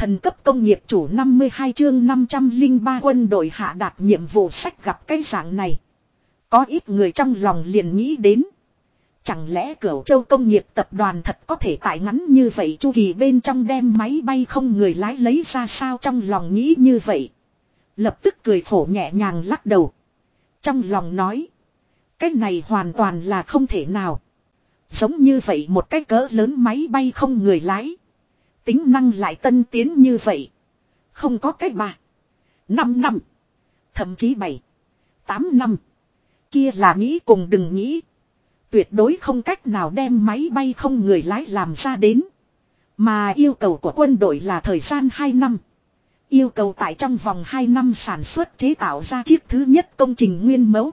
Thần cấp công nghiệp chủ 52 chương 503 quân đội hạ đạt nhiệm vụ sách gặp cái dạng này. Có ít người trong lòng liền nghĩ đến. Chẳng lẽ Cửu Châu công nghiệp tập đoàn thật có thể tại ngắn như vậy chu kỳ bên trong đem máy bay không người lái lấy ra sao, trong lòng nghĩ như vậy. Lập tức cười khổ nhẹ nhàng lắc đầu. Trong lòng nói. Cái này hoàn toàn là không thể nào. Giống như vậy một cái cỡ lớn máy bay không người lái. Tính năng lại tân tiến như vậy. Không có cách 3, 5 năm. Thậm chí 7, 8 năm. Kia là nghĩ cùng đừng nghĩ. Tuyệt đối không cách nào đem máy bay không người lái làm ra đến. Mà yêu cầu của quân đội là thời gian 2 năm. Yêu cầu tại trong vòng 2 năm sản xuất chế tạo ra chiếc thứ nhất công trình nguyên mẫu.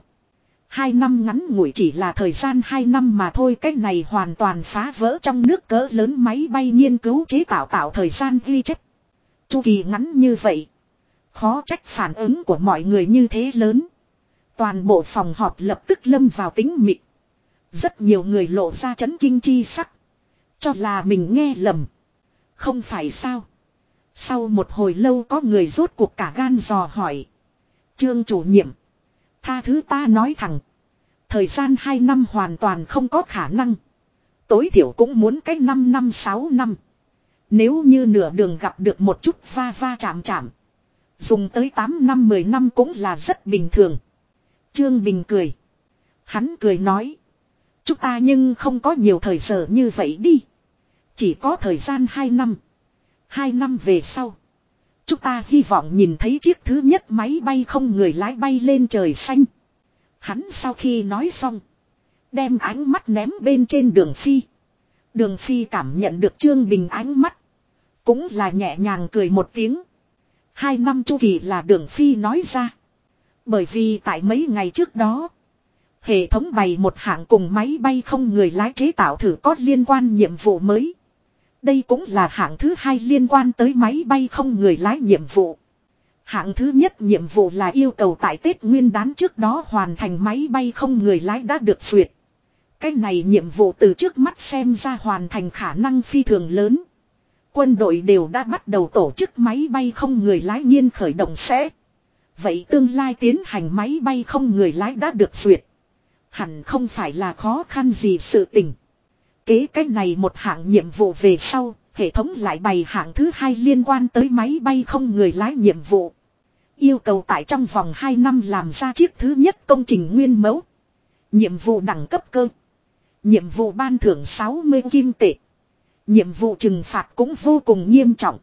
2 năm ngắn ngủi chỉ là thời gian 2 năm mà thôi. Cái này hoàn toàn phá vỡ trong nước cỡ lớn máy bay nghiên cứu chế tạo thời gian ghi chép. Chu kỳ ngắn như vậy. Khó trách phản ứng của mọi người như thế lớn. Toàn bộ phòng họp lập tức lâm vào tĩnh mịch. Rất nhiều người lộ ra chấn kinh chi sắc. Cho là mình nghe lầm. Không phải sao. Sau một hồi lâu có người rốt cuộc cả gan dò hỏi. Trương chủ nhiệm. Tha thứ ta nói thẳng. Thời gian 2 năm hoàn toàn không có khả năng. Tối thiểu cũng muốn cái 5 năm 6 năm. Nếu như nửa đường gặp được một chút va va chạm chạm. Dùng tới 8 năm 10 năm cũng là rất bình thường. Trương Bình cười. Hắn cười nói. Chúng ta nhưng không có nhiều thời giờ như vậy đi. Chỉ có thời gian 2 năm. 2 năm về sau. Chúng ta hy vọng nhìn thấy chiếc thứ nhất máy bay không người lái bay lên trời xanh. Hắn sau khi nói xong. Đem ánh mắt ném bên trên Đường Phi. Đường Phi cảm nhận được Trương Bình ánh mắt. Cũng là nhẹ nhàng cười một tiếng. 2 năm chu kỳ là Đường Phi nói ra. Bởi vì tại mấy ngày trước đó. Hệ thống bày một hạng cùng máy bay không người lái chế tạo thử có liên quan nhiệm vụ mới. Đây cũng là hạng thứ 2 liên quan tới máy bay không người lái nhiệm vụ. Hạng thứ nhất nhiệm vụ là yêu cầu tại Tết Nguyên đán trước đó hoàn thành máy bay không người lái đã được duyệt. Cái này nhiệm vụ từ trước mắt xem ra hoàn thành khả năng phi thường lớn. Quân đội đều đã bắt đầu tổ chức máy bay không người lái nghiên khởi động sẽ. Vậy tương lai tiến hành máy bay không người lái đã được duyệt. Hẳn không phải là khó khăn gì sự tình. Kế cách này một hạng nhiệm vụ về sau, hệ thống lại bày hạng thứ 2 liên quan tới máy bay không người lái nhiệm vụ. Yêu cầu tại trong vòng 2 năm làm ra chiếc thứ nhất công trình nguyên mẫu. Nhiệm vụ đẳng cấp cơ. Nhiệm vụ ban thưởng 60 kim tệ. Nhiệm vụ trừng phạt cũng vô cùng nghiêm trọng.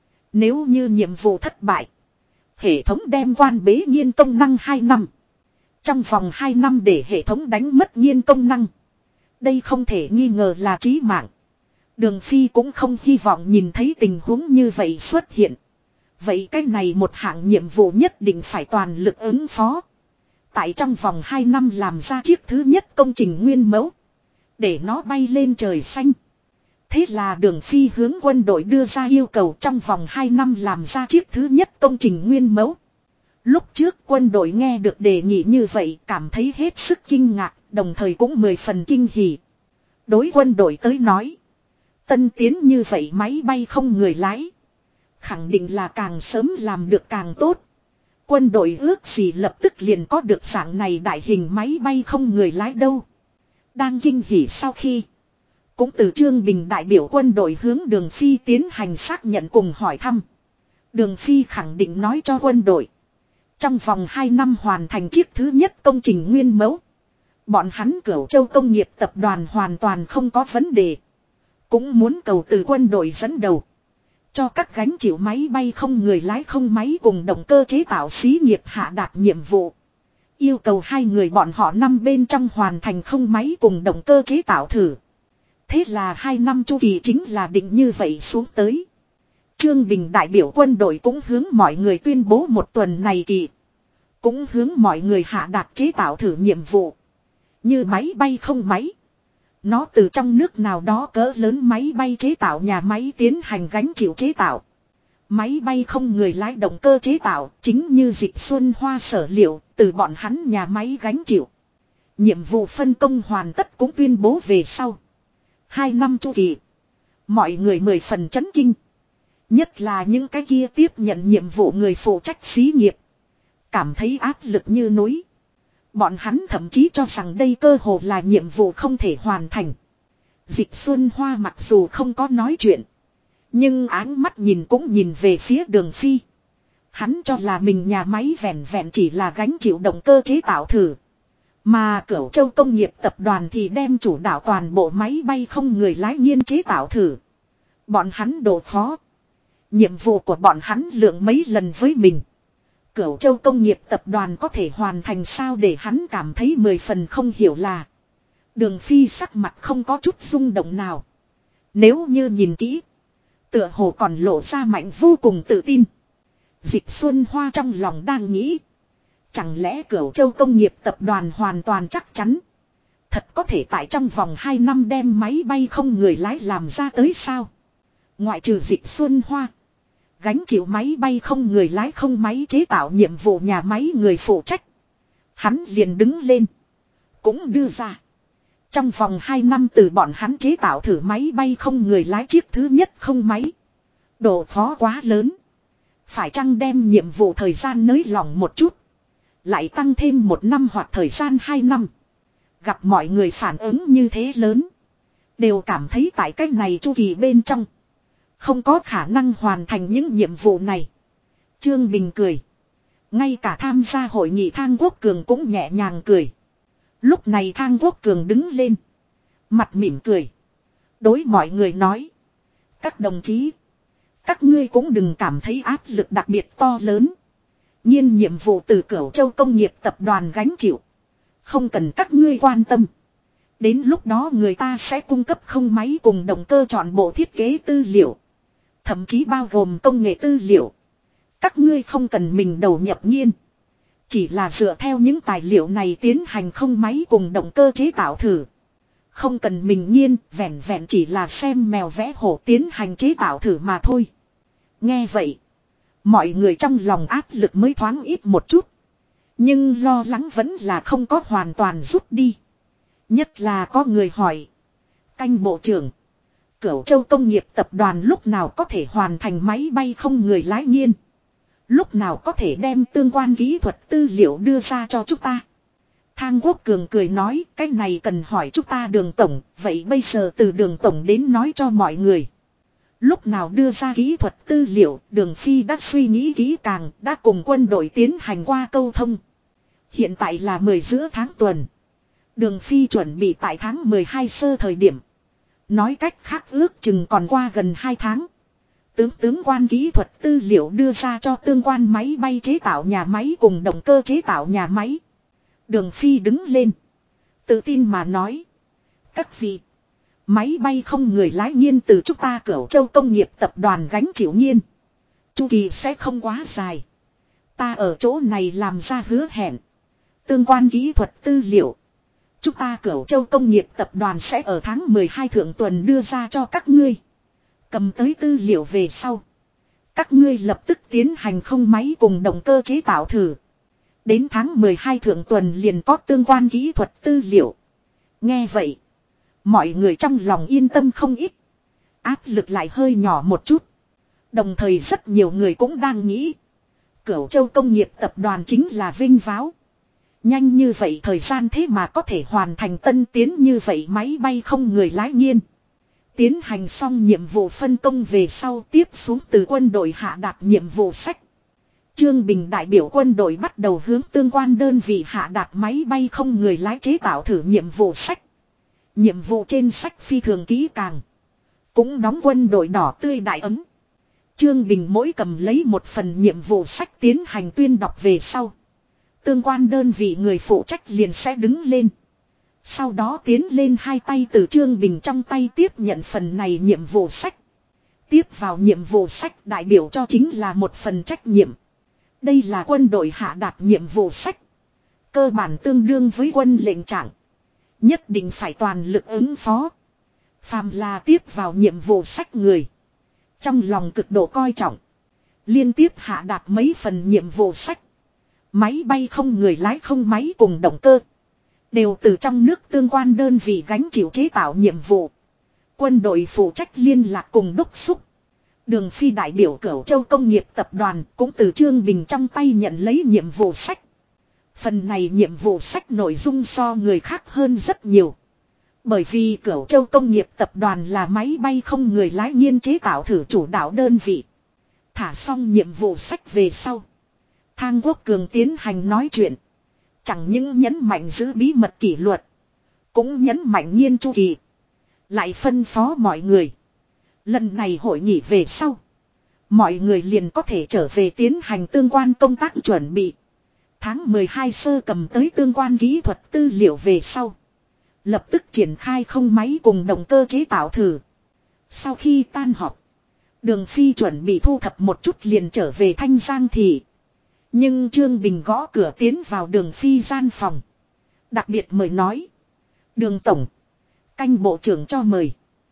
Nếu như nhiệm vụ thất bại, hệ thống đem quan bế nhiên công năng 2 năm. Trong vòng 2 năm để hệ thống đánh mất nhiên công năng. Đây không thể nghi ngờ là chí mạng. Đường Phi cũng không hy vọng nhìn thấy tình huống như vậy xuất hiện. Vậy cái này một hạng nhiệm vụ nhất định phải toàn lực ứng phó. Tại trong vòng 2 năm làm ra chiếc thứ nhất công trình nguyên mẫu. Để nó bay lên trời xanh. Thế là Đường Phi hướng quân đội đưa ra yêu cầu trong vòng 2 năm làm ra chiếc thứ nhất công trình nguyên mẫu. Lúc trước quân đội nghe được đề nghị như vậy cảm thấy hết sức kinh ngạc, đồng thời cũng 10 phần kinh hỉ. Đối quân đội tới nói, tân tiến như vậy máy bay không người lái. Khẳng định là càng sớm làm được càng tốt. Quân đội ước gì lập tức liền có được dạng này đại hình máy bay không người lái đâu. Đang kinh hỉ sau khi. Cũng từ Trương Bình đại biểu quân đội hướng Đường Phi tiến hành xác nhận cùng hỏi thăm. Đường Phi khẳng định nói cho quân đội. Trong vòng 2 năm hoàn thành chiếc thứ nhất công trình nguyên mẫu. Bọn hắn Cửu Châu công nghiệp tập đoàn hoàn toàn không có vấn đề. Cũng muốn cầu từ quân đội dẫn đầu. Cho các gánh chịu máy bay không người lái không máy cùng động cơ chế tạo xí nghiệp hạ đạt nhiệm vụ. Yêu cầu 2 người bọn họ năm bên trong hoàn thành không máy cùng động cơ chế tạo thử. Thế là 2 năm chu kỳ chính là định như vậy xuống tới. Trương Bình đại biểu quân đội cũng hướng mọi người tuyên bố một tuần này kỳ. Cũng hướng mọi người hạ đạt chế tạo thử nhiệm vụ. Như máy bay không máy. Nó từ trong nước nào đó cỡ lớn máy bay chế tạo nhà máy tiến hành gánh chịu chế tạo. Máy bay không người lái động cơ chế tạo chính như Dịch Xuân Hoa sở liệu từ bọn hắn nhà máy gánh chịu. Nhiệm vụ phân công hoàn tất cũng tuyên bố về sau. 2 năm chu kỳ. Mọi người 10 phần chấn kinh. Nhất là những cái kia tiếp nhận nhiệm vụ người phụ trách xí nghiệp. Cảm thấy áp lực như núi. Bọn hắn thậm chí cho rằng đây cơ hồ là nhiệm vụ không thể hoàn thành. Dịch Xuân Hoa mặc dù không có nói chuyện. Nhưng áng mắt nhìn cũng nhìn về phía Đường Phi. Hắn cho là mình nhà máy vẹn vẹn chỉ là gánh chịu động cơ chế tạo thử. Mà Cửu Châu Công nghiệp Tập đoàn thì đem chủ đạo toàn bộ máy bay không người lái nghiên chế tạo thử. Bọn hắn độ khó. Nhiệm vụ của bọn hắn lượng mấy lần với mình. Cửu Châu Công nghiệp Tập đoàn có thể hoàn thành sao để hắn cảm thấy 10 phần không hiểu là. Đường Phi sắc mặt không có chút rung động nào. Nếu như nhìn kỹ. Tựa hồ còn lộ ra mạnh vô cùng tự tin. Dịch Xuân Hoa trong lòng đang nghĩ. Chẳng lẽ Cửu Châu Công nghiệp Tập đoàn hoàn toàn chắc chắn. Thật có thể tại trong vòng 2 năm đem máy bay không người lái làm ra tới sao. Ngoại trừ Dịch Xuân Hoa. Gánh chịu máy bay không người lái không máy chế tạo nhiệm vụ nhà máy người phụ trách. Hắn liền đứng lên. Cũng đưa ra. Trong vòng 2 năm từ bọn hắn chế tạo thử máy bay không người lái chiếc thứ nhất không máy. Độ khó quá lớn. Phải chăng đem nhiệm vụ thời gian nới lỏng một chút. Lại tăng thêm 1 năm hoặc thời gian 2 năm. Gặp mọi người phản ứng như thế lớn. Đều cảm thấy tại cách này chu kỳ bên trong. Không có khả năng hoàn thành những nhiệm vụ này. Trương Bình cười. Ngay cả tham gia hội nghị Thang Quốc Cường cũng nhẹ nhàng cười. Lúc này Thang Quốc Cường đứng lên. Mặt mỉm cười. Đối mọi người nói. Các đồng chí. Các ngươi cũng đừng cảm thấy áp lực đặc biệt to lớn. Nhiên nhiệm vụ từ Cửu Châu Công nghiệp Tập đoàn gánh chịu. Không cần các ngươi quan tâm. Đến lúc đó người ta sẽ cung cấp không máy cùng động cơ chọn bộ thiết kế tư liệu. Thậm chí bao gồm công nghệ tư liệu. Các ngươi không cần mình đầu nhập nghiên. Chỉ là dựa theo những tài liệu này tiến hành không máy cùng động cơ chế tạo thử. Không cần mình nghiên, vẹn vẹn chỉ là xem mèo vẽ hổ tiến hành chế tạo thử mà thôi. Nghe vậy. Mọi người trong lòng áp lực mới thoáng ít một chút. Nhưng lo lắng vẫn là không có hoàn toàn rút đi. Nhất là có người hỏi. Canh bộ trưởng. Cửu Châu Công nghiệp Tập đoàn lúc nào có thể hoàn thành máy bay không người lái nghiên. Lúc nào có thể đem tương quan kỹ thuật tư liệu đưa ra cho chúng ta. Thang Quốc Cường cười nói cái này cần hỏi chúng ta Đường Tổng. Vậy bây giờ từ Đường Tổng đến nói cho mọi người. Lúc nào đưa ra kỹ thuật tư liệu, Đường Phi đã suy nghĩ kỹ càng, đã cùng quân đội tiến hành qua câu thông. Hiện tại là 10 giữa tháng tuần. Đường Phi chuẩn bị tại tháng 12 sơ thời điểm. Nói cách khác ước chừng còn qua gần 2 tháng. Tướng quan kỹ thuật tư liệu đưa ra cho tương quan máy bay chế tạo nhà máy cùng động cơ chế tạo nhà máy. Đường Phi đứng lên. Tự tin mà nói. Các vị. Máy bay không người lái nghiên từ chúng ta Cửu Châu Công nghiệp Tập đoàn gánh chịu nghiên. Chu kỳ sẽ không quá dài. Ta ở chỗ này làm ra hứa hẹn. Tương quan kỹ thuật tư liệu. Chúng ta Cửu Châu Công nghiệp Tập đoàn sẽ ở tháng 12 thượng tuần đưa ra cho các ngươi. Cầm tới tư liệu về sau. Các ngươi lập tức tiến hành không máy cùng động cơ chế tạo thử. Đến tháng 12 thượng tuần liền có tương quan kỹ thuật tư liệu. Nghe vậy. Mọi người trong lòng yên tâm không ít. Áp lực lại hơi nhỏ một chút. Đồng thời rất nhiều người cũng đang nghĩ. Cửu Châu Công nghiệp Tập đoàn chính là vinh váo. Nhanh như vậy thời gian thế mà có thể hoàn thành tân tiến như vậy máy bay không người lái nghiên. Tiến hành xong nhiệm vụ phân công về sau tiếp xuống từ quân đội hạ đạt nhiệm vụ sách. Trương Bình đại biểu quân đội bắt đầu hướng tương quan đơn vị hạ đạt máy bay không người lái chế tạo thử nhiệm vụ sách. Nhiệm vụ trên sách phi thường kỹ càng. Cũng đóng quân đội đỏ tươi đại ấm. Trương Bình mỗi cầm lấy một phần nhiệm vụ sách tiến hành tuyên đọc về sau. Tương quan đơn vị người phụ trách liền sẽ đứng lên. Sau đó tiến lên hai tay từ Trương Bình trong tay tiếp nhận phần này nhiệm vụ sách. Tiếp vào nhiệm vụ sách đại biểu cho chính là một phần trách nhiệm. Đây là quân đội hạ đạt nhiệm vụ sách. Cơ bản tương đương với quân lệnh trạng. Nhất định phải toàn lực ứng phó. Phàm là tiếp vào nhiệm vụ sách người. Trong lòng cực độ coi trọng. Liên tiếp hạ đạt mấy phần nhiệm vụ sách. Máy bay không người lái không máy cùng động cơ. Đều từ trong nước tương quan đơn vị gánh chịu chế tạo nhiệm vụ. Quân đội phụ trách liên lạc cùng đốc xúc. Đường Phi đại biểu Cửu Châu Công nghiệp tập đoàn cũng từ Trương Bình trong tay nhận lấy nhiệm vụ sách. Phần này nhiệm vụ sách nội dung so người khác hơn rất nhiều. Bởi vì Cửu Châu Công nghiệp tập đoàn là máy bay không người lái nghiên chế tạo thử chủ đạo đơn vị. Thả xong nhiệm vụ sách về sau. Thang Quốc Cường tiến hành nói chuyện. Chẳng những nhấn mạnh giữ bí mật kỷ luật. Cũng nhấn mạnh nghiên chu kỳ. Lại phân phó mọi người. Lần này hội nghị về sau. Mọi người liền có thể trở về tiến hành tương quan công tác chuẩn bị. Tháng 12 sơ cầm tới tương quan kỹ thuật tư liệu về sau. Lập tức triển khai không máy cùng động cơ chế tạo thử. Sau khi tan họp. Đường Phi chuẩn bị thu thập một chút liền trở về Thanh Giang thị. Nhưng Trương Bình gõ cửa tiến vào Đường Phi gian phòng. Đặc biệt mời nói. Đường Tổng. Canh bộ trưởng cho mời.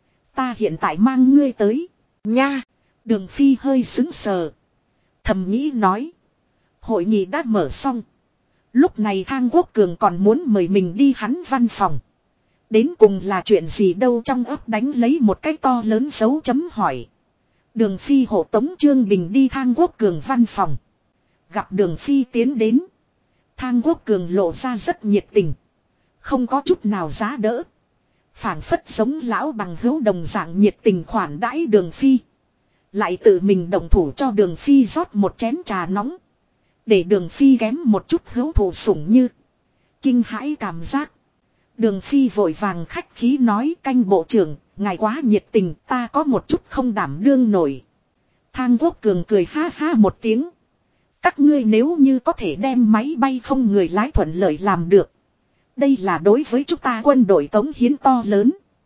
Ta hiện tại mang ngươi tới. Nha. Đường Phi hơi sững sờ. Thầm nghĩ nói. Hội nghị đã mở xong. Lúc này Thang Quốc Cường còn muốn mời mình đi hắn văn phòng. Đến cùng là chuyện gì đâu, trong ấp đánh lấy một cái to lớn dấu chấm hỏi. Đường Phi hộ tống Trương Bình đi Thang Quốc Cường văn phòng. Gặp Đường Phi tiến đến. Thang Quốc Cường lộ ra rất nhiệt tình. Không có chút nào giá đỡ. Phảng phất giống lão bằng hữu đồng dạng nhiệt tình khoản đãi Đường Phi. Lại tự mình động thủ cho Đường Phi rót một chén trà nóng. Để Đường Phi kém một chút hữu thủ sủng như. Kinh hãi cảm giác. Đường Phi vội vàng khách khí nói, canh bộ trưởng, ngài quá nhiệt tình, ta có một chút không đảm đương nổi. Thang Quốc Cường cười ha ha một tiếng. Các ngươi nếu như có thể đem máy bay không người lái thuận lợi làm được. Đây là đối với chúng ta quân đội cống hiến to lớn.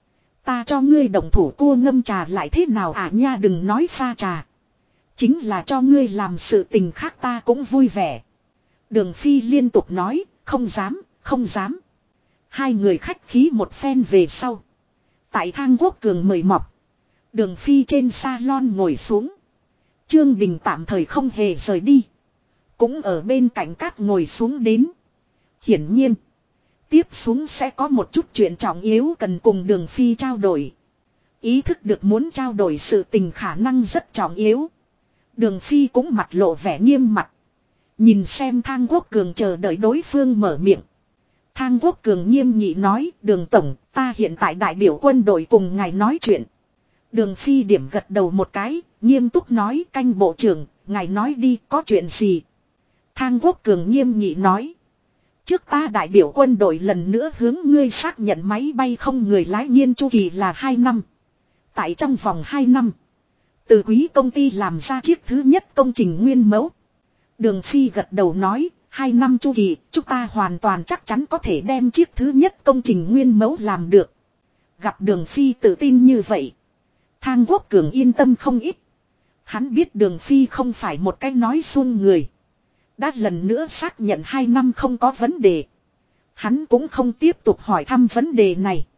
Ta cho ngươi đồng thủ cua ngâm trà lại thế nào à nha, đừng nói pha trà. Chính là cho ngươi làm sự tình khác ta cũng vui vẻ. Đường Phi liên tục nói, không dám, không dám. Hai người khách khí một phen về sau. Tại Thang Quốc Cường mời mọc. Đường Phi trên salon ngồi xuống. Trương Bình tạm thời không hề rời đi. Cũng ở bên cạnh cát ngồi xuống đến. Hiển nhiên. Tiếp xuống sẽ có một chút chuyện trọng yếu cần cùng Đường Phi trao đổi. Ý thức được muốn trao đổi sự tình khả năng rất trọng yếu. Đường Phi cũng mặt lộ vẻ nghiêm mặt. Nhìn xem Thang Quốc Cường chờ đợi đối phương mở miệng. Thang Quốc Cường nghiêm nghị nói, Đường Tổng, ta hiện tại đại biểu quân đội cùng ngài nói chuyện. Đường Phi điểm gật đầu một cái, nghiêm túc nói, canh bộ trưởng, ngài nói đi, có chuyện gì? Thang Quốc Cường nghiêm nghị nói. Trước ta đại biểu quân đội lần nữa hướng ngươi xác nhận máy bay không người lái nghiên chu kỳ là 2 năm. Tại trong vòng 2 năm. Từ quý công ty làm ra chiếc thứ nhất công trình nguyên mẫu. Đường Phi gật đầu nói, 2 năm chu kỳ, chúng ta hoàn toàn chắc chắn có thể đem chiếc thứ nhất công trình nguyên mẫu làm được. Gặp Đường Phi tự tin như vậy. Thang Quốc Cường yên tâm không ít. Hắn biết Đường Phi không phải một cái nói suông người. Đã lần nữa xác nhận 2 năm không có vấn đề. Hắn cũng không tiếp tục hỏi thăm vấn đề này.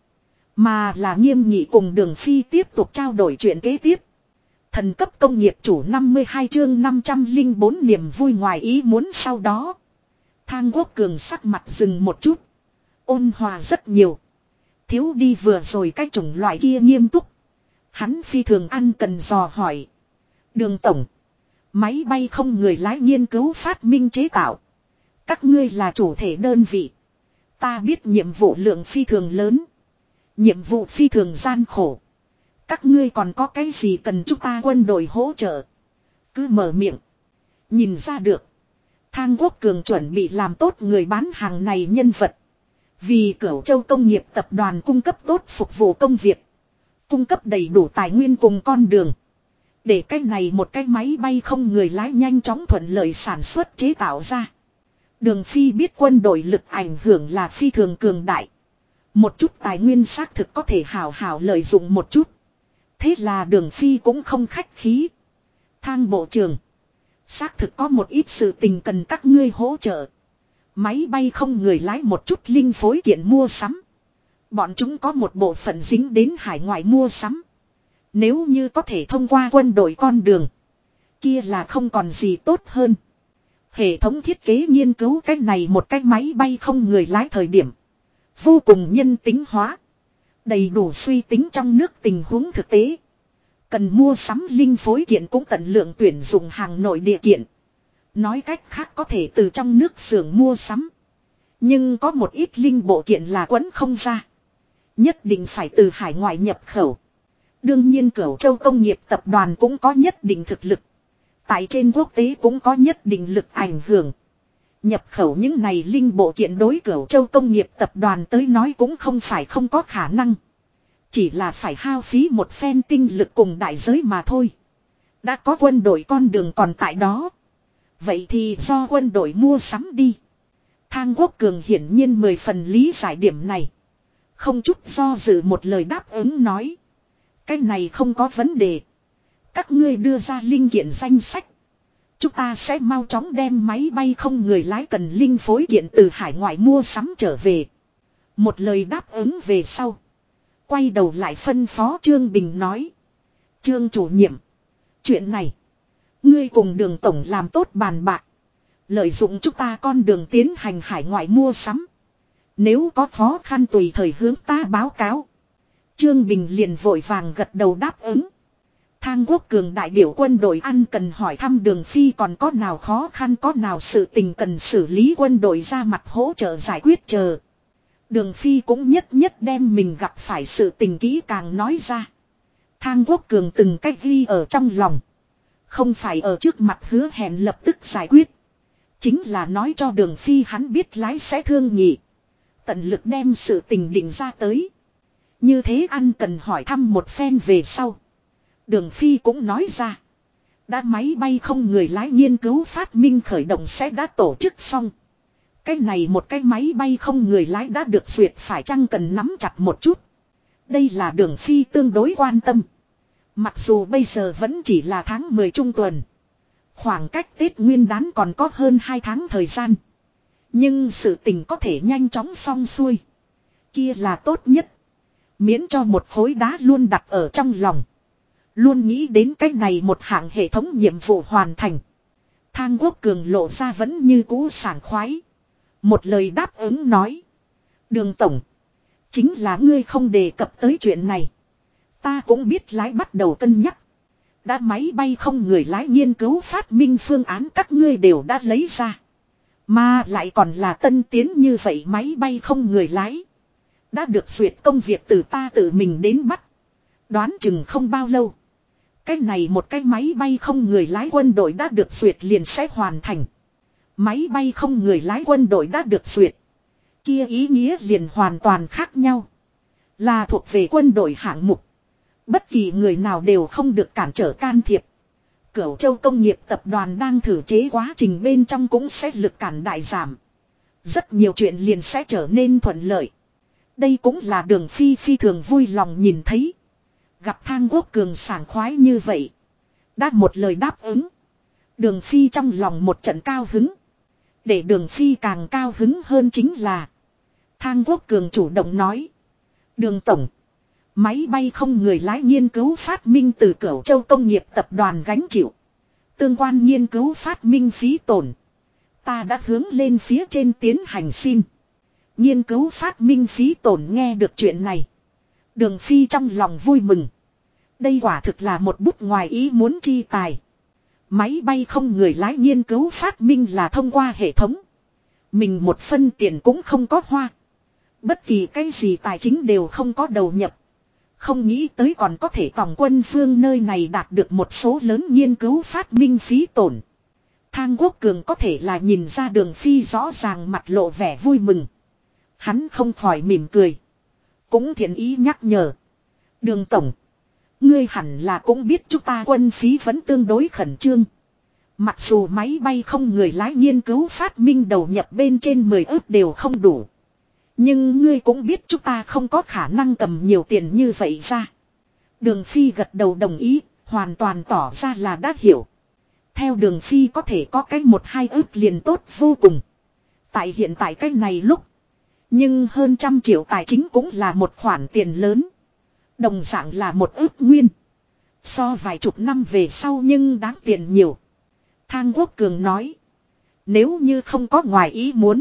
Mà là nghiêm nghị cùng Đường Phi tiếp tục trao đổi chuyện kế tiếp. Thần cấp công nghiệp chủ 52 chương 504 niềm vui ngoài ý muốn sau đó. Thang Quốc Cường sắc mặt dừng một chút. Ôn hòa rất nhiều. Thiếu đi vừa rồi cái chủng loại kia nghiêm túc. Hắn phi thường ăn cần dò hỏi. Đường Tổng. Máy bay không người lái nghiên cứu phát minh chế tạo. Các ngươi là chủ thể đơn vị. Ta biết nhiệm vụ lượng phi thường lớn. Nhiệm vụ phi thường gian khổ. Các ngươi còn có cái gì cần chúng ta quân đội hỗ trợ? Cứ mở miệng. Nhìn ra được. Thang Quốc Cường chuẩn bị làm tốt người bán hàng này nhân vật. Vì Cửu Châu Công nghiệp tập đoàn cung cấp tốt phục vụ công việc. Cung cấp đầy đủ tài nguyên cùng con đường. Để cái này một cái máy bay không người lái nhanh chóng thuận lợi sản xuất chế tạo ra. Đường Phi biết quân đội lực ảnh hưởng là phi thường cường đại. Một chút tài nguyên xác thực có thể hào hào lợi dụng một chút. Thế là Đường Phi cũng không khách khí. Thang bộ trưởng. Xác thực có một ít sự tình cần các ngươi hỗ trợ. Máy bay không người lái một chút linh phối kiện mua sắm. Bọn chúng có một bộ phận dính đến hải ngoại mua sắm. Nếu như có thể thông qua quân đội con đường. Kia là không còn gì tốt hơn. Hệ thống thiết kế nghiên cứu cái này một cái máy bay không người lái thời điểm. Vô cùng nhân tính hóa. Đầy đủ suy tính trong nước tình huống thực tế. Cần mua sắm linh phối kiện cũng tận lượng tuyển dụng hàng nội địa kiện. Nói cách khác có thể từ trong nước xưởng mua sắm. Nhưng có một ít linh bộ kiện là quấn không ra. Nhất định phải từ hải ngoại nhập khẩu. Đương nhiên Cửu Châu Công nghiệp tập đoàn cũng có nhất định thực lực. Tại trên quốc tế cũng có nhất định lực ảnh hưởng. Nhập khẩu những này linh bộ kiện đối Cửu Châu Công nghiệp tập đoàn tới nói cũng không phải không có khả năng. Chỉ là phải hao phí một phen tinh lực cùng đại giới mà thôi. Đã có quân đội con đường còn tại đó. Vậy thì do quân đội mua sắm đi. Thang Quốc Cường hiển nhiên 10 phần lý giải điểm này. Không chút do dự một lời đáp ứng nói. Cái này không có vấn đề. Các ngươi đưa ra linh kiện danh sách. Chúng ta sẽ mau chóng đem máy bay không người lái cần linh phối kiện từ hải ngoại mua sắm trở về. Một lời đáp ứng về sau. Quay đầu lại phân phó Trương Bình nói. Trương chủ nhiệm. Chuyện này. Ngươi cùng Đường tổng làm tốt bàn bạc. Lợi dụng chúng ta con đường tiến hành hải ngoại mua sắm. Nếu có khó khăn tùy thời hướng ta báo cáo. Trương Bình liền vội vàng gật đầu đáp ứng. Thang Quốc Cường đại biểu quân đội ăn cần hỏi thăm Đường Phi còn có nào khó khăn có nào sự tình cần xử lý quân đội ra mặt hỗ trợ giải quyết chờ. Đường Phi cũng nhất nhất đem mình gặp phải sự tình kỹ càng nói ra. Thang Quốc Cường từng cách ghi ở trong lòng. Không phải ở trước mặt hứa hẹn lập tức giải quyết. Chính là nói cho Đường Phi hắn biết lái sẽ thương nhị. Tận lực đem sự tình định ra tới. Như thế ăn cần hỏi thăm một phen về sau. Đường Phi cũng nói ra. Đã máy bay không người lái nghiên cứu phát minh khởi động sẽ đã tổ chức xong. Cái này một cái máy bay không người lái đã được duyệt phải chăng cần nắm chặt một chút. Đây là Đường Phi tương đối quan tâm. Mặc dù bây giờ vẫn chỉ là tháng 10 trung tuần. Khoảng cách Tết Nguyên Đán còn có hơn 2 tháng thời gian. Nhưng sự tình có thể nhanh chóng xong xuôi. Kia là tốt nhất. Miễn cho một khối đá luôn đặt ở trong lòng. Luôn nghĩ đến cách này một hạng hệ thống nhiệm vụ hoàn thành. Thang Quốc Cường lộ ra vẫn như cũ sảng khoái. Một lời đáp ứng nói. Đường tổng. Chính là ngươi không đề cập tới chuyện này. Ta cũng biết lái bắt đầu cân nhắc. Đã máy bay không người lái nghiên cứu phát minh phương án các ngươi đều đã lấy ra. Mà lại còn là tân tiến như vậy máy bay không người lái. Đã được duyệt công việc từ ta tự mình đến bắt. Đoán chừng không bao lâu. Cái này một cái máy bay không người lái quân đội đã được duyệt liền sẽ hoàn thành. Máy bay không người lái quân đội đã được duyệt. Kia ý nghĩa liền hoàn toàn khác nhau. Là thuộc về quân đội hạng mục. Bất kỳ người nào đều không được cản trở can thiệp. Cửu Châu Công nghiệp tập đoàn đang thử chế quá trình bên trong cũng sẽ lực cản đại giảm. Rất nhiều chuyện liền sẽ trở nên thuận lợi. Đây cũng là Đường Phi phi thường vui lòng nhìn thấy. Gặp Thang Quốc Cường sảng khoái như vậy. Đã một lời đáp ứng. Đường Phi trong lòng một trận cao hứng. Để Đường Phi càng cao hứng hơn chính là. Thang Quốc Cường chủ động nói. Đường tổng. Máy bay không người lái nghiên cứu phát minh từ Cửu Châu Công nghiệp tập đoàn gánh chịu. Tương quan nghiên cứu phát minh phí tổn. Ta đã hướng lên phía trên tiến hành xin. Nghiên cứu phát minh phí tổn nghe được chuyện này. Đường Phi trong lòng vui mừng. Đây quả thực là một bút ngoài ý muốn chi tài. Máy bay không người lái nghiên cứu phát minh là thông qua hệ thống. Mình một phân tiền cũng không có hoa. Bất kỳ cái gì tài chính đều không có đầu nhập. Không nghĩ tới còn có thể còng quân phương nơi này đạt được một số lớn nghiên cứu phát minh phí tổn. Thang Quốc Cường có thể là nhìn ra Đường Phi rõ ràng mặt lộ vẻ vui mừng. Hắn không khỏi mỉm cười. Cũng thiện ý nhắc nhở. Đường tổng. Ngươi hẳn là cũng biết chúng ta quân phí vẫn tương đối khẩn trương. Mặc dù máy bay không người lái nghiên cứu phát minh đầu nhập bên trên 10 ức đều không đủ. Nhưng ngươi cũng biết chúng ta không có khả năng cầm nhiều tiền như vậy ra. Đường Phi gật đầu đồng ý, hoàn toàn tỏ ra là đã hiểu. Theo Đường Phi có thể có cái 1-2 ức liền tốt vô cùng. Tại hiện tại cái này lúc. Nhưng hơn 100 triệu tài chính cũng là một khoản tiền lớn. Đồng dạng là 1 ức nguyên. So vài chục năm về sau nhưng đáng tiền nhiều. Thang Quốc Cường nói. Nếu như không có ngoài ý muốn.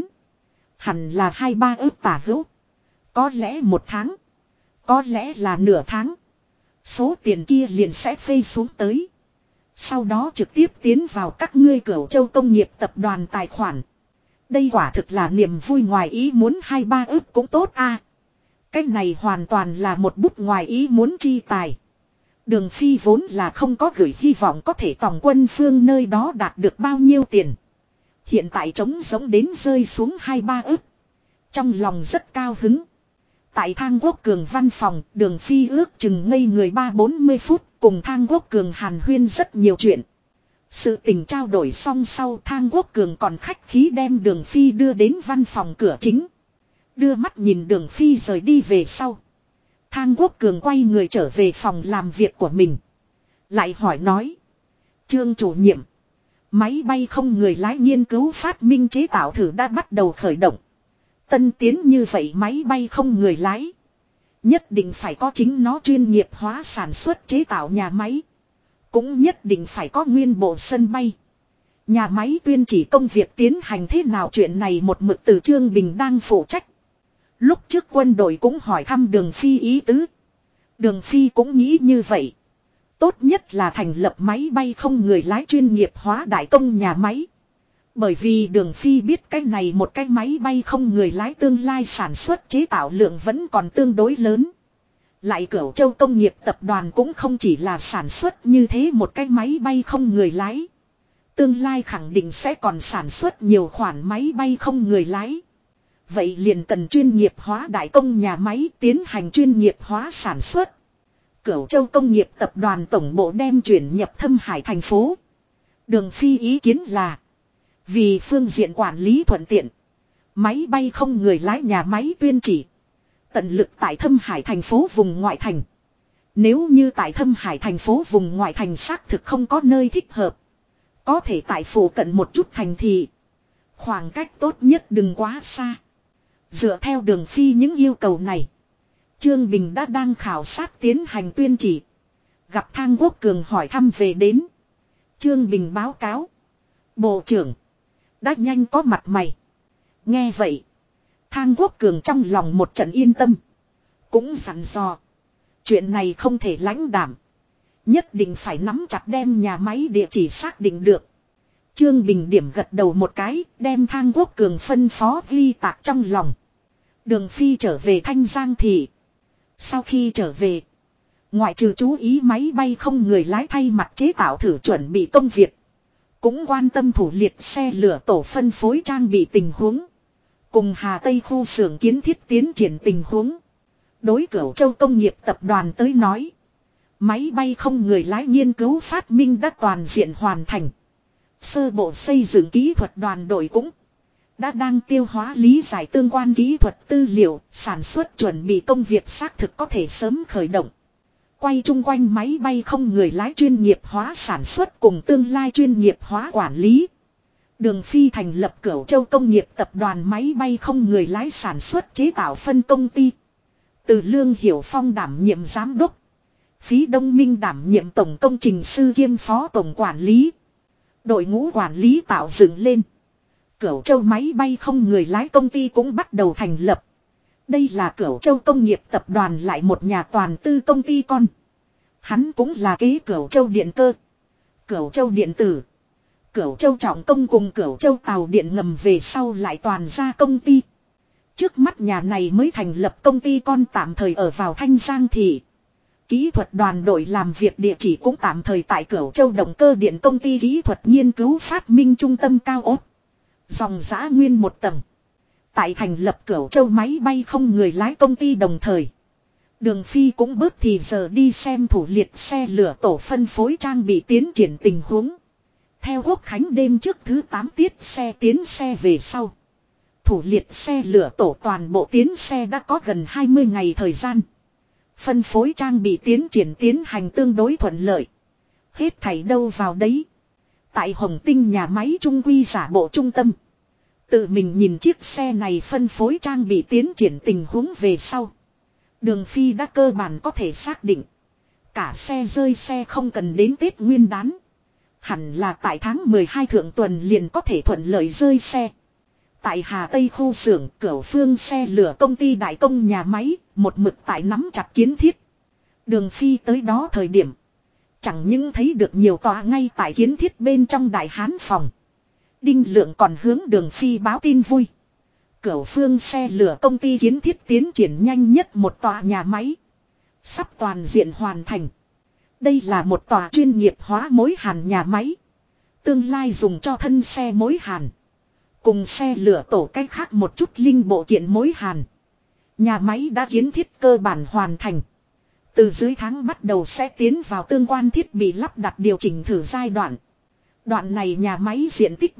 Hẳn là 2-3 ức tả hữu. Có lẽ 1 tháng. Có lẽ là nửa tháng. Số tiền kia liền sẽ phê xuống tới. Sau đó trực tiếp tiến vào các ngươi Cửu Châu Công nghiệp tập đoàn tài khoản. Đây quả thực là niềm vui ngoài ý muốn 2-3 ức cũng tốt a. Cái này hoàn toàn là một bút ngoài ý muốn chi tài. Đường Phi vốn là không có gửi hy vọng có thể tòng quân phương nơi đó đạt được bao nhiêu tiền. Hiện tại trống giống đến rơi xuống 2-3 ức. Trong lòng rất cao hứng. Tại Thang Quốc Cường văn phòng, Đường Phi ước chừng ngây người 3-40 phút, cùng Thang Quốc Cường hàn huyên rất nhiều chuyện. Sự tình trao đổi xong sau, Thang Quốc Cường còn khách khí đem Đường Phi đưa đến văn phòng cửa chính. Đưa mắt nhìn Đường Phi rời đi về sau. Thang Quốc Cường quay người trở về phòng làm việc của mình. Lại hỏi nói. Trương chủ nhiệm. Máy bay không người lái nghiên cứu phát minh chế tạo thử đã bắt đầu khởi động. Tân tiến như vậy máy bay không người lái. Nhất định phải có chính nó chuyên nghiệp hóa sản xuất chế tạo nhà máy. Cũng nhất định phải có nguyên bộ sân bay. Nhà máy tuyên chỉ công việc tiến hành thế nào chuyện này một mực từ Trương Bình đang phụ trách. Lúc trước quân đội cũng hỏi thăm Đường Phi ý tứ. Đường Phi cũng nghĩ như vậy. Tốt nhất là thành lập máy bay không người lái chuyên nghiệp hóa đại công nhà máy. Bởi vì Đường Phi biết cái này một cái máy bay không người lái tương lai sản xuất chế tạo lượng vẫn còn tương đối lớn. Lại Cửu Châu Công nghiệp tập đoàn cũng không chỉ là sản xuất như thế một cái máy bay không người lái. Tương lai khẳng định sẽ còn sản xuất nhiều khoản máy bay không người lái. Vậy liền cần chuyên nghiệp hóa đại công nhà máy tiến hành chuyên nghiệp hóa sản xuất. Cửu Châu Công nghiệp tập đoàn tổng bộ đem chuyển nhập Thâm Hải thành phố. Đường Phi ý kiến là vì phương diện quản lý thuận tiện, máy bay không người lái nhà máy tuyên chỉ tận lực tại Thâm Hải thành phố vùng ngoại thành. Nếu như tại Thâm Hải thành phố vùng ngoại thành xác thực không có nơi thích hợp, có thể tại phụ cận một chút thành thị. Khoảng cách tốt nhất đừng quá xa. Dựa theo Đường Phi những yêu cầu này, Trương Bình đã đang khảo sát tiến hành tuyên chỉ. Gặp Thang Quốc Cường hỏi thăm về đến. Trương Bình báo cáo. Bộ trưởng. Đã nhanh có mặt mày. Nghe vậy. Thang Quốc Cường trong lòng một trận yên tâm. Cũng dặn dò. Chuyện này không thể lãnh đảm. Nhất định phải nắm chặt đem nhà máy địa chỉ xác định được. Trương Bình điểm gật đầu một cái. Đem Thang Quốc Cường phân phó ghi tạc trong lòng. Đường Phi trở về Thanh Giang Thị. Sau khi trở về. Ngoại trừ chú ý máy bay không người lái thay mặt chế tạo thử chuẩn bị công việc. Cũng quan tâm thủ liệt xe lửa tổ phân phối trang bị tình huống. Cùng Hà Tây khu xưởng kiến thiết tiến triển tình huống. Đối Cửu Châu Công nghiệp tập đoàn tới nói. Máy bay không người lái nghiên cứu phát minh đã toàn diện hoàn thành. Sơ bộ xây dựng kỹ thuật đoàn đội cũng đã đang tiêu hóa lý giải tương quan kỹ thuật tư liệu, sản xuất chuẩn bị công việc xác thực có thể sớm khởi động. Quay chung quanh máy bay không người lái chuyên nghiệp hóa sản xuất cùng tương lai chuyên nghiệp hóa quản lý. Đường Phi thành lập Cửu Châu Công nghiệp tập đoàn máy bay không người lái sản xuất chế tạo phân công ty. Từ Lương Hiểu Phong đảm nhiệm giám đốc. Phí Đông Minh đảm nhiệm tổng công trình sư kiêm phó tổng quản lý. Đội ngũ quản lý tạo dựng lên. Cửu Châu máy bay không người lái công ty cũng bắt đầu thành lập. Đây là Cửu Châu Công nghiệp tập đoàn lại một nhà toàn tư công ty con. Hắn cũng là kế Cửu Châu Điện Cơ, Cửu Châu Điện Tử, Cửu Châu Trọng Công cùng Cửu Châu Tàu Điện ngầm về sau lại toàn ra công ty. Trước mắt nhà này mới thành lập công ty con tạm thời ở vào Thanh Giang Thị. Kỹ thuật đoàn đội làm việc địa chỉ cũng tạm thời tại Cửu Châu Động Cơ Điện công ty kỹ thuật nghiên cứu phát minh trung tâm cao ốt. Dòng giã nguyên một tầng. Tại thành lập Cửu Châu máy bay không người lái công ty đồng thời. Đường Phi cũng bớt thì giờ đi xem thủ liệt xe lửa tổ phân phối trang bị tiến triển tình huống. Theo Quốc Khánh đêm trước thứ 8 tiết xe tiến xe về sau. Thủ liệt xe lửa tổ toàn bộ tiến xe đã có gần 20 ngày thời gian. Phân phối trang bị tiến hành tương đối thuận lợi. Hết thảy đâu vào đấy. Tại Hồng Tinh nhà máy trung quy giả bộ trung tâm. Tự mình nhìn chiếc xe này phân phối trang bị tiến triển tình huống về sau. Đường Phi đã cơ bản có thể xác định. Cả xe rơi xe không cần đến Tết Nguyên Đán. Hẳn là tại tháng 12 thượng tuần liền có thể thuận lợi rơi xe. Tại Hà Tây khu xưởng Cửu Phương xe lửa công ty đại công nhà máy, một mực tại nắm chặt kiến thiết. Đường Phi tới đó thời điểm. Chẳng những thấy được nhiều tòa ngay tại kiến thiết bên trong đại hán phòng. Đinh Lượng còn hướng Đường Phi báo tin vui. Cửu Phương xe lửa công ty kiến thiết tiến triển nhanh nhất một tòa nhà máy. Sắp toàn diện hoàn thành. Đây là một tòa chuyên nghiệp hóa mối hàn nhà máy. Tương lai dùng cho thân xe mối hàn. Cùng xe lửa tổ cách khác một chút linh bộ kiện mối hàn. Nhà máy đã kiến thiết cơ bản hoàn thành. Từ dưới tháng bắt đầu sẽ tiến vào tương quan thiết bị lắp đặt điều chỉnh thử giai đoạn. Đoạn này nhà máy diện tích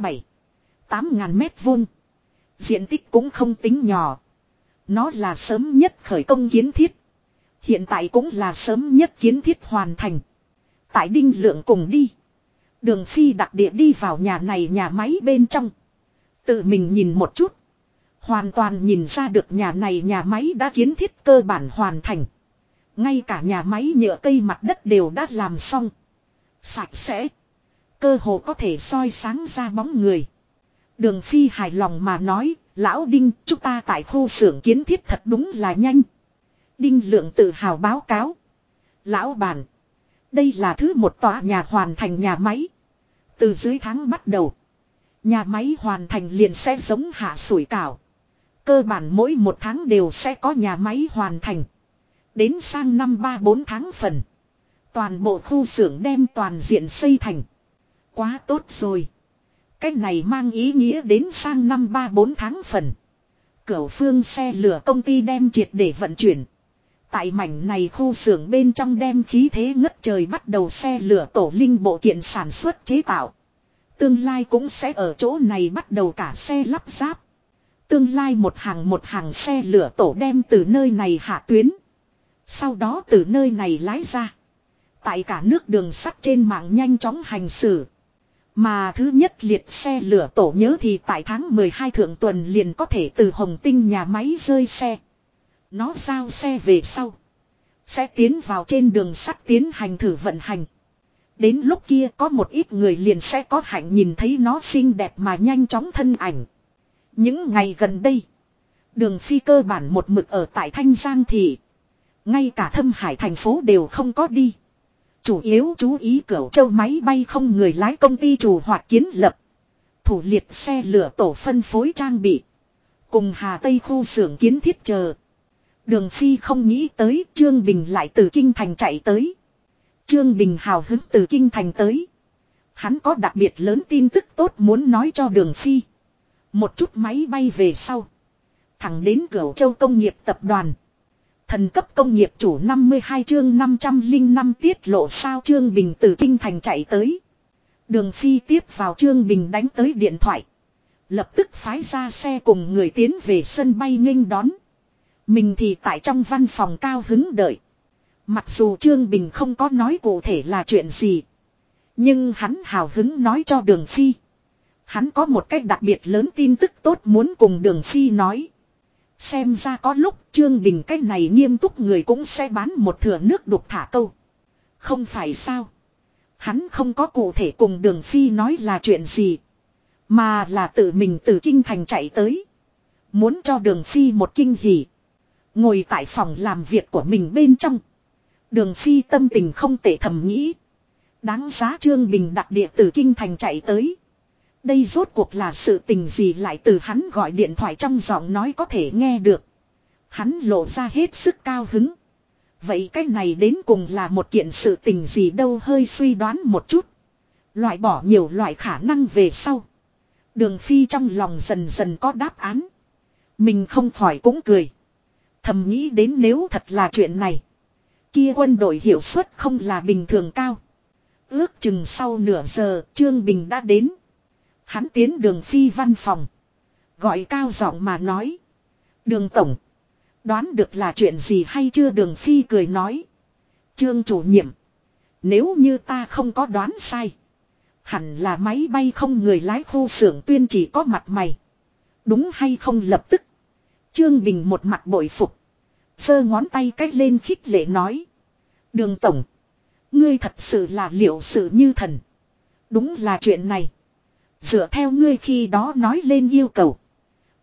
7-8 ngàn mét vuông. Diện tích cũng không tính nhỏ. Nó là sớm nhất khởi công kiến thiết. Hiện tại cũng là sớm nhất kiến thiết hoàn thành. Tại Đinh Lượng cùng đi. Đường Phi đặc địa đi vào nhà này nhà máy bên trong. Tự mình nhìn một chút. Hoàn toàn nhìn ra được nhà này nhà máy đã kiến thiết cơ bản hoàn thành. Ngay cả nhà máy nhựa cây mặt đất đều đã làm xong. Sạch sẽ. Cơ hồ có thể soi sáng ra bóng người. Đường Phi hài lòng mà nói, lão Đinh, chúng ta tại khu xưởng kiến thiết thật đúng là nhanh. Đinh Lượng tự hào báo cáo. Lão bản, đây là thứ một tòa nhà hoàn thành nhà máy. Từ dưới tháng bắt đầu, nhà máy hoàn thành liền sẽ giống hạ sủi cảo. Cơ bản mỗi một tháng đều sẽ có nhà máy hoàn thành. Đến sang năm 3-4 tháng phần. Toàn bộ khu xưởng đem toàn diện xây thành. Quá tốt rồi. Cái này mang ý nghĩa đến sang năm 3-4 tháng phần. Cửu Phương xe lửa công ty đem triệt để vận chuyển. Tại mảnh này khu xưởng bên trong đem khí thế ngất trời bắt đầu xe lửa tổ linh bộ kiện sản xuất chế tạo. Tương lai cũng sẽ ở chỗ này bắt đầu cả xe lắp ráp. Tương lai một hàng xe lửa tổ đem từ nơi này hạ tuyến. Sau đó từ nơi này lái ra. Tại cả nước đường sắt trên mạng nhanh chóng hành xử. Mà thứ nhất liệt xe lửa tổ nhớ thì tại tháng 12 thượng tuần liền có thể từ Hồng Tinh nhà máy rơi xe. Nó giao xe về sau. Sẽ tiến vào trên đường sắt tiến hành thử vận hành. Đến lúc kia có một ít người liền sẽ có hạnh nhìn thấy nó xinh đẹp mà nhanh chóng thân ảnh. Những ngày gần đây. Đường Phi cơ bản một mực ở tại Thanh Giang thị. Ngay cả Thâm Hải thành phố đều không có đi. Chủ yếu chú ý Cửu Châu máy bay không người lái công ty chủ hoạt kiến lập. Thủ liệt xe lửa tổ phân phối trang bị. Cùng Hà Tây khu xưởng kiến thiết chờ. Đường Phi không nghĩ tới Trương Bình lại từ Kinh Thành chạy tới. Trương Bình hào hứng từ Kinh Thành tới. Hắn có đặc biệt lớn tin tức tốt muốn nói cho Đường Phi. Một chút máy bay về sau. Thẳng đến Cửu Châu công nghiệp tập đoàn. Thần cấp công nghiệp chủ 52 chương 505 tiết lộ sao Trương Bình từ Kinh Thành chạy tới. Đường Phi tiếp vào Trương Bình đánh tới điện thoại. Lập tức phái ra xe cùng người tiến về sân bay nghênh đón. Mình thì tại trong văn phòng cao hứng đợi. Mặc dù Trương Bình không có nói cụ thể là chuyện gì. Nhưng hắn hào hứng nói cho Đường Phi. Hắn có một cách đặc biệt lớn tin tức tốt muốn cùng Đường Phi nói. Xem ra có lúc Trương Bình cái này nghiêm túc người cũng sẽ bán một thửa nước đục thả câu. Không phải sao. Hắn không có cụ thể cùng Đường Phi nói là chuyện gì. Mà là tự mình từ Kinh Thành chạy tới. Muốn cho Đường Phi một kinh hỉ. Ngồi tại phòng làm việc của mình bên trong. Đường Phi tâm tình không tệ thầm nghĩ. Đáng giá Trương Bình đặc địa từ Kinh Thành chạy tới. Đây rốt cuộc là sự tình gì lại từ hắn gọi điện thoại trong giọng nói có thể nghe được. Hắn lộ ra hết sức cao hứng. Vậy cái này đến cùng là một kiện sự tình gì đâu hơi suy đoán một chút. Loại bỏ nhiều loại khả năng về sau. Đường Phi trong lòng dần dần có đáp án. Mình không khỏi cũng cười. Thầm nghĩ đến nếu thật là chuyện này. Kia quân đội hiệu suất không là bình thường cao. Ước chừng sau nửa giờ Trương Bình đã đến. Hắn tiến Đường Phi văn phòng. Gọi cao giọng mà nói. Đường tổng. Đoán được là chuyện gì hay chưa Đường Phi cười nói. Trương chủ nhiệm. Nếu như ta không có đoán sai. Hẳn là máy bay không người lái khu xưởng tuyên chỉ có mặt mày. Đúng hay không lập tức. Trương Bình một mặt bội phục. Giơ ngón tay cách lên khích lệ nói. Đường tổng. Ngươi thật sự là liệu sự như thần. Đúng là chuyện này. Dựa theo ngươi khi đó nói lên yêu cầu.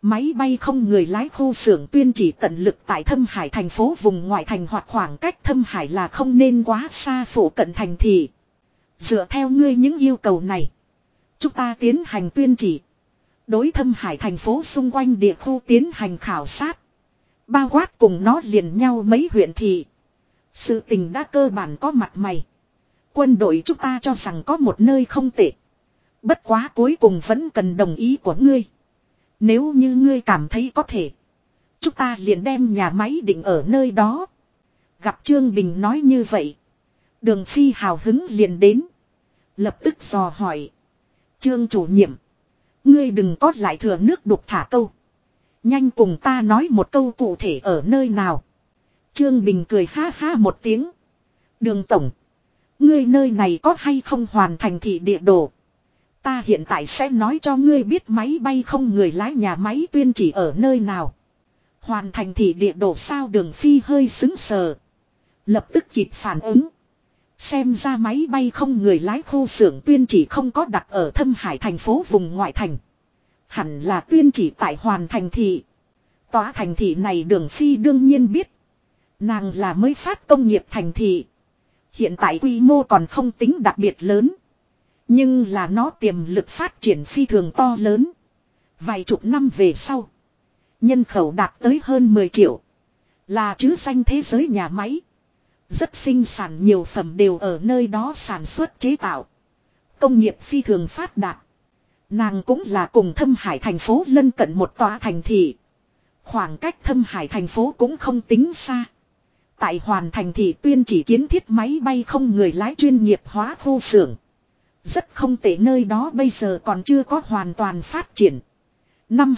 Máy bay không người lái khu xưởng tuyên chỉ tận lực tại Thâm Hải thành phố vùng ngoại thành hoặc khoảng cách Thâm Hải là không nên quá xa phủ cận thành thị. Dựa theo ngươi những yêu cầu này, chúng ta tiến hành tuyên chỉ. Đối Thâm Hải thành phố xung quanh địa khu tiến hành khảo sát. Bao quát cùng nó liền nhau mấy huyện thị. Sự tình đã cơ bản có mặt mày. Quân đội chúng ta cho rằng có một nơi không tệ. Bất quá cuối cùng vẫn cần đồng ý của ngươi. Nếu như ngươi cảm thấy có thể, chúng ta liền đem nhà máy định ở nơi đó. Gặp Trương Bình nói như vậy, Đường Phi hào hứng liền đến. Lập tức dò hỏi. Trương chủ nhiệm, ngươi đừng có lại thừa nước đục thả câu. Nhanh cùng ta nói một câu cụ thể ở nơi nào. Trương Bình cười ha ha một tiếng. Đường tổng, ngươi nơi này có hay không hoàn thành thị địa đồ? Ta hiện tại sẽ nói cho ngươi biết máy bay không người lái nhà máy tuyên chỉ ở nơi nào. Hoàn thành thị địa đồ sao? Đường Phi hơi xứng sờ. Lập tức kịp phản ứng. Xem ra máy bay không người lái khu xưởng tuyên chỉ không có đặt ở Thâm Hải thành phố vùng ngoại thành. Hẳn là tuyên chỉ tại hoàn thành thị. Tòa thành thị này Đường Phi đương nhiên biết. Nàng là mới phát công nghiệp thành thị. Hiện tại quy mô còn không tính đặc biệt lớn. Nhưng là nó tiềm lực phát triển phi thường to lớn. Vài chục năm về sau, nhân khẩu đạt tới hơn 10 triệu. Là chứ danh thế giới nhà máy. Rất sinh sản nhiều phẩm đều ở nơi đó sản xuất chế tạo. Công nghiệp phi thường phát đạt. Nàng cũng là cùng Thâm Hải thành phố lân cận một tòa thành thị. Khoảng cách Thâm Hải thành phố cũng không tính xa. Tại hoàn thành thị tuyên chỉ kiến thiết máy bay không người lái chuyên nghiệp hóa khu xưởng. Rất không tệ, nơi đó bây giờ còn chưa có hoàn toàn phát triển. Năm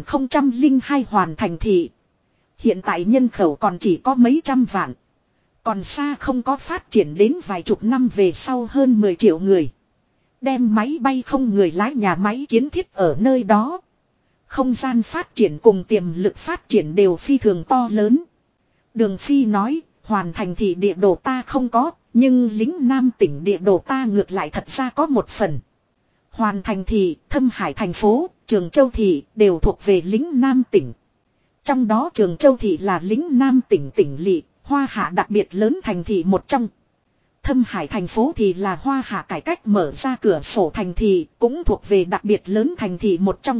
2002 hoàn thành thị. Hiện tại nhân khẩu còn chỉ có mấy trăm vạn. Còn xa không có phát triển đến vài chục năm về sau hơn 10 triệu người. Đem máy bay không người lái nhà máy kiến thiết ở nơi đó. Không gian phát triển cùng tiềm lực phát triển đều phi thường to lớn. Đường Phi nói, hoàn thành thị địa đồ ta không có, nhưng lính Nam tỉnh địa đồ ta ngược lại thật ra có một phần. Hoàn thành thị, Thâm Hải thành phố, Trường Châu thị đều thuộc về lính Nam tỉnh. Trong đó Trường Châu thị là lính Nam tỉnh tỉnh lỵ, Hoa Hạ đặc biệt lớn thành thị một trong. Thâm Hải thành phố thì là Hoa Hạ cải cách mở ra cửa sổ thành thị, cũng thuộc về đặc biệt lớn thành thị một trong.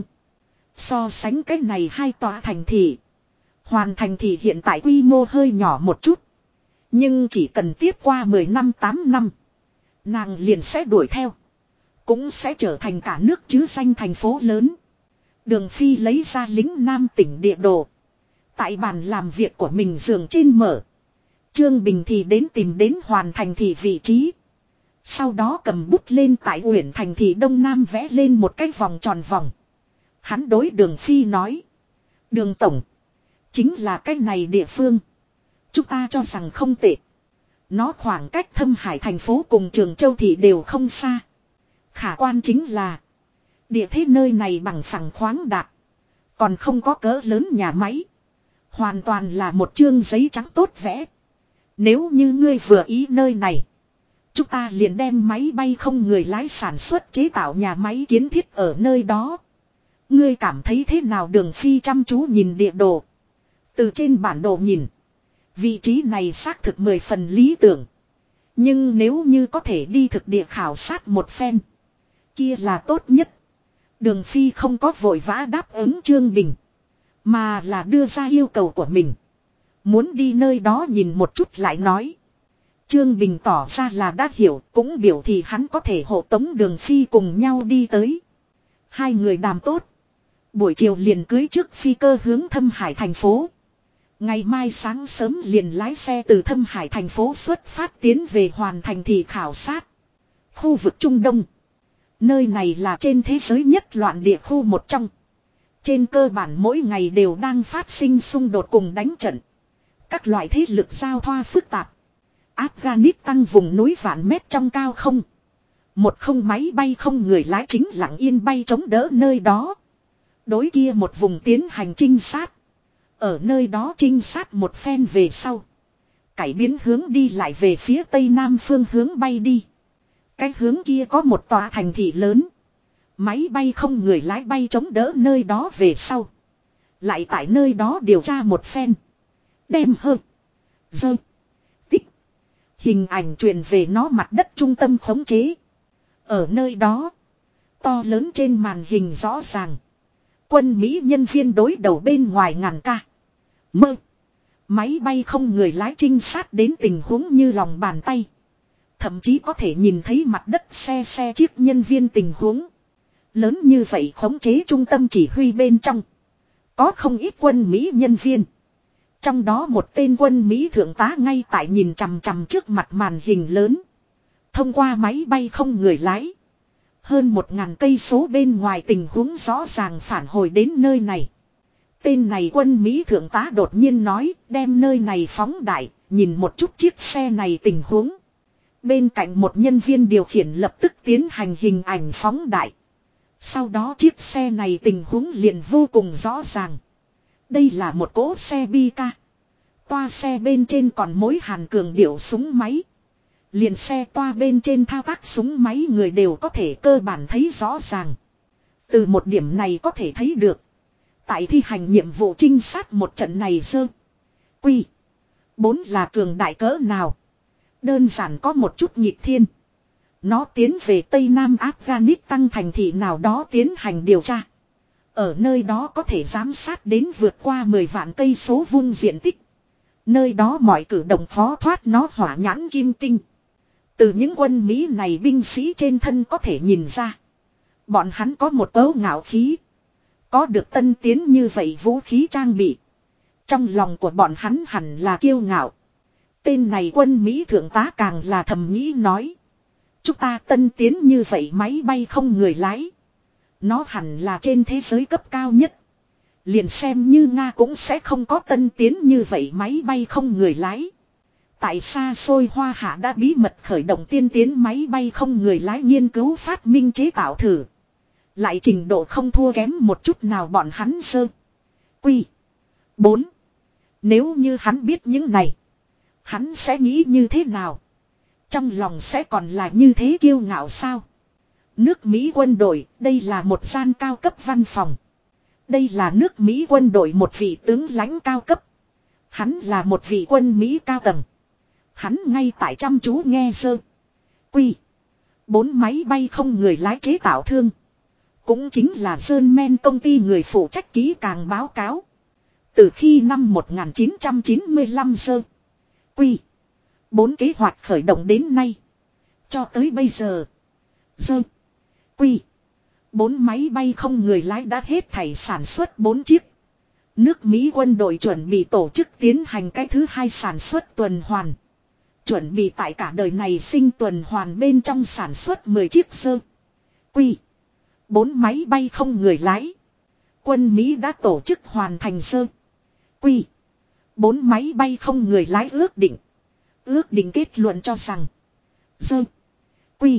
So sánh cái này hai tòa thành thị, hoàn thành thị hiện tại quy mô hơi nhỏ một chút. Nhưng chỉ cần tiếp qua 10 năm 8 năm, nàng liền sẽ đuổi theo. Cũng sẽ trở thành cả nước chứ danh thành phố lớn. Đường Phi lấy ra lính Nam tỉnh địa đồ. Tại bàn làm việc của mình giường trên mở. Trương Bình thì tìm đến hoàn thành thị vị trí. Sau đó cầm bút lên tại uyển thành thị Đông Nam vẽ lên một cái vòng tròn vòng. Hắn đối Đường Phi nói. Đường tổng, chính là cái này địa phương. Chúng ta cho rằng không tệ. Nó khoảng cách Thâm Hải thành phố cùng Trường Châu thị đều không xa. Khả quan chính là địa thế nơi này bằng phẳng khoáng đạt. Còn không có cỡ lớn nhà máy. Hoàn toàn là một chương giấy trắng tốt vẽ. Nếu như ngươi vừa ý nơi này, chúng ta liền đem máy bay không người lái sản xuất chế tạo nhà máy kiến thiết ở nơi đó. Ngươi cảm thấy thế nào? Đường Phi chăm chú nhìn địa đồ. Từ trên bản đồ nhìn, vị trí này xác thực 10 phần lý tưởng. Nhưng nếu như có thể đi thực địa khảo sát một phen, kia là tốt nhất. Đường Phi không có vội vã đáp ứng Trương Bình, mà là đưa ra yêu cầu của mình. Muốn đi nơi đó nhìn một chút lại nói. Trương Bình tỏ ra là đã hiểu, cũng biểu thị hắn có thể hộ tống Đường Phi cùng nhau đi tới. Hai người đàm tốt. Buổi chiều liền cưới trước phi cơ hướng Thâm Hải thành phố. Ngày mai sáng sớm liền lái xe từ Thâm Hải thành phố xuất phát tiến về hoàn thành thị khảo sát. Khu vực Trung Đông. Nơi này là trên thế giới nhất loạn địa khu một trong. Trên cơ bản mỗi ngày đều đang phát sinh xung đột cùng đánh trận. Các loại thế lực giao thoa phức tạp. Afghanistan vùng núi vạn mét trong cao không. Một không máy bay không người lái chính lặng yên bay chống đỡ nơi đó. Đối kia một vùng tiến hành trinh sát. Ở nơi đó trinh sát một phen về sau, cải biến hướng đi lại về phía tây nam phương hướng bay đi. Cái hướng kia có một tòa thành thị lớn. Máy bay không người lái bay chống đỡ nơi đó về sau, Lại tại nơi đó điều tra một phen. Đem hơ. Dơ. Tích. Hình ảnh truyền về nó mặt đất trung tâm khống chế. Ở nơi đó. To lớn trên màn hình rõ ràng. Quân Mỹ nhân viên đối đầu bên ngoài ngàn ca. Mơ. Máy bay không người lái trinh sát đến tình huống như lòng bàn tay. Thậm chí có thể nhìn thấy mặt đất xe chiếc nhân viên tình huống. Lớn như vậy khống chế trung tâm chỉ huy bên trong. Có không ít quân Mỹ nhân viên. Trong đó một tên quân Mỹ thượng tá ngay tại nhìn chằm chằm trước mặt màn hình lớn. Thông qua máy bay không người lái. Hơn 1000 cây số bên ngoài tình huống rõ ràng phản hồi đến nơi này. Tên này quân Mỹ thượng tá đột nhiên nói đem nơi này phóng đại, nhìn một chút chiếc xe này tình huống. Bên cạnh một nhân viên điều khiển lập tức tiến hành hình ảnh phóng đại. Sau đó chiếc xe này tình huống liền vô cùng rõ ràng. Đây là một cỗ xe Bika. Toa xe bên trên còn mối hàn cường điệu súng máy. Liền xe toa bên trên thao tác súng máy người đều có thể cơ bản thấy rõ ràng. Từ một điểm này có thể thấy được. Tại thi hành nhiệm vụ trinh sát một trận này sơ. Quy. 4 là cường đại cỡ nào. Đơn giản có một chút nhịp thiên. Nó tiến về Tây Nam Afghanistan thành thị nào đó tiến hành điều tra. Ở nơi đó có thể giám sát đến vượt qua 10 vạn cây số vuông diện tích. Nơi đó mọi cử động phó thoát nó hỏa nhãn kim tinh. Từ những quân Mỹ này binh sĩ trên thân có thể nhìn ra. Bọn hắn có một cấu ngạo khí. Có được tân tiến như vậy vũ khí trang bị. Trong lòng của bọn hắn hẳn là kiêu ngạo. Tên này quân Mỹ thượng tá càng là thầm nghĩ nói. Chúng ta tân tiến như vậy máy bay không người lái. Nó hẳn là trên thế giới cấp cao nhất. Liền xem như Nga cũng sẽ không có tân tiến như vậy máy bay không người lái. Tại xa xôi Hoa Hạ đã bí mật khởi động tiên tiến máy bay không người lái nghiên cứu phát minh chế tạo thử. Lại trình độ không thua kém một chút nào bọn hắn sơ. Quy. 4. Nếu như hắn biết những này. Hắn sẽ nghĩ như thế nào? Trong lòng sẽ còn là như thế kiêu ngạo sao? Nước Mỹ quân đội, đây là một gian cao cấp văn phòng. Đây là nước Mỹ quân đội một vị tướng lãnh cao cấp. Hắn là một vị quân Mỹ cao tầng. Hắn ngay tại chăm chú nghe sơ. Quy. 4 máy bay không người lái chế tạo thương. Cũng chính là German công ty người phụ trách ký càng báo cáo. Từ khi năm 1995 sơ. Quy. 4 kế hoạch khởi động đến nay. Cho tới bây giờ. Sơ. Quy. 4 máy bay không người lái đã hết thảy sản xuất 4 chiếc. Nước Mỹ quân đội chuẩn bị tổ chức tiến hành cái thứ 2 sản xuất tuần hoàn. Chuẩn bị tại cả đời này sinh tuần hoàn bên trong sản xuất 10 chiếc sơ. Quy. 4 máy bay không người lái. Quân Mỹ đã tổ chức hoàn thành sơ. Quy. 4 máy bay không người lái ước định. Ước định kết luận cho rằng. Sơ. Quy.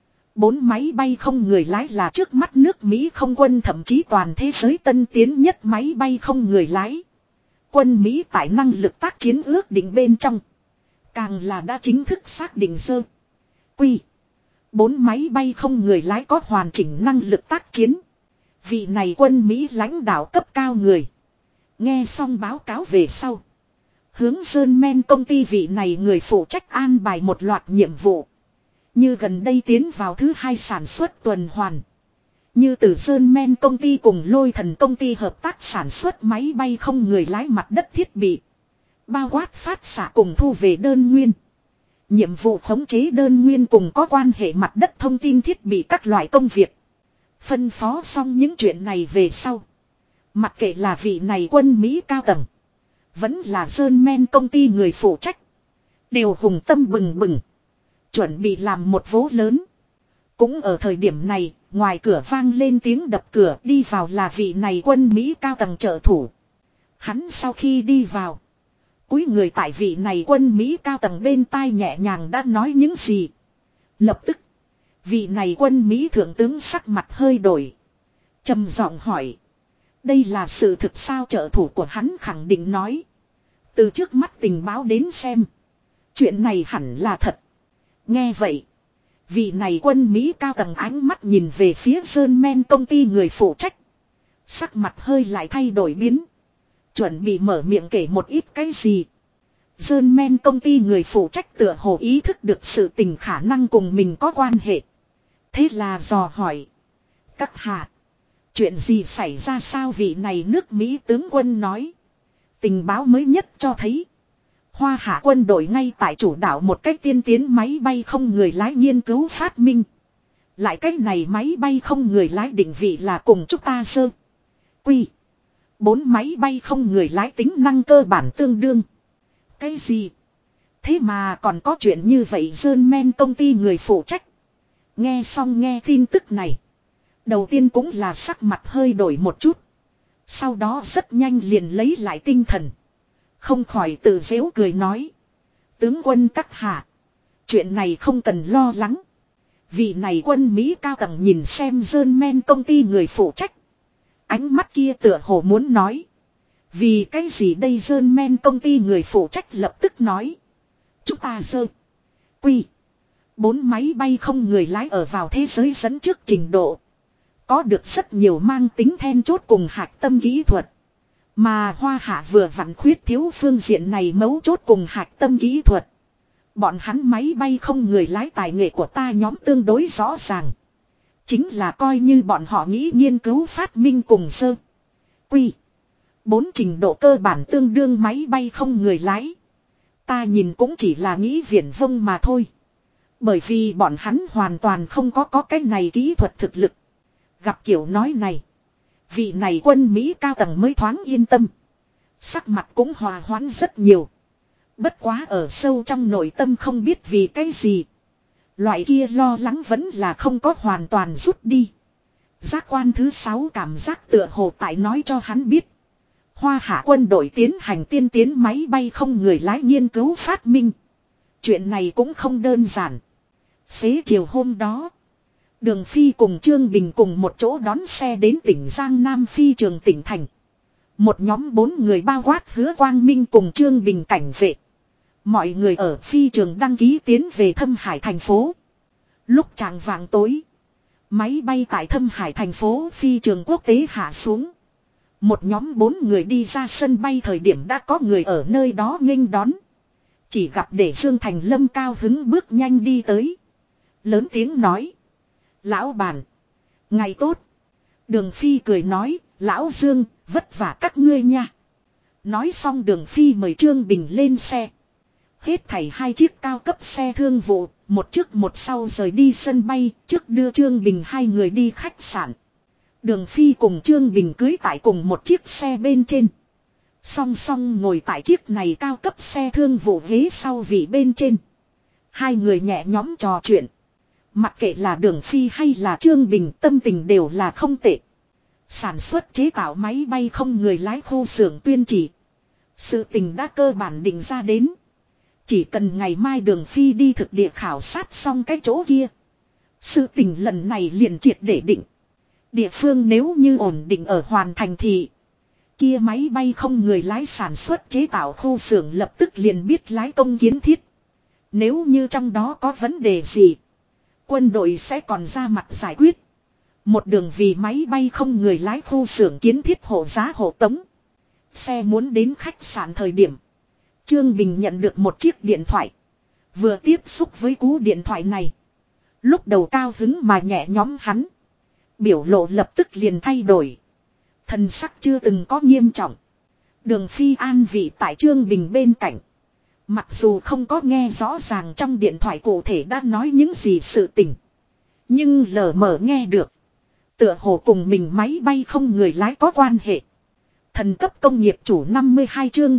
4 máy bay không người lái là trước mắt nước Mỹ không quân thậm chí toàn thế giới tân tiến nhất máy bay không người lái. Quân Mỹ tại năng lực tác chiến ước định bên trong. Càng là đã chính thức xác định sơ. Quy. 4 máy bay không người lái có hoàn chỉnh năng lực tác chiến. Vị này quân Mỹ lãnh đạo cấp cao người. Nghe xong báo cáo về sau. Hướng German công ty vị này người phụ trách an bài một loạt nhiệm vụ. Như gần đây tiến vào thứ 2 sản xuất tuần hoàn. Như từ German công ty cùng Lôi Thần công ty hợp tác sản xuất máy bay không người lái mặt đất thiết bị. Bao quát phát xạ cùng thu về đơn nguyên. Nhiệm vụ khống chế đơn nguyên cùng có quan hệ mặt đất thông tin thiết bị các loại công việc. Phân phó xong những chuyện này về sau. Mặc kệ là vị này quân Mỹ cao tầng. Vẫn là German công ty người phụ trách. Đều hùng tâm bừng bừng. Chuẩn bị làm một vố lớn. Cũng ở thời điểm này, ngoài cửa vang lên tiếng đập cửa đi vào là vị này quân Mỹ cao tầng trợ thủ. Hắn sau khi đi vào. Cúi người tại vị này quân Mỹ cao tầng bên tai nhẹ nhàng đã nói những gì. Lập tức, vị này quân Mỹ thượng tướng sắc mặt hơi đổi. Trầm giọng hỏi. Đây là sự thực sao trợ thủ của hắn khẳng định nói. Từ trước mắt tình báo đến xem. Chuyện này hẳn là thật. Nghe vậy. Vị này quân Mỹ cao tầng ánh mắt nhìn về phía German công ty người phụ trách. Sắc mặt hơi lại thay đổi biến. Chuẩn bị mở miệng kể một ít cái gì. German công ty người phụ trách tựa hồ ý thức được sự tình khả năng cùng mình có quan hệ. Thế là dò hỏi. Các hạ. Chuyện gì xảy ra sao vị này nước Mỹ tướng quân nói. Tình báo mới nhất cho thấy. Hoa hạ quân đội ngay tại chủ đạo một cách tiên tiến máy bay không người lái nghiên cứu phát minh. Lại cách này máy bay không người lái định vị là cùng chúng ta sơ. Quy. 4 máy bay không người lái tính năng cơ bản tương đương. Cái gì? Thế mà còn có chuyện như vậy German công ty người phụ trách. Nghe xong nghe tin tức này. Đầu tiên cũng là sắc mặt hơi đổi một chút. Sau đó rất nhanh liền lấy lại tinh thần. Không khỏi tự giễu cười nói. Tướng quân các hạ. Chuyện này không cần lo lắng. Vị này quân Mỹ cao tầng nhìn xem German công ty người phụ trách. Ánh mắt kia tựa hồ muốn nói. Vì cái gì đây German công ty người phụ trách lập tức nói. Chúng ta sơ. Quy. 4 máy bay không người lái ở vào thế giới dẫn trước trình độ. Có được rất nhiều mang tính then chốt cùng hạch tâm kỹ thuật. Mà Hoa Hạ vừa vặn khuyết thiếu phương diện này mấu chốt cùng hạch tâm kỹ thuật. Bọn hắn máy bay không người lái tài nghệ của ta nhóm tương đối rõ ràng. Chính là coi như bọn họ nghĩ nghiên cứu phát minh cùng sơ. Quy. 4 trình độ cơ bản tương đương máy bay không người lái. Ta nhìn cũng chỉ là nghĩ viển vông mà thôi. Bởi vì bọn hắn hoàn toàn không có cái này kỹ thuật thực lực. Gặp kiểu nói này. Vị này quân Mỹ cao tầng mới thoáng yên tâm. Sắc mặt cũng hòa hoãn rất nhiều. Bất quá ở sâu trong nội tâm không biết vì cái gì. Loại kia lo lắng vẫn là không có hoàn toàn rút đi. Giác quan thứ 6 cảm giác tựa hồ tại nói cho hắn biết. Hoa hạ quân đội tiến hành tiên tiến máy bay không người lái nghiên cứu phát minh. Chuyện này cũng không đơn giản. Xế chiều hôm đó. Đường Phi cùng Trương Bình cùng một chỗ đón xe đến tỉnh Giang Nam Phi trường tỉnh thành. Một nhóm 4 người bao quát Hứa Quang Minh cùng Trương Bình cảnh vệ. Mọi người ở phi trường đăng ký tiến về Thâm Hải thành phố. Lúc chạng vạng tối. Máy bay tại Thâm Hải thành phố phi trường quốc tế hạ xuống. Một nhóm 4 người đi ra sân bay thời điểm đã có người ở nơi đó nghênh đón. Chỉ gặp để Dương Thành Lâm cao hứng bước nhanh đi tới. Lớn tiếng nói. Lão bản. Ngày tốt. Đường Phi cười nói. Lão Dương, vất vả các ngươi nha. Nói xong Đường Phi mời Trương Bình lên xe. Hết thảy 2 chiếc cao cấp xe thương vụ, một trước một sau rời đi sân bay, trước đưa Trương Bình 2 người đi khách sạn. Đường Phi cùng Trương Bình cưới tại cùng một chiếc xe bên trên. Song song ngồi tại chiếc này cao cấp xe thương vụ ghế sau vị bên trên. 2 người nhẹ nhõm trò chuyện. Mặc kệ là Đường Phi hay là Trương Bình tâm tình đều là không tệ. Sản xuất chế tạo máy bay không người lái khu xưởng tuyên chỉ. Sự tình đã cơ bản định ra đến. Chỉ cần ngày mai Đường Phi đi thực địa khảo sát xong cái chỗ kia. Sự tình lần này liền triệt để định. Địa phương nếu như ổn định ở hoàn thành thì kia máy bay không người lái sản xuất chế tạo khu xưởng lập tức liền biết lái công kiến thiết. Nếu như trong đó có vấn đề gì, quân đội sẽ còn ra mặt giải quyết. Một đường vì máy bay không người lái khu xưởng kiến thiết hộ giá hộ tống. Xe muốn đến khách sạn thời điểm, Trương Bình nhận được một chiếc điện thoại. Vừa tiếp xúc với cú điện thoại này, lúc đầu cao hứng mà nhẹ nhõm hắn. Biểu lộ lập tức liền thay đổi. Thần sắc chưa từng có nghiêm trọng. Đường Phi an vị tại Trương Bình bên cạnh. Mặc dù không có nghe rõ ràng trong điện thoại cụ thể đã nói những gì sự tình, nhưng lờ mờ nghe được. Tựa hồ cùng mình máy bay không người lái có quan hệ. Thần cấp công nghiệp chủ 52 chương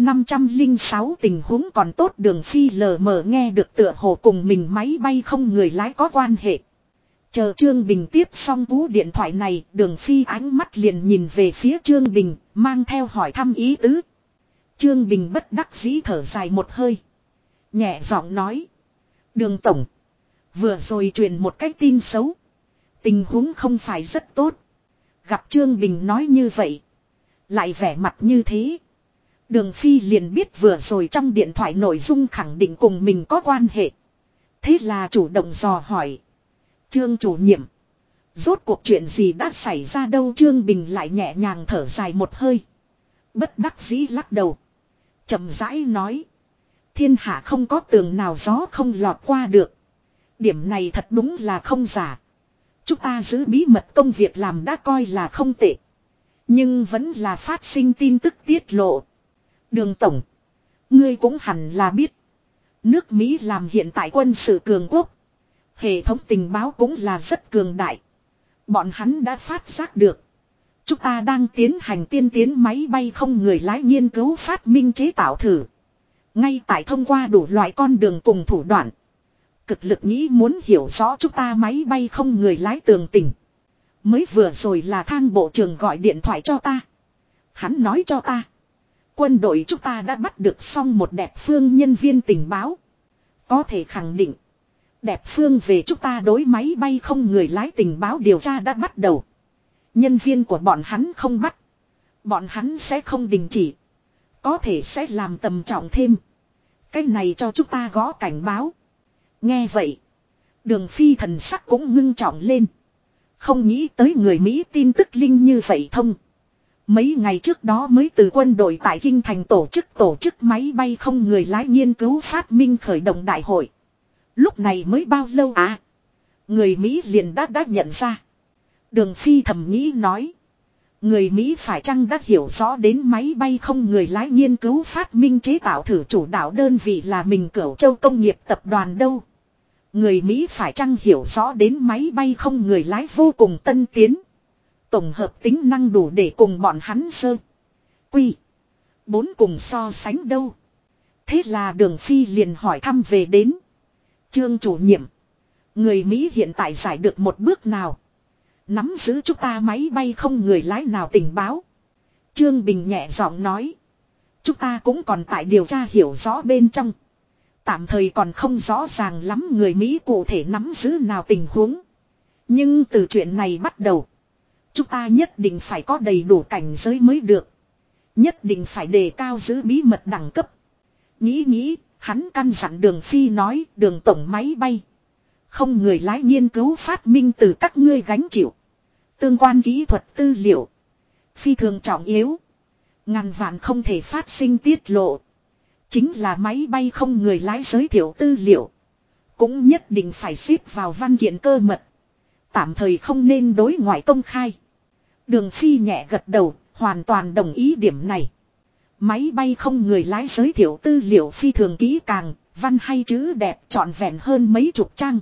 506 tình huống còn tốt Đường Phi lờ mờ nghe được tựa hồ cùng mình máy bay không người lái có quan hệ. Chờ Trương Bình tiếp xong cú điện thoại này, Đường Phi ánh mắt liền nhìn về phía Trương Bình, mang theo hỏi thăm ý tứ. Trương Bình bất đắc dĩ thở dài một hơi. Nhẹ giọng nói. Đường Tổng. Vừa rồi truyền một cái tin xấu. Tình huống không phải rất tốt. Gặp Trương Bình nói như vậy. Lại vẻ mặt như thế. Đường Phi liền biết vừa rồi trong điện thoại nội dung khẳng định cùng mình có quan hệ. Thế là chủ động dò hỏi. Trương chủ nhiệm. Rốt cuộc chuyện gì đã xảy ra đâu Trương Bình lại nhẹ nhàng thở dài một hơi. Bất đắc dĩ lắc đầu. Chậm rãi nói. Thiên hạ không có tường nào gió không lọt qua được. Điểm này thật đúng là không giả. Chúng ta giữ bí mật công việc làm đã coi là không tệ. Nhưng vẫn là phát sinh tin tức tiết lộ. Đường Tổng. Ngươi cũng hẳn là biết. Nước Mỹ làm hiện tại quân sự cường quốc. Hệ thống tình báo cũng là rất cường đại. Bọn hắn đã phát giác được. Chúng ta đang tiến hành tiên tiến máy bay không người lái nghiên cứu phát minh chế tạo thử. Ngay tại thông qua đủ loại con đường cùng thủ đoạn. Cực lực nghĩ muốn hiểu rõ chúng ta máy bay không người lái tường tình. Mới vừa rồi là Thang bộ trưởng gọi điện thoại cho ta. Hắn nói cho ta. Quân đội chúng ta đã bắt được xong một đẹp phương nhân viên tình báo. Có thể khẳng định. Đẹp phương về chúng ta đối máy bay không người lái tình báo điều tra đã bắt đầu. Nhân viên của bọn hắn không bắt. Bọn hắn sẽ không đình chỉ. Có thể sẽ làm tầm trọng thêm. Cái này cho chúng ta gõ cảnh báo. Nghe vậy. Đường Phi thần sắc cũng ngưng trọng lên. Không nghĩ tới người Mỹ tin tức linh như vậy thông. Mấy ngày trước đó mới từ quân đội tại Kinh Thành tổ chức máy bay không người lái nghiên cứu phát minh khởi động đại hội. Lúc này mới bao lâu à? Người Mỹ liền đã nhận ra. Đường Phi thầm nghĩ nói. Người Mỹ phải chăng đã hiểu rõ đến máy bay không người lái nghiên cứu phát minh chế tạo thử chủ đạo đơn vị là mình Cửu Châu Công nghiệp tập đoàn đâu. Người Mỹ phải chăng hiểu rõ đến máy bay không người lái vô cùng tân tiến. Tổng hợp tính năng đủ để cùng bọn hắn sơ. Quy. 4 cùng so sánh đâu. Thế là Đường Phi liền hỏi thăm về đến. Trương chủ nhiệm. Người Mỹ hiện tại giải được một bước nào. Nắm giữ chúng ta máy bay không người lái nào tình báo. Trương Bình nhẹ giọng nói. Chúng ta cũng còn tại điều tra hiểu rõ bên trong. Tạm thời còn không rõ ràng lắm người Mỹ cụ thể nắm giữ nào tình huống. Nhưng từ chuyện này bắt đầu. Chúng ta nhất định phải có đầy đủ cảnh giới mới được. Nhất định phải đề cao giữ bí mật đẳng cấp. Nghĩ, hắn căn dặn Đường Phi nói Đường tổng máy bay. Không người lái nghiên cứu phát minh từ các ngươi gánh chịu. Tương quan kỹ thuật tư liệu. Phi thường trọng yếu. Ngàn vạn không thể phát sinh tiết lộ. Chính là máy bay không người lái giới thiệu tư liệu. Cũng nhất định phải xếp vào văn kiện cơ mật. Tạm thời không nên đối ngoại công khai. Đường Phi nhẹ gật đầu, hoàn toàn đồng ý điểm này. Máy bay không người lái giới thiệu tư liệu phi thường kỹ càng, văn hay chữ đẹp trọn vẹn hơn mấy chục trang.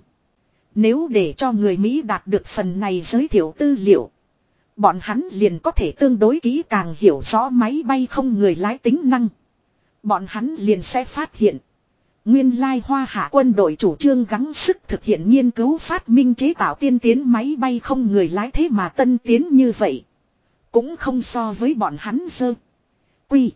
Nếu để cho người Mỹ đạt được phần này giới thiệu tư liệu, bọn hắn liền có thể tương đối kỹ càng hiểu rõ máy bay không người lái tính năng. Bọn hắn liền sẽ phát hiện. Nguyên lai Hoa Hạ quân đội chủ trương gắng sức thực hiện nghiên cứu phát minh chế tạo tiên tiến máy bay không người lái thế mà tân tiến như vậy. Cũng không so với bọn hắn dơ. Quy.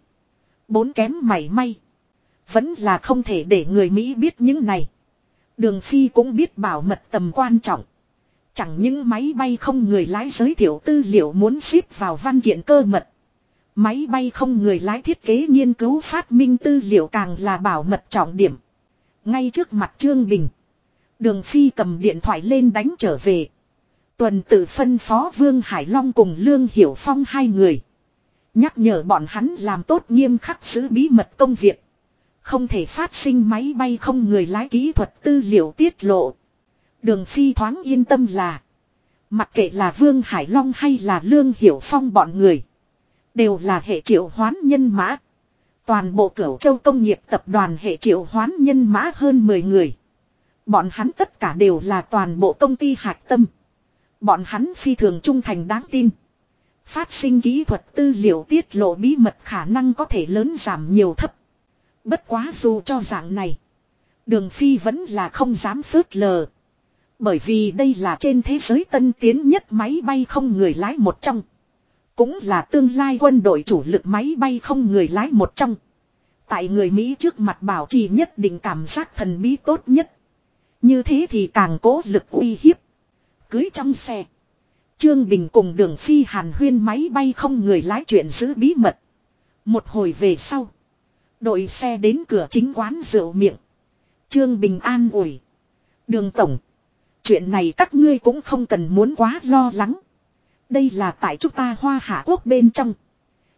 4 kém mảy may. Vẫn là không thể để người Mỹ biết những này. Đường Phi cũng biết bảo mật tầm quan trọng. Chẳng những máy bay không người lái giới thiệu tư liệu muốn xếp vào văn kiện cơ mật. Máy bay không người lái thiết kế nghiên cứu phát minh tư liệu càng là bảo mật trọng điểm. Ngay trước mặt Trương Bình. Đường Phi cầm điện thoại lên đánh trở về. Tuần tự phân phó Vương Hải Long cùng Lương Hiểu Phong hai người. Nhắc nhở bọn hắn làm tốt nghiêm khắc giữ bí mật công việc. Không thể phát sinh máy bay không người lái kỹ thuật tư liệu tiết lộ. Đường Phi thoáng yên tâm là. Mặc kệ là Vương Hải Long hay là Lương Hiểu Phong bọn người. Đều là hệ triệu hoán nhân mã. Toàn bộ Cửu Châu Công nghiệp tập đoàn hệ triệu hoán nhân mã hơn 10 người. Bọn hắn tất cả đều là toàn bộ công ty hạch tâm. Bọn hắn phi thường trung thành đáng tin. Phát sinh kỹ thuật tư liệu tiết lộ bí mật khả năng có thể lớn giảm nhiều thấp. Bất quá dù cho dạng này. Đường Phi vẫn là không dám phớt lờ. Bởi vì đây là trên thế giới tân tiến nhất máy bay không người lái một trong. Cũng là tương lai quân đội chủ lực máy bay không người lái một trong. Tại người Mỹ trước mặt bảo trì nhất định cảm giác thần bí tốt nhất. Như thế thì càng cố lực uy hiếp. Cưới trong xe. Trương Bình cùng Đường Phi hàn huyên máy bay không người lái chuyện giữ bí mật. Một hồi về sau. Đội xe đến cửa chính quán rượu miệng. Trương Bình an ủi. Đường tổng. Chuyện này các ngươi cũng không cần muốn quá lo lắng. Đây là tại chúng ta Hoa Hạ Quốc bên trong.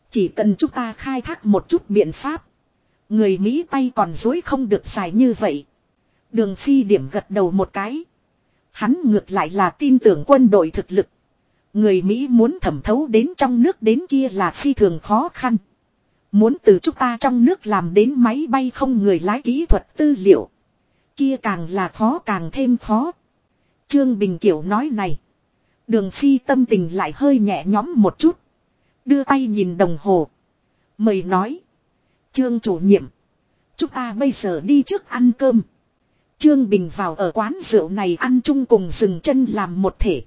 Chỉ cần chúng ta khai thác một chút biện pháp. Người Mỹ tay còn dối không được dài như vậy. Đường Phi điểm gật đầu một cái. Hắn ngược lại là tin tưởng quân đội thực lực. Người Mỹ muốn thẩm thấu đến trong nước đến kia là phi thường khó khăn. Muốn từ chúng ta trong nước làm đến máy bay không người lái kỹ thuật tư liệu. Kia càng là khó càng thêm khó. Trương Bình kiểu nói này. Đường Phi tâm tình lại hơi nhẹ nhõm một chút. Đưa tay nhìn đồng hồ. Mời nói. Trương chủ nhiệm. Chúng ta bây giờ đi trước ăn cơm. Trương Bình vào ở quán rượu này ăn chung cùng dừng chân làm một thể.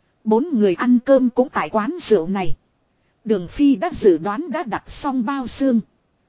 4 người ăn cơm cũng tại quán rượu này. Đường Phi đã dự đoán đã đặt xong bao xương.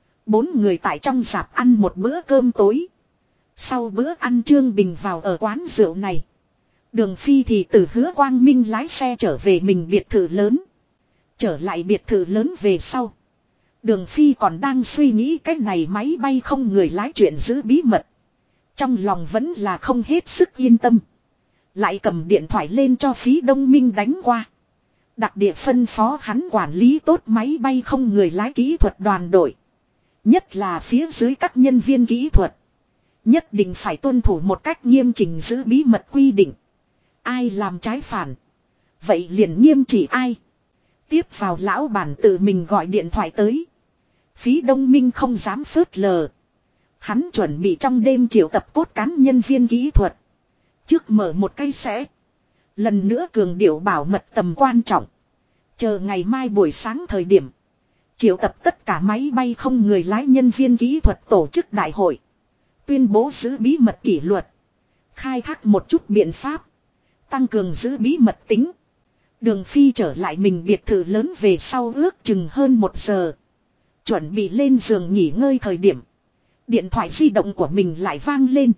4 người tại trong rạp ăn một bữa cơm tối. Sau bữa ăn Trương Bình vào ở quán rượu này. Đường Phi thì từ Hứa Quang Minh lái xe trở về mình biệt thự lớn. Trở lại biệt thự lớn về sau. Đường Phi còn đang suy nghĩ cái này máy bay không người lái chuyện giữ bí mật. Trong lòng vẫn là không hết sức yên tâm. Lại cầm điện thoại lên cho Phí Đông Minh đánh qua. Đặc địa phân phó hắn quản lý tốt máy bay không người lái kỹ thuật đoàn đội. Nhất là phía dưới các nhân viên kỹ thuật. Nhất định phải tuân thủ một cách nghiêm chỉnh giữ bí mật quy định. Ai làm trái phản. Vậy liền nghiêm trị ai. Tiếp vào lão bản tự mình gọi điện thoại tới. Phí Đông Minh không dám phớt lờ. Hắn chuẩn bị trong đêm triệu tập cốt cán nhân viên kỹ thuật. Trước mở một cây sẽ. Lần nữa cường điệu bảo mật tầm quan trọng. Chờ ngày mai buổi sáng thời điểm. Triệu tập tất cả máy bay không người lái nhân viên kỹ thuật tổ chức đại hội. Tuyên bố giữ bí mật kỷ luật. Khai thác một chút biện pháp. Tăng cường giữ bí mật tính. Đường Phi trở lại mình biệt thự lớn về sau ước chừng hơn 1 giờ. Chuẩn bị lên giường nghỉ ngơi thời điểm. Điện thoại di động của mình lại vang lên.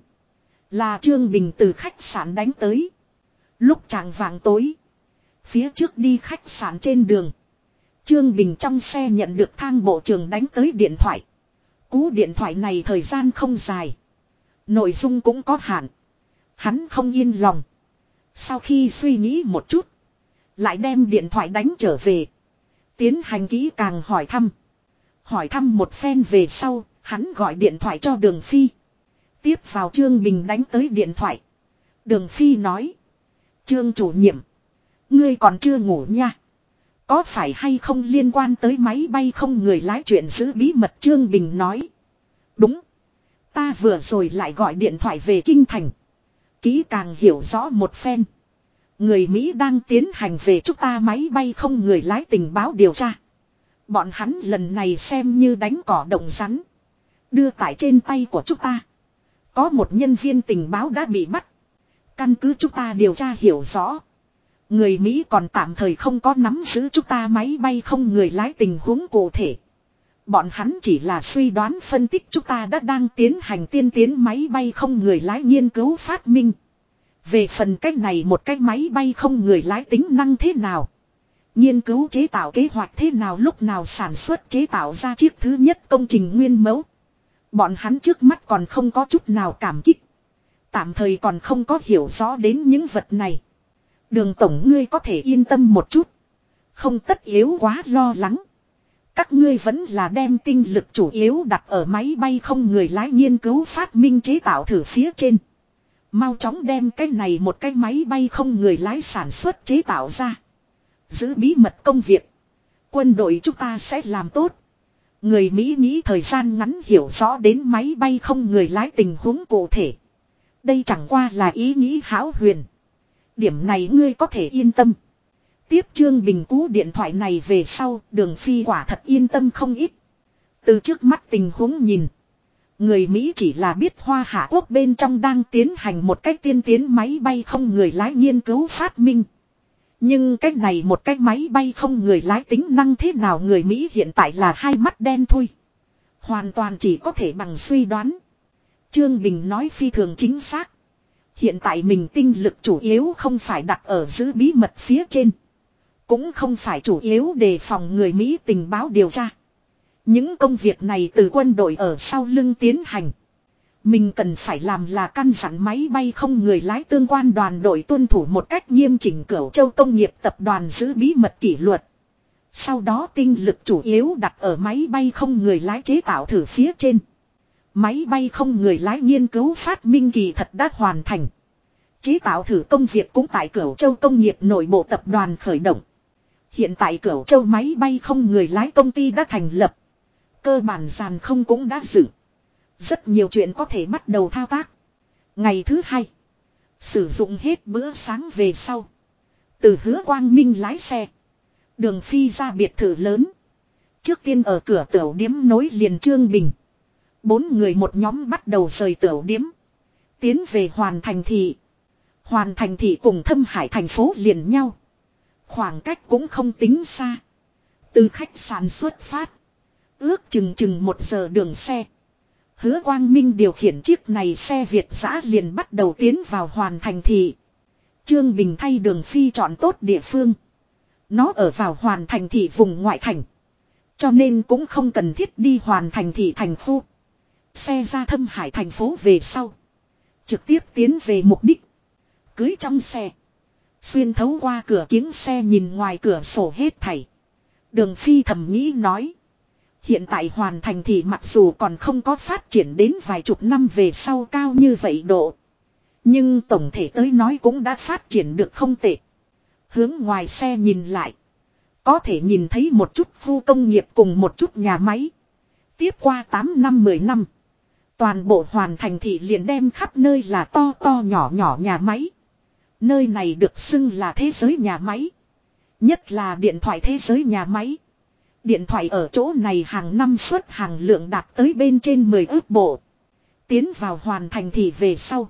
Là Trương Bình từ khách sạn đánh tới. Lúc chạng vạng tối. Phía trước đi khách sạn trên đường. Trương Bình trong xe nhận được Thang bộ trưởng đánh tới điện thoại. Cú điện thoại này thời gian không dài. Nội dung cũng có hạn. Hắn không yên lòng. Sau khi suy nghĩ một chút. Lại đem điện thoại đánh trở về. Tiến hành kỹ càng hỏi thăm. Hỏi thăm một phen về sau. Hắn gọi điện thoại cho Đường Phi. Tiếp vào Trương Bình đánh tới điện thoại. Đường Phi nói. Trương chủ nhiệm. Ngươi còn chưa ngủ nha. Có phải hay không liên quan tới máy bay không người lái chuyện giữ bí mật Trương Bình nói. Đúng. Ta vừa rồi lại gọi điện thoại về Kinh Thành. Kỹ càng hiểu rõ một phen. Người Mỹ đang tiến hành về chúng ta máy bay không người lái tình báo điều tra. Bọn hắn lần này xem như đánh cỏ động rắn. Đưa tại trên tay của chúng ta. Có một nhân viên tình báo đã bị bắt. Căn cứ chúng ta điều tra hiểu rõ. Người Mỹ còn tạm thời không có nắm giữ chúng ta máy bay không người lái tình huống cụ thể. Bọn hắn chỉ là suy đoán phân tích chúng ta đã đang tiến hành tiên tiến máy bay không người lái nghiên cứu phát minh. Về phần cách này một cái máy bay không người lái tính năng thế nào. Nghiên cứu chế tạo kế hoạch thế nào lúc nào sản xuất chế tạo ra chiếc thứ nhất công trình nguyên mẫu. Bọn hắn trước mắt còn không có chút nào cảm kích. Tạm thời còn không có hiểu rõ đến những vật này. Đường tổng ngươi có thể yên tâm một chút. Không tất yếu quá lo lắng. Các ngươi vẫn là đem tinh lực chủ yếu đặt ở máy bay không người lái nghiên cứu phát minh chế tạo thử phía trên. Mau chóng đem cái này một cái máy bay không người lái sản xuất chế tạo ra. Giữ bí mật công việc. Quân đội chúng ta sẽ làm tốt. Người Mỹ nghĩ thời gian ngắn hiểu rõ đến máy bay không người lái tình huống cụ thể. Đây chẳng qua là ý nghĩ hão huyền. Điểm này ngươi có thể yên tâm. Tiếp Trương Bình cú điện thoại này về sau, Đường Phi quả thật yên tâm không ít. Từ trước mắt tình huống nhìn. Người Mỹ chỉ là biết Hoa Hạ Quốc bên trong đang tiến hành một cách tiên tiến máy bay không người lái nghiên cứu phát minh. Nhưng cách này một cái máy bay không người lái tính năng thế nào người Mỹ hiện tại là hai mắt đen thui. Hoàn toàn chỉ có thể bằng suy đoán. Trương Bình nói phi thường chính xác. Hiện tại mình tinh lực chủ yếu không phải đặt ở giữ bí mật phía trên. Cũng không phải chủ yếu đề phòng người Mỹ tình báo điều tra. Những công việc này từ quân đội ở sau lưng tiến hành. Mình cần phải làm là căn dặn máy bay không người lái tương quan đoàn đội tuân thủ một cách nghiêm chỉnh Cửu Châu Công nghiệp tập đoàn giữ bí mật kỷ luật. Sau đó tinh lực chủ yếu đặt ở máy bay không người lái chế tạo thử phía trên. Máy bay không người lái nghiên cứu phát minh kỳ thật đã hoàn thành. Chế tạo thử công việc cũng tại Cửu Châu công nghiệp nội bộ tập đoàn khởi động. Hiện tại Cửu Châu máy bay không người lái công ty đã thành lập. Cơ bản sàn không cũng đã dựng. Rất nhiều chuyện có thể bắt đầu thao tác. Ngày thứ hai. Sử dụng hết bữa sáng về sau. Từ Hứa Quang Minh lái xe. Đường Phi ra biệt thự lớn. Trước tiên ở cửa tiểu điếm nối liền Trương Bình. 4 người một nhóm bắt đầu rời tiểu điếm. Tiến về Hoàn Thành Thị. Hoàn Thành Thị cùng Thâm Hải thành phố liền nhau. Khoảng cách cũng không tính xa. Từ khách sạn xuất phát. Ước chừng 1 giờ đường xe. Hứa Quang Minh điều khiển chiếc này xe Việt dã liền bắt đầu tiến vào Hoàn Thành Thị. Trương Bình thay Đường Phi chọn tốt địa phương. Nó ở vào Hoàn Thành Thị vùng ngoại thành. Cho nên cũng không cần thiết đi Hoàn Thành Thị thành khu. Xe ra Thâm Hải thành phố về sau. Trực tiếp tiến về mục đích. Cưới trong xe. Xuyên thấu qua cửa kính xe nhìn ngoài cửa sổ hết thảy. Đường Phi thầm nghĩ nói. Hiện tại Hoàn Thành Thị mặc dù còn không có phát triển đến vài chục năm về sau cao như vậy độ. Nhưng tổng thể tới nói cũng đã phát triển được không tệ. Hướng ngoài xe nhìn lại. Có thể nhìn thấy một chút khu công nghiệp cùng một chút nhà máy. Tiếp qua 8 năm 10 năm. Toàn bộ Hoàn Thành Thị liền đem khắp nơi là to to nhỏ nhỏ nhà máy. Nơi này được xưng là thế giới nhà máy. Nhất là điện thoại thế giới nhà máy. Điện thoại ở chỗ này hàng năm xuất hàng lượng đạt tới bên trên 10 ước bộ. Tiến vào Hoàn Thành Thị về sau.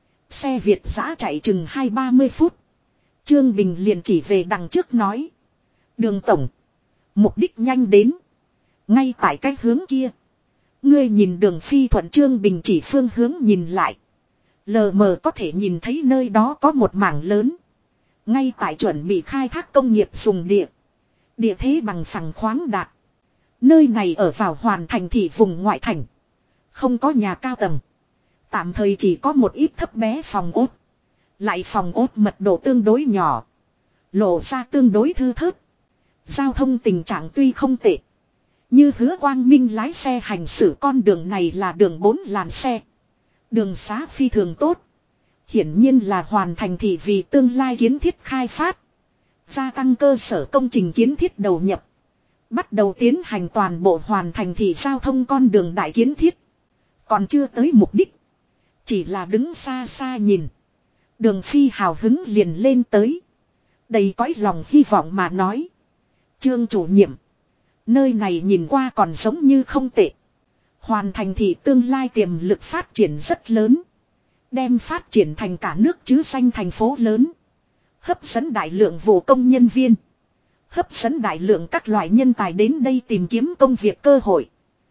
Xe Việt dã chạy chừng 20-30 phút. Trương Bình liền chỉ về đằng trước nói. Đường tổng. Mục đích nhanh đến. Ngay tại cái hướng kia. Ngươi nhìn Đường Phi thuận Trương Bình chỉ phương hướng nhìn lại. Lờ mờ có thể nhìn thấy nơi đó có một mảng lớn. Ngay tại chuẩn bị khai thác công nghiệp dùng địa. Địa thế bằng phẳng khoáng đạt. Nơi này ở vào Hoàn Thành Thị vùng ngoại thành. Không có nhà cao tầng. Tạm thời chỉ có một ít thấp bé phòng ốt. Lại phòng ốt mật độ tương đối nhỏ. Lộ ra tương đối thư thớt. Giao thông tình trạng tuy không tệ. Như Hứa Quang Minh lái xe hành xử con đường này là đường 4 làn xe. Đường xá phi thường tốt. Hiển nhiên là Hoàn Thành Thị vì tương lai kiến thiết khai phát. Gia tăng cơ sở công trình kiến thiết đầu nhập. Bắt đầu tiến hành toàn bộ Hoàn Thành Thị giao thông con đường đại kiến thiết. Còn chưa tới mục đích. Chỉ là đứng xa xa nhìn. Đường Phi hào hứng liền lên tới. Đầy cõi lòng hy vọng mà nói. Trương chủ nhiệm. Nơi này nhìn qua còn giống như không tệ. Hoàn Thành Thị tương lai tiềm lực phát triển rất lớn. Đem phát triển thành cả nước chứ danh thành phố lớn. Hấp dẫn đại lượng vụ công nhân viên. Hấp dẫn đại lượng các loại nhân tài đến đây tìm kiếm công việc cơ hội.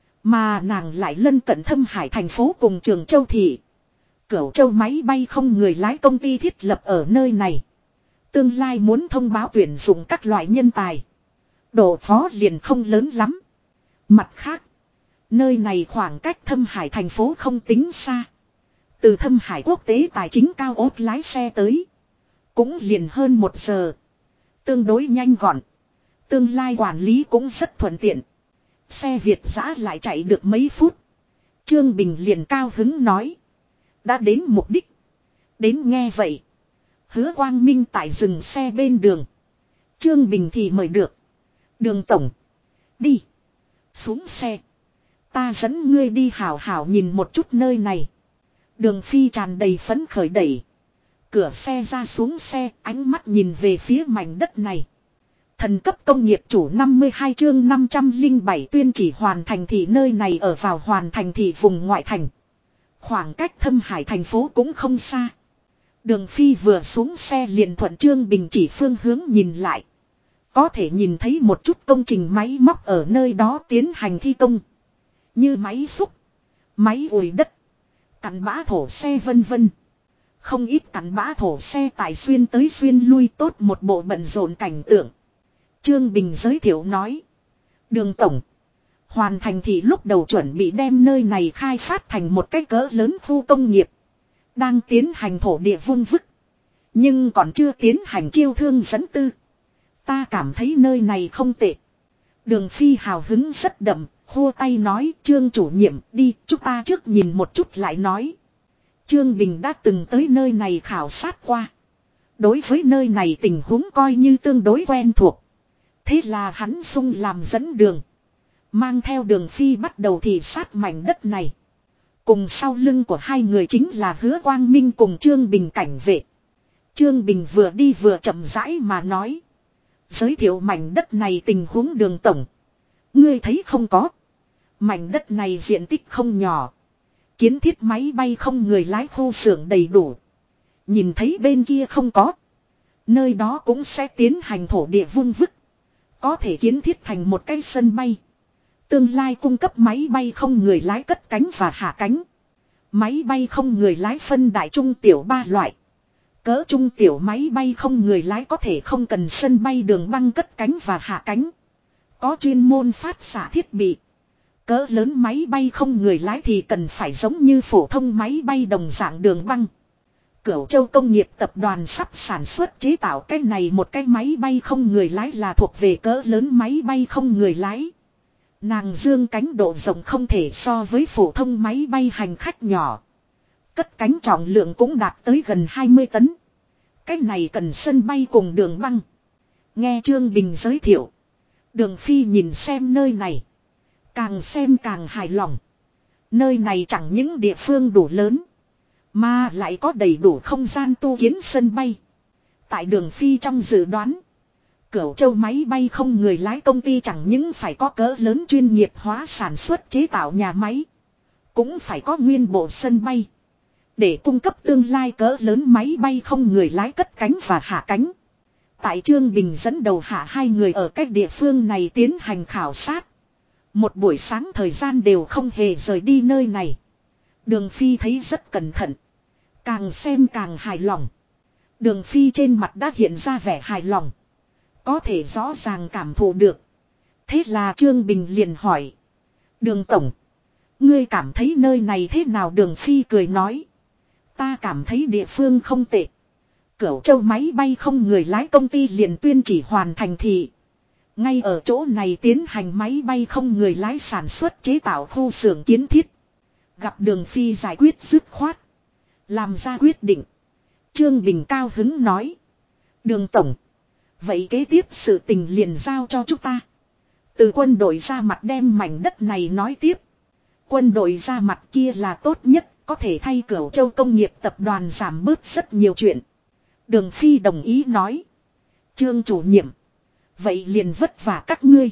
Mà nàng lại lân cận Thâm Hải thành phố cùng Trường Châu Thị. Cửu Châu máy bay không người lái công ty thiết lập ở nơi này. Tương lai muốn thông báo tuyển dụng các loại nhân tài. Độ khó liền không lớn lắm. Mặt khác. Nơi này khoảng cách Thâm Hải thành phố không tính xa. Từ Thâm Hải quốc tế tài chính cao ốt lái xe tới. Cũng liền hơn 1 giờ. Tương đối nhanh gọn. Tương lai quản lý cũng rất thuận tiện. Xe Việt dã lại chạy được mấy phút. Trương Bình liền cao hứng nói. Đã đến mục đích. Đến nghe vậy. Hứa Quang Minh tại dừng xe bên đường. Trương Bình thì mời được. Đường tổng. Đi. Xuống xe. Ta dẫn ngươi đi hảo hảo nhìn một chút nơi này. Đường Phi tràn đầy phấn khởi đẩy. Cửa xe ra xuống xe, ánh mắt nhìn về phía mảnh đất này. Thần cấp công nghiệp chủ 52 chương 507 tuyên chỉ Hoàn Thành Thị nơi này ở vào Hoàn Thành Thị vùng ngoại thành. Khoảng cách Thâm Hải thành phố cũng không xa. Đường Phi vừa xuống xe liền thuận Trương Bình chỉ phương hướng nhìn lại. Có thể nhìn thấy một chút công trình máy móc ở nơi đó tiến hành thi công. Như máy xúc, máy ủi đất, cặn bã thổ xe vân vân. Không ít cặn bã thổ xe tải xuyên tới xuyên lui tốt một bộ bận rộn cảnh tượng. Trương Bình giới thiệu nói. Đường tổng. Hoàn Thành Thị lúc đầu chuẩn bị đem nơi này khai phát thành một cái cỡ lớn khu công nghiệp. Đang tiến hành thổ địa vung vức. Nhưng còn chưa tiến hành chiêu thương dẫn tư. Ta cảm thấy nơi này không tệ. Đường Phi hào hứng rất đậm, khô tay nói Trương chủ nhiệm đi, chúng ta trước nhìn một chút lại nói. Trương Bình đã từng tới nơi này khảo sát qua. Đối với nơi này tình huống coi như tương đối quen thuộc. Thế là hắn sung làm dẫn đường. Mang theo Đường Phi bắt đầu thị sát mảnh đất này. Cùng sau lưng của hai người chính là Hứa Quang Minh cùng Trương Bình cảnh vệ. Trương Bình vừa đi vừa chậm rãi mà nói. Giới thiệu mảnh đất này tình huống Đường tổng. Ngươi thấy không có. Mảnh đất này diện tích không nhỏ. Kiến thiết máy bay không người lái khu xưởng đầy đủ. Nhìn thấy bên kia không có. Nơi đó cũng sẽ tiến hành thổ địa vung vức. Có thể kiến thiết thành một cái sân bay. Tương lai cung cấp máy bay không người lái cất cánh và hạ cánh. Máy bay không người lái phân đại trung tiểu 3 loại. Cỡ trung tiểu máy bay không người lái có thể không cần sân bay đường băng cất cánh và hạ cánh. Có chuyên môn phát xạ thiết bị. Cỡ lớn máy bay không người lái thì cần phải giống như phổ thông máy bay đồng dạng đường băng. Cửu Châu Công nghiệp tập đoàn sắp sản xuất chế tạo cái này một cái máy bay không người lái là thuộc về cỡ lớn máy bay không người lái. Nàng dương cánh độ rộng không thể so với phổ thông máy bay hành khách nhỏ. Cất cánh trọng lượng cũng đạt tới gần 20 tấn. Cái này cần sân bay cùng đường băng. Nghe Trương Bình giới thiệu. Đường Phi nhìn xem nơi này. Càng xem càng hài lòng. Nơi này chẳng những địa phương đủ lớn. Mà lại có đầy đủ không gian tu kiến sân bay. Tại Đường Phi trong dự đoán. Cửu Châu máy bay không người lái công ty chẳng những phải có cỡ lớn chuyên nghiệp hóa sản xuất chế tạo nhà máy. Cũng phải có nguyên bộ sân bay. Để cung cấp tương lai cỡ lớn máy bay không người lái cất cánh và hạ cánh. Tại Trương Bình dẫn đầu hạ hai người ở cách địa phương này tiến hành khảo sát. Một buổi sáng thời gian đều không hề rời đi nơi này. Đường Phi thấy rất cẩn thận. Càng xem càng hài lòng. Đường Phi trên mặt đã hiện ra vẻ hài lòng. Có thể rõ ràng cảm thụ được. Thế là Trương Bình liền hỏi. Đường tổng. Ngươi cảm thấy nơi này thế nào? Đường Phi cười nói. Ta cảm thấy địa phương không tệ. Cửu Châu máy bay không người lái công ty liền tuyên chỉ hoàn thành thị. Ngay ở chỗ này tiến hành máy bay không người lái sản xuất chế tạo khu xưởng kiến thiết. Gặp Đường Phi giải quyết dứt khoát. Làm ra quyết định. Trương Bình cao hứng nói. Đường tổng. Vậy kế tiếp sự tình liền giao cho chúng ta. Từ quân đội ra mặt đem mảnh đất này nói tiếp. Quân đội ra mặt kia là tốt nhất. Có thể thay Cửu Châu Công nghiệp tập đoàn giảm bớt rất nhiều chuyện. Đường Phi đồng ý nói. Trương chủ nhiệm. Vậy liền vất vả các ngươi.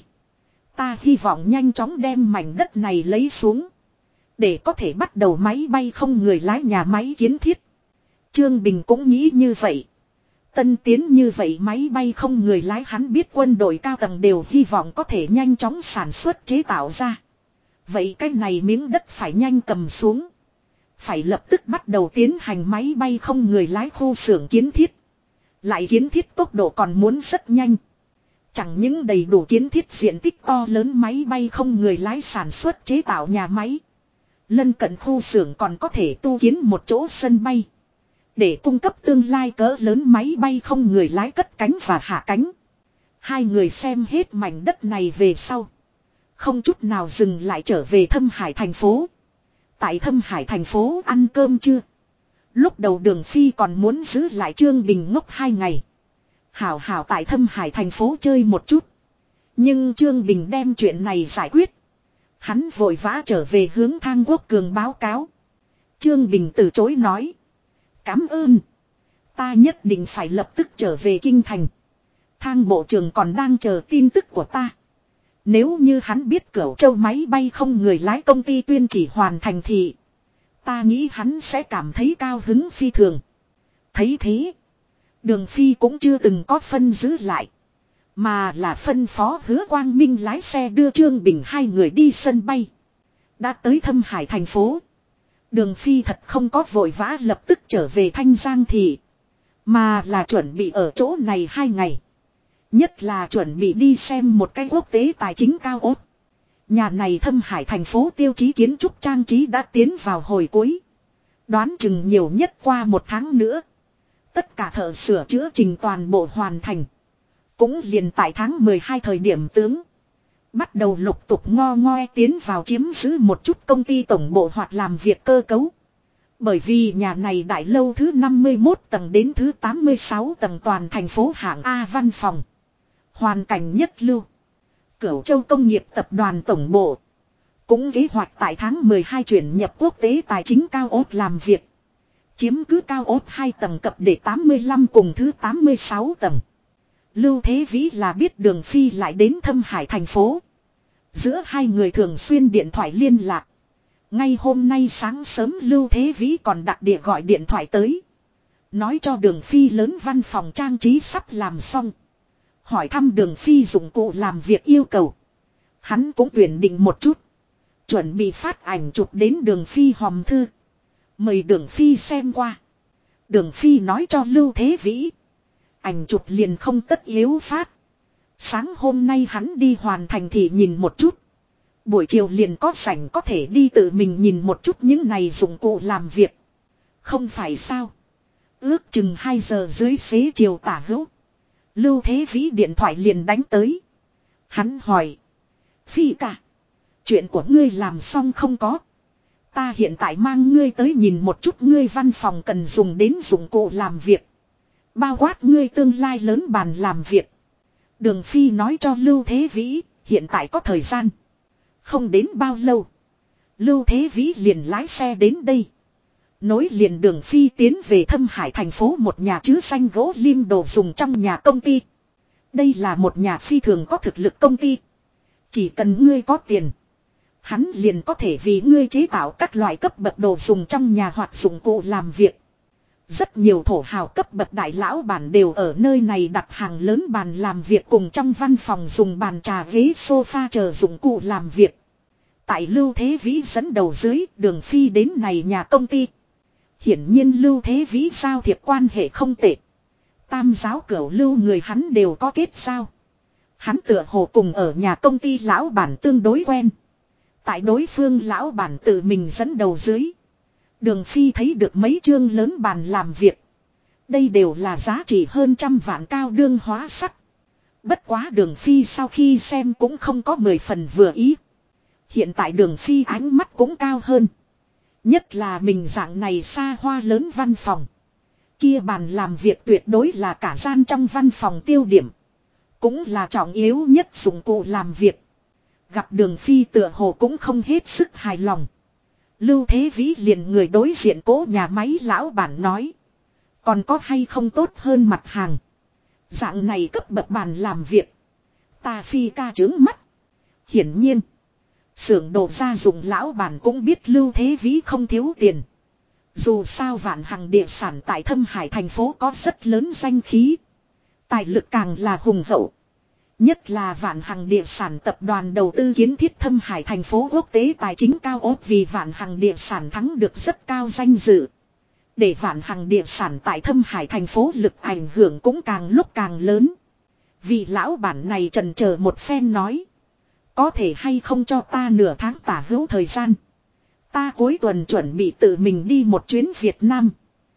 Ta hy vọng nhanh chóng đem mảnh đất này lấy xuống. Để có thể bắt đầu máy bay không người lái nhà máy kiến thiết. Trương Bình cũng nghĩ như vậy. Tân tiến như vậy máy bay không người lái hắn biết quân đội cao tầng đều hy vọng có thể nhanh chóng sản xuất chế tạo ra. Vậy cái này miếng đất phải nhanh cầm xuống. Phải lập tức bắt đầu tiến hành máy bay không người lái khu xưởng kiến thiết. Lại kiến thiết tốc độ còn muốn rất nhanh. Chẳng những đầy đủ kiến thiết diện tích to lớn máy bay không người lái sản xuất chế tạo nhà máy. Lân cận khu xưởng còn có thể tu kiến một chỗ sân bay. Để cung cấp tương lai cỡ lớn máy bay không người lái cất cánh và hạ cánh. Hai người xem hết mảnh đất này về sau. Không chút nào dừng lại trở về Thâm Hải thành phố. Tại Thâm Hải thành phố ăn cơm chưa? Lúc đầu Đường Phi còn muốn giữ lại Trương Bình ngốc 2 ngày. Hảo hảo tại Thâm Hải thành phố chơi một chút. Nhưng Trương Bình đem chuyện này giải quyết. Hắn vội vã trở về hướng Thang Quốc Cường báo cáo. Trương Bình từ chối nói. Cảm ơn. Ta nhất định phải lập tức trở về Kinh Thành. Thang bộ trưởng còn đang chờ tin tức của ta. Nếu như hắn biết Cửu Châu máy bay không người lái công ty tuyên chỉ hoàn thành thì ta nghĩ hắn sẽ cảm thấy cao hứng phi thường. Thấy thế, Đường Phi cũng chưa từng có phân giữ lại. Mà là phân phó Hứa Quang Minh lái xe đưa Trương Bình hai người đi sân bay. Đã tới Thâm Hải thành phố. Đường Phi thật không có vội vã lập tức trở về Thanh Giang thị. Mà là chuẩn bị ở chỗ này 2 ngày. Nhất là chuẩn bị đi xem một cái quốc tế tài chính cao ốt. Nhà này Thâm Hải thành phố tiêu chí kiến trúc trang trí đã tiến vào hồi cuối. Đoán chừng nhiều nhất qua 1 tháng nữa. Tất cả thợ sửa chữa trình toàn bộ hoàn thành. Cũng liền tại tháng 12 thời điểm tướng. Bắt đầu lục tục ngo ngoe tiến vào chiếm giữ một chút công ty tổng bộ hoặc làm việc cơ cấu. Bởi vì nhà này đại lâu thứ 51 tầng đến thứ 86 tầng toàn thành phố hạng A văn phòng. Hoàn cảnh nhất lưu. Cửu Châu Công nghiệp tập đoàn tổng bộ. Cũng kế hoạch tại tháng 12 chuyển nhập quốc tế tài chính cao ốt làm việc. Chiếm cứ cao ốt 2 tầng cập để 85 cùng thứ 86 tầng. Lưu Thế Vĩ là biết Đường Phi lại đến Thâm Hải thành phố. Giữa hai người thường xuyên điện thoại liên lạc. Ngay hôm nay sáng sớm Lưu Thế Vĩ còn đặc địa gọi điện thoại tới. Nói cho Đường Phi lớn văn phòng trang trí sắp làm xong. Hỏi thăm Đường Phi dụng cụ làm việc yêu cầu. Hắn cũng tuyển định một chút. Chuẩn bị phát ảnh chụp đến Đường Phi hòm thư. Mời Đường Phi xem qua. Đường Phi nói cho Lưu Thế Vĩ. Ảnh chụp liền không tất yếu phát. Sáng hôm nay hắn đi hoàn thành thì nhìn một chút. Buổi chiều liền có rảnh có thể đi tự mình nhìn một chút những này dụng cụ làm việc. Không phải sao. Ước chừng 2 giờ dưới xế chiều tả hữu. Lưu Thế Vĩ điện thoại liền đánh tới. Hắn hỏi. Phi ca. Chuyện của ngươi làm xong không có. Ta hiện tại mang ngươi tới nhìn một chút ngươi văn phòng cần dùng đến dụng cụ làm việc. Bao quát ngươi tương lai lớn bàn làm việc. Đường Phi nói cho Lưu Thế Vĩ. Hiện tại có thời gian. Không đến bao lâu. Lưu Thế Vĩ liền lái xe đến đây. Nối liền Đường Phi tiến về Thâm Hải thành phố một nhà chứa xanh gỗ lim đồ dùng trong nhà công ty. Đây là một nhà phi thường có thực lực công ty. Chỉ cần ngươi có tiền. Hắn liền có thể vì ngươi chế tạo các loại cấp bậc đồ dùng trong nhà hoặc dụng cụ làm việc. Rất nhiều thổ hào cấp bậc đại lão bản đều ở nơi này đặt hàng lớn bàn làm việc cùng trong văn phòng dùng bàn trà ghế sofa chờ dụng cụ làm việc. Tại Lưu Thế Vĩ dẫn đầu dưới Đường Phi đến này nhà công ty. Hiển nhiên Lưu Thế Vĩ giao thiệp quan hệ không tệ. Tam giáo cửu lưu người hắn đều có kết giao. Hắn tựa hồ cùng ở nhà công ty lão bản tương đối quen. Tại đối phương lão bản tự mình dẫn đầu dưới. Đường Phi thấy được mấy chương lớn bàn làm việc. Đây đều là giá trị hơn 100 vạn cao đương hóa sắc. Bất quá Đường Phi sau khi xem cũng không có 10 phần vừa ý. Hiện tại Đường Phi ánh mắt cũng cao hơn. Nhất là mình dạng này xa hoa lớn văn phòng. Kia bàn làm việc tuyệt đối là cả gian trong văn phòng tiêu điểm. Cũng là trọng yếu nhất dụng cụ làm việc. Gặp Đường Phi tựa hồ cũng không hết sức hài lòng. Lưu Thế Vĩ liền người đối diện cố nhà máy lão bản nói. Còn có hay không tốt hơn mặt hàng. Dạng này cấp bậc bàn làm việc. Ta Phi ca trướng mắt. Hiển nhiên. Xưởng đồ gia dụng lão bản cũng biết Lưu Thế Vĩ không thiếu tiền. Dù sao Vạn Hằng địa sản tại Thâm Hải thành phố có rất lớn danh khí. Tài lực càng là hùng hậu. Nhất là Vạn Hằng địa sản tập đoàn đầu tư kiến thiết Thâm Hải thành phố quốc tế tài chính cao ốt vì Vạn Hằng địa sản thắng được rất cao danh dự. Để Vạn Hằng địa sản tại Thâm Hải thành phố lực ảnh hưởng cũng càng lúc càng lớn. Vị lão bản này chần chờ một phen nói. Có thể hay không cho ta nửa tháng tả hữu thời gian. Ta cuối tuần chuẩn bị tự mình đi một chuyến Việt Nam.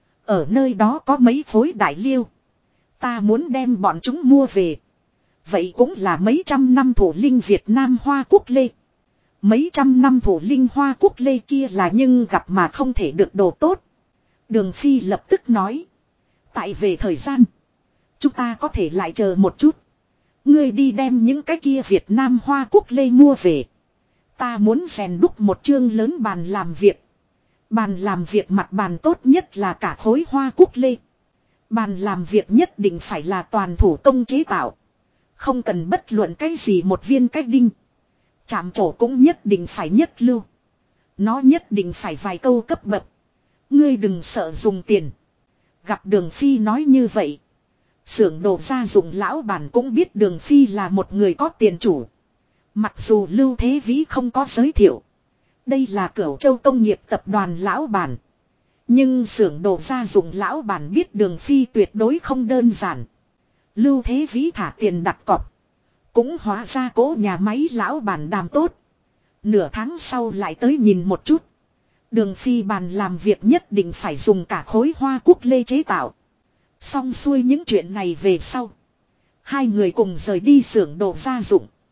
Ở nơi đó có mấy phối đại liêu. Ta muốn đem bọn chúng mua về. Vậy cũng là mấy trăm năm thủ linh Việt Nam hoa cúc lê. Mấy trăm năm thủ linh hoa cúc lê kia là nhưng gặp mà không thể được đồ tốt. Đường Phi lập tức nói. Tại về thời gian. Chúng ta có thể lại chờ một chút. Ngươi đi đem những cái kia Việt Nam hoa cúc lê mua về. Ta muốn rèn đúc một chương lớn bàn làm việc. Bàn làm việc mặt bàn tốt nhất là cả khối hoa cúc lê. Bàn làm việc nhất định phải là toàn thủ công chế tạo. Không cần bất luận cái gì một viên cách đinh. Chạm trổ cũng nhất định phải nhất lưu. Nó nhất định phải vài câu cấp bậc. Ngươi đừng sợ dùng tiền. Gặp Đường Phi nói như vậy. Xưởng đồ gia dụng lão bản cũng biết Đường Phi là một người có tiền chủ. Mặc dù Lưu Thế Vĩ không có giới thiệu. Đây là Cửu Châu Công nghiệp tập đoàn lão bản. Nhưng xưởng đồ gia dụng lão bản biết Đường Phi tuyệt đối không đơn giản. Lưu Thế Vĩ thả tiền đặt cọc. Cũng hóa ra cố nhà máy lão bản đàm tốt. Nửa tháng sau lại tới nhìn một chút. Đường Phi bàn làm việc nhất định phải dùng cả khối hoa cúc lê chế tạo. Xong xuôi những chuyện này về sau. Hai người cùng rời đi xưởng đồ gia dụng.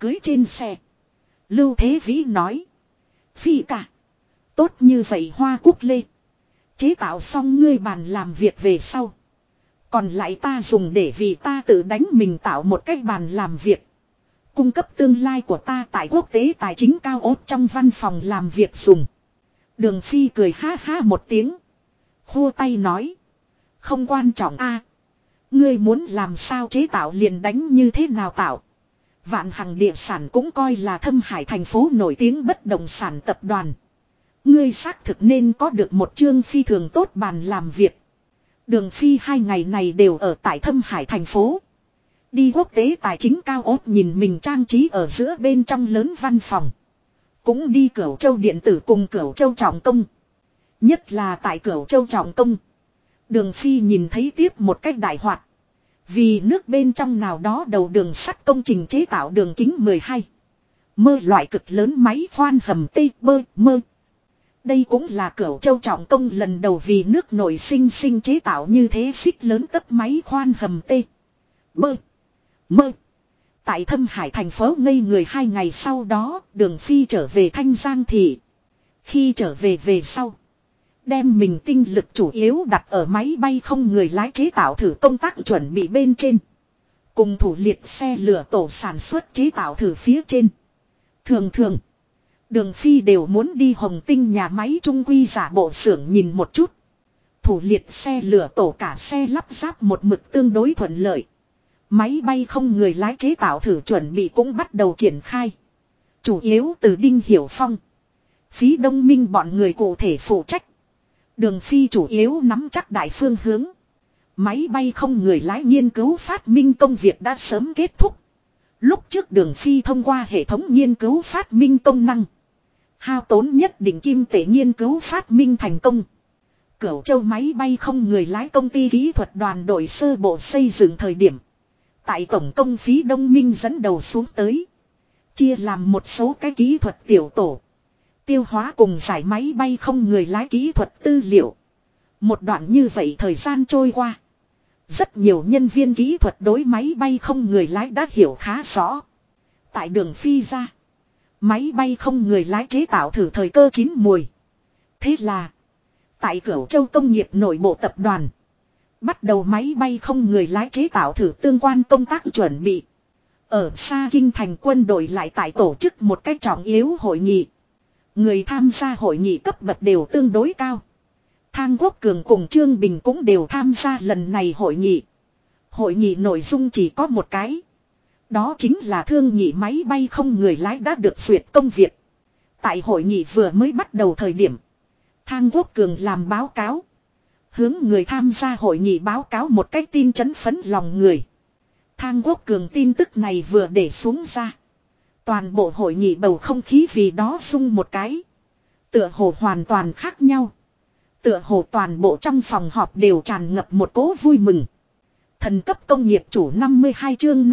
Cưới trên xe. Lưu Thế Vĩ nói. Phi cả. Tốt như vậy hoa cúc lê. Chế tạo xong ngươi bàn làm việc về sau. Còn lại ta dùng để vì ta tự đánh mình tạo một cái bàn làm việc. Cung cấp tương lai của ta tại quốc tế tài chính cao ốt trong văn phòng làm việc dùng. Đường Phi cười ha ha một tiếng. Khua tay nói. Không quan trọng a, ngươi muốn làm sao chế tạo liền đánh như thế nào tạo. Vạn Hằng địa sản cũng coi là Thâm Hải thành phố nổi tiếng bất động sản tập đoàn. Ngươi xác thực nên có được một chương phi thường tốt bàn làm việc. Đường Phi 2 ngày này đều ở tại Thâm Hải thành phố. Đi quốc tế tài chính cao ốt nhìn mình trang trí ở giữa bên trong lớn văn phòng. Cũng đi Cửu Châu điện tử cùng Cửu Châu trọng công. Nhất là tại Cửu Châu trọng công. Đường Phi nhìn thấy tiếp một cách đại hoạt. Vì nước bên trong nào đó đầu đường sắt công trình chế tạo đường kính 12 mơ loại cực lớn máy khoan hầm tê bơ mơ. Đây cũng là Cửu Châu trọng công lần đầu vì nước nổi sinh chế tạo như thế xích lớn tấc máy khoan hầm tê bơ mơ. Tại Thâm Hải thành phố ngây người 2 ngày sau đó, Đường Phi trở về Thanh Giang thị. Khi trở về về sau, đem mình tinh lực chủ yếu đặt ở máy bay không người lái chế tạo thử công tác chuẩn bị bên trên. Cùng thủ liệt xe lửa tổ sản xuất chế tạo thử phía trên. Thường thường, Đường Phi đều muốn đi Hồng Tinh nhà máy trung quy giả bộ xưởng nhìn một chút. Thủ liệt xe lửa tổ cả xe lắp ráp một mực tương đối thuận lợi. Máy bay không người lái chế tạo thử chuẩn bị cũng bắt đầu triển khai. Chủ yếu từ Đinh Hiểu Phong, Phí Đông Minh bọn người cụ thể phụ trách. Đường Phi chủ yếu nắm chắc đại phương hướng. Máy bay không người lái nghiên cứu phát minh công việc đã sớm kết thúc. Lúc trước Đường Phi thông qua hệ thống nghiên cứu phát minh công năng, hao tốn nhất định kim tệ nghiên cứu phát minh thành công. Cửu Châu máy bay không người lái công ty kỹ thuật đoàn đội sơ bộ xây dựng thời điểm, tại tổng công Phí Đông Minh dẫn đầu xuống tới, chia làm một số cái kỹ thuật tiểu tổ, tiêu hóa cùng giải máy bay không người lái kỹ thuật tư liệu. Một đoạn như vậy thời gian trôi qua, rất nhiều nhân viên kỹ thuật đối máy bay không người lái đã hiểu khá rõ. Tại Đường Phi ra, máy bay không người lái chế tạo thử thời cơ chín mùi. Thế là, tại Cửu Châu công nghiệp nội bộ tập đoàn, bắt đầu máy bay không người lái chế tạo thử tương quan công tác chuẩn bị. Ở xa kinh thành quân đội lại tại tổ chức một cách trọng yếu hội nghị. Người tham gia hội nghị cấp bậc đều tương đối cao. Thang Quốc Cường cùng Trương Bình cũng đều tham gia lần này hội nghị. Hội nghị nội dung chỉ có một cái. Đó chính là thương nghị máy bay không người lái đã được duyệt công việc. Tại hội nghị vừa mới bắt đầu thời điểm, Thang Quốc Cường làm báo cáo, hướng người tham gia hội nghị báo cáo một cái tin chấn phấn lòng người. Thang Quốc Cường tin tức này vừa để xuống ra, toàn bộ hội nghị bầu không khí vì đó rung một cái. Tựa hồ hoàn toàn khác nhau. Tựa hồ toàn bộ trong phòng họp đều tràn ngập một cỗ vui mừng. Thần cấp công nghiệp chủ 52 chương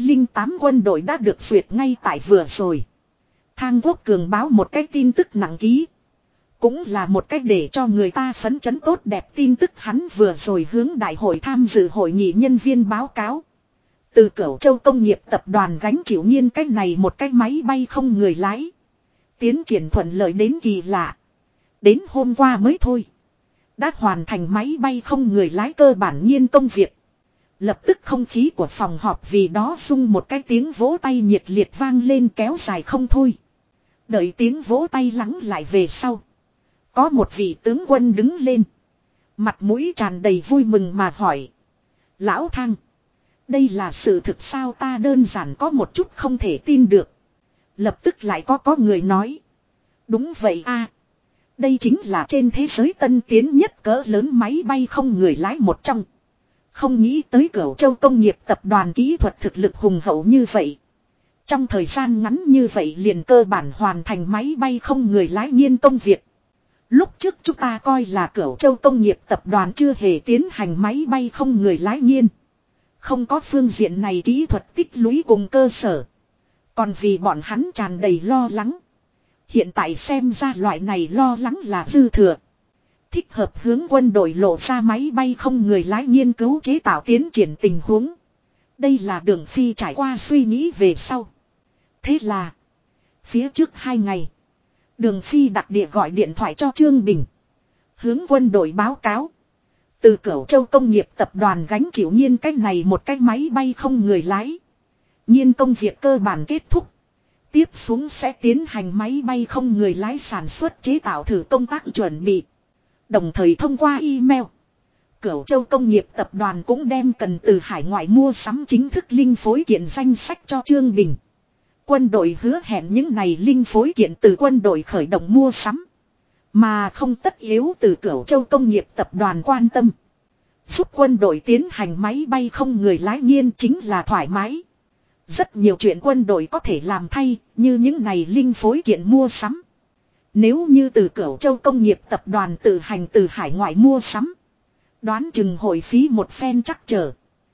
508 quân đội đã được duyệt ngay tại vừa rồi. Thang Quốc Cường báo một cái tin tức nặng ký. Cũng là một cách để cho người ta phấn chấn tốt đẹp tin tức. Hắn vừa rồi hướng đại hội tham dự hội nghị nhân viên báo cáo. Từ Cửu Châu công nghiệp tập đoàn gánh chịu nghiên cách này một cái máy bay không người lái. Tiến triển thuận lợi đến kỳ lạ. Đến hôm qua mới thôi, đã hoàn thành máy bay không người lái cơ bản nghiên công việc. Lập tức không khí của phòng họp vì đó rung một cái tiếng vỗ tay nhiệt liệt vang lên kéo dài không thôi. Đợi tiếng vỗ tay lắng lại về sau, có một vị tướng quân đứng lên, mặt mũi tràn đầy vui mừng mà hỏi: Lão Thang, đây là sự thực sao? Ta đơn giản có một chút không thể tin được. Lập tức lại có người nói: Đúng vậy a, đây chính là trên thế giới tân tiến nhất cỡ lớn máy bay không người lái một trong. Không nghĩ tới Cửu Châu công nghiệp tập đoàn kỹ thuật thực lực hùng hậu như vậy. Trong thời gian ngắn như vậy liền cơ bản hoàn thành máy bay không người lái nghiên công việc. Lúc trước chúng ta coi là Cửu Châu công nghiệp tập đoàn chưa hề tiến hành máy bay không người lái nghiên. Không có phương diện này kỹ thuật tích lũy cùng cơ sở. Còn vì bọn hắn tràn đầy lo lắng. Hiện tại xem ra loại này lo lắng là dư thừa. Thích hợp hướng quân đội lộ ra máy bay không người lái nghiên cứu chế tạo tiến triển tình huống. Đây là Đường Phi trải qua suy nghĩ về sau. Thế là, phía trước 2 ngày, Đường Phi đặc địa gọi điện thoại cho Trương Bình. Hướng quân đội báo cáo. Từ Cửu Châu Công nghiệp tập đoàn gánh chịu Nhiên cái này một cái máy bay không người lái. Nhiên công việc cơ bản kết thúc. Tiếp xuống sẽ tiến hành máy bay không người lái sản xuất chế tạo thử công tác chuẩn bị. Đồng thời thông qua email, Cửu Châu Công nghiệp tập đoàn cũng đem cần từ hải ngoại mua sắm chính thức linh phối kiện danh sách cho Trương Bình. Quân đội hứa hẹn những này linh phối kiện từ quân đội khởi động mua sắm, mà không tất yếu từ Cửu Châu Công nghiệp tập đoàn quan tâm. Giúp quân đội tiến hành máy bay không người lái Nhiên chính là thoải mái. Rất nhiều chuyện quân đội có thể làm thay, như những này linh phối kiện mua sắm. Nếu như từ Cửu Châu Công nghiệp tập đoàn tự hành từ hải ngoại mua sắm, đoán chừng hội phí một phen chắc trở.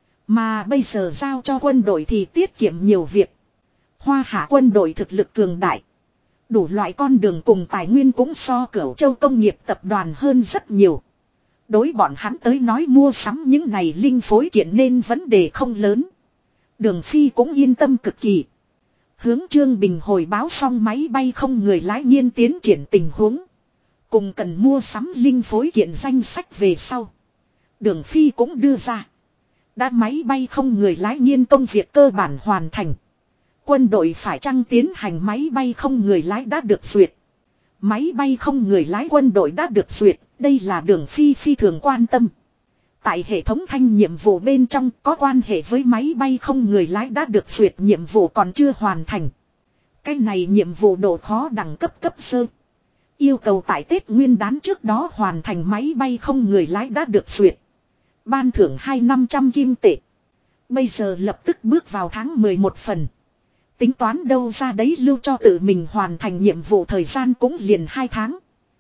Mà bây giờ giao cho quân đội thì tiết kiệm nhiều việc. Hoa Hạ quân đội thực lực cường đại. Đủ loại con đường cùng tài nguyên cũng so Cửu Châu Công nghiệp tập đoàn hơn rất nhiều. Đối bọn hắn tới nói mua sắm những này linh phối kiện nên vấn đề không lớn. Đường Phi cũng yên tâm cực kỳ. Hướng Trương Bình hồi báo xong máy bay không người lái Nhiên tiến triển tình huống. Cùng cần mua sắm linh phối kiện danh sách về sau. Đường Phi cũng đưa ra. Đã máy bay không người lái Nhiên công việc cơ bản hoàn thành. Quân đội phải chăng tiến hành máy bay không người lái đã được duyệt. Máy bay không người lái quân đội đã được duyệt. Đây là Đường Phi phi thường quan tâm. Tại hệ thống thanh nhiệm vụ bên trong có quan hệ với máy bay không người lái đã được duyệt nhiệm vụ còn chưa hoàn thành. Cái này nhiệm vụ độ khó đẳng cấp cấp sơ. Yêu cầu tại Tết Nguyên đán trước đó hoàn thành máy bay không người lái đã được duyệt. Ban thưởng 2.500 kim tệ. Bây giờ lập tức bước vào tháng 11 phần. Tính toán đâu ra đấy lưu cho tự mình hoàn thành nhiệm vụ thời gian cũng liền 2 tháng.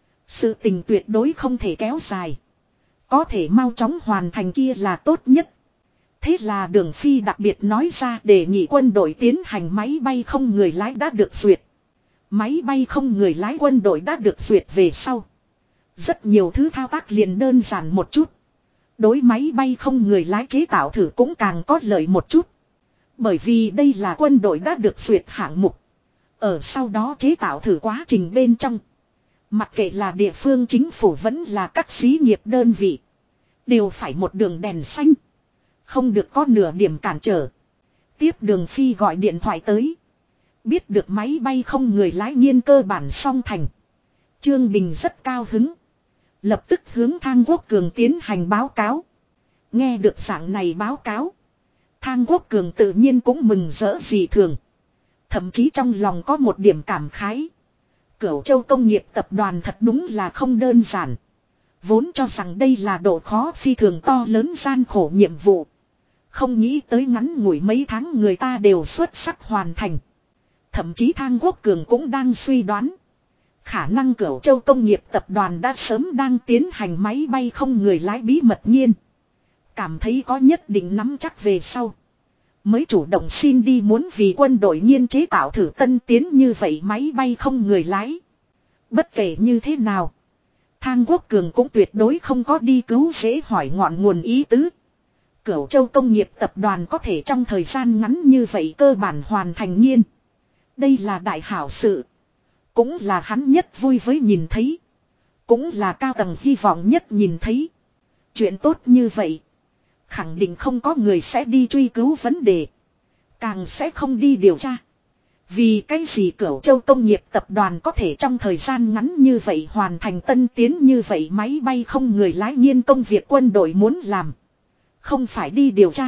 Sự tình tuyệt đối không thể kéo dài. Có thể mau chóng hoàn thành kia là tốt nhất. Thế là Đường Phi đặc biệt nói ra đề nghị quân đội tiến hành máy bay không người lái đã được duyệt. Máy bay không người lái quân đội đã được duyệt về sau. Rất nhiều thứ thao tác liền đơn giản một chút. Đối máy bay không người lái chế tạo thử cũng càng có lợi một chút. Bởi vì đây là quân đội đã được duyệt hạng mục. Ở sau đó chế tạo thử quá trình bên trong. Mặc kệ là địa phương chính phủ vẫn là các xí nghiệp đơn vị. Đều phải một đường đèn xanh. Không được có nửa điểm cản trở. Tiếp Đường Phi gọi điện thoại tới. Biết được máy bay không người lái Nhiên cơ bản xong thành. Trương Bình rất cao hứng. Lập tức hướng Thang Quốc Cường tiến hành báo cáo. Nghe được dạng này báo cáo. Thang Quốc Cường tự nhiên cũng mừng rỡ dị thường. Thậm chí trong lòng có một điểm cảm khái. Cửu Châu Công nghiệp tập đoàn thật đúng là không đơn giản. Vốn cho rằng đây là độ khó phi thường to lớn gian khổ nhiệm vụ. Không nghĩ tới ngắn ngủi mấy tháng người ta đều xuất sắc hoàn thành. Thậm chí Thang Quốc Cường cũng đang suy đoán. Khả năng Cửu Châu Công nghiệp tập đoàn đã sớm đang tiến hành máy bay không người lái bí mật Nhiên. Cảm thấy có nhất định nắm chắc về sau. Mới chủ động xin đi muốn vì quân đội Nhiên chế tạo thử tân tiến như vậy máy bay không người lái. Bất kể như thế nào. Thang Quốc Cường cũng tuyệt đối không có đi cứu dễ hỏi ngọn nguồn ý tứ. Cửu Châu Công nghiệp tập đoàn có thể trong thời gian ngắn như vậy cơ bản hoàn thành Nhiên. Đây là đại hảo sự. Cũng là hắn nhất vui với nhìn thấy. Cũng là cao tầng hy vọng nhất nhìn thấy. Chuyện tốt như vậy. Khẳng định không có người sẽ đi truy cứu vấn đề. Càng sẽ không đi điều tra. Vì cái gì Cửu Châu Công nghiệp tập đoàn có thể trong thời gian ngắn như vậy hoàn thành tân tiến như vậy máy bay không người lái Nhiên công việc quân đội muốn làm. Không phải đi điều tra.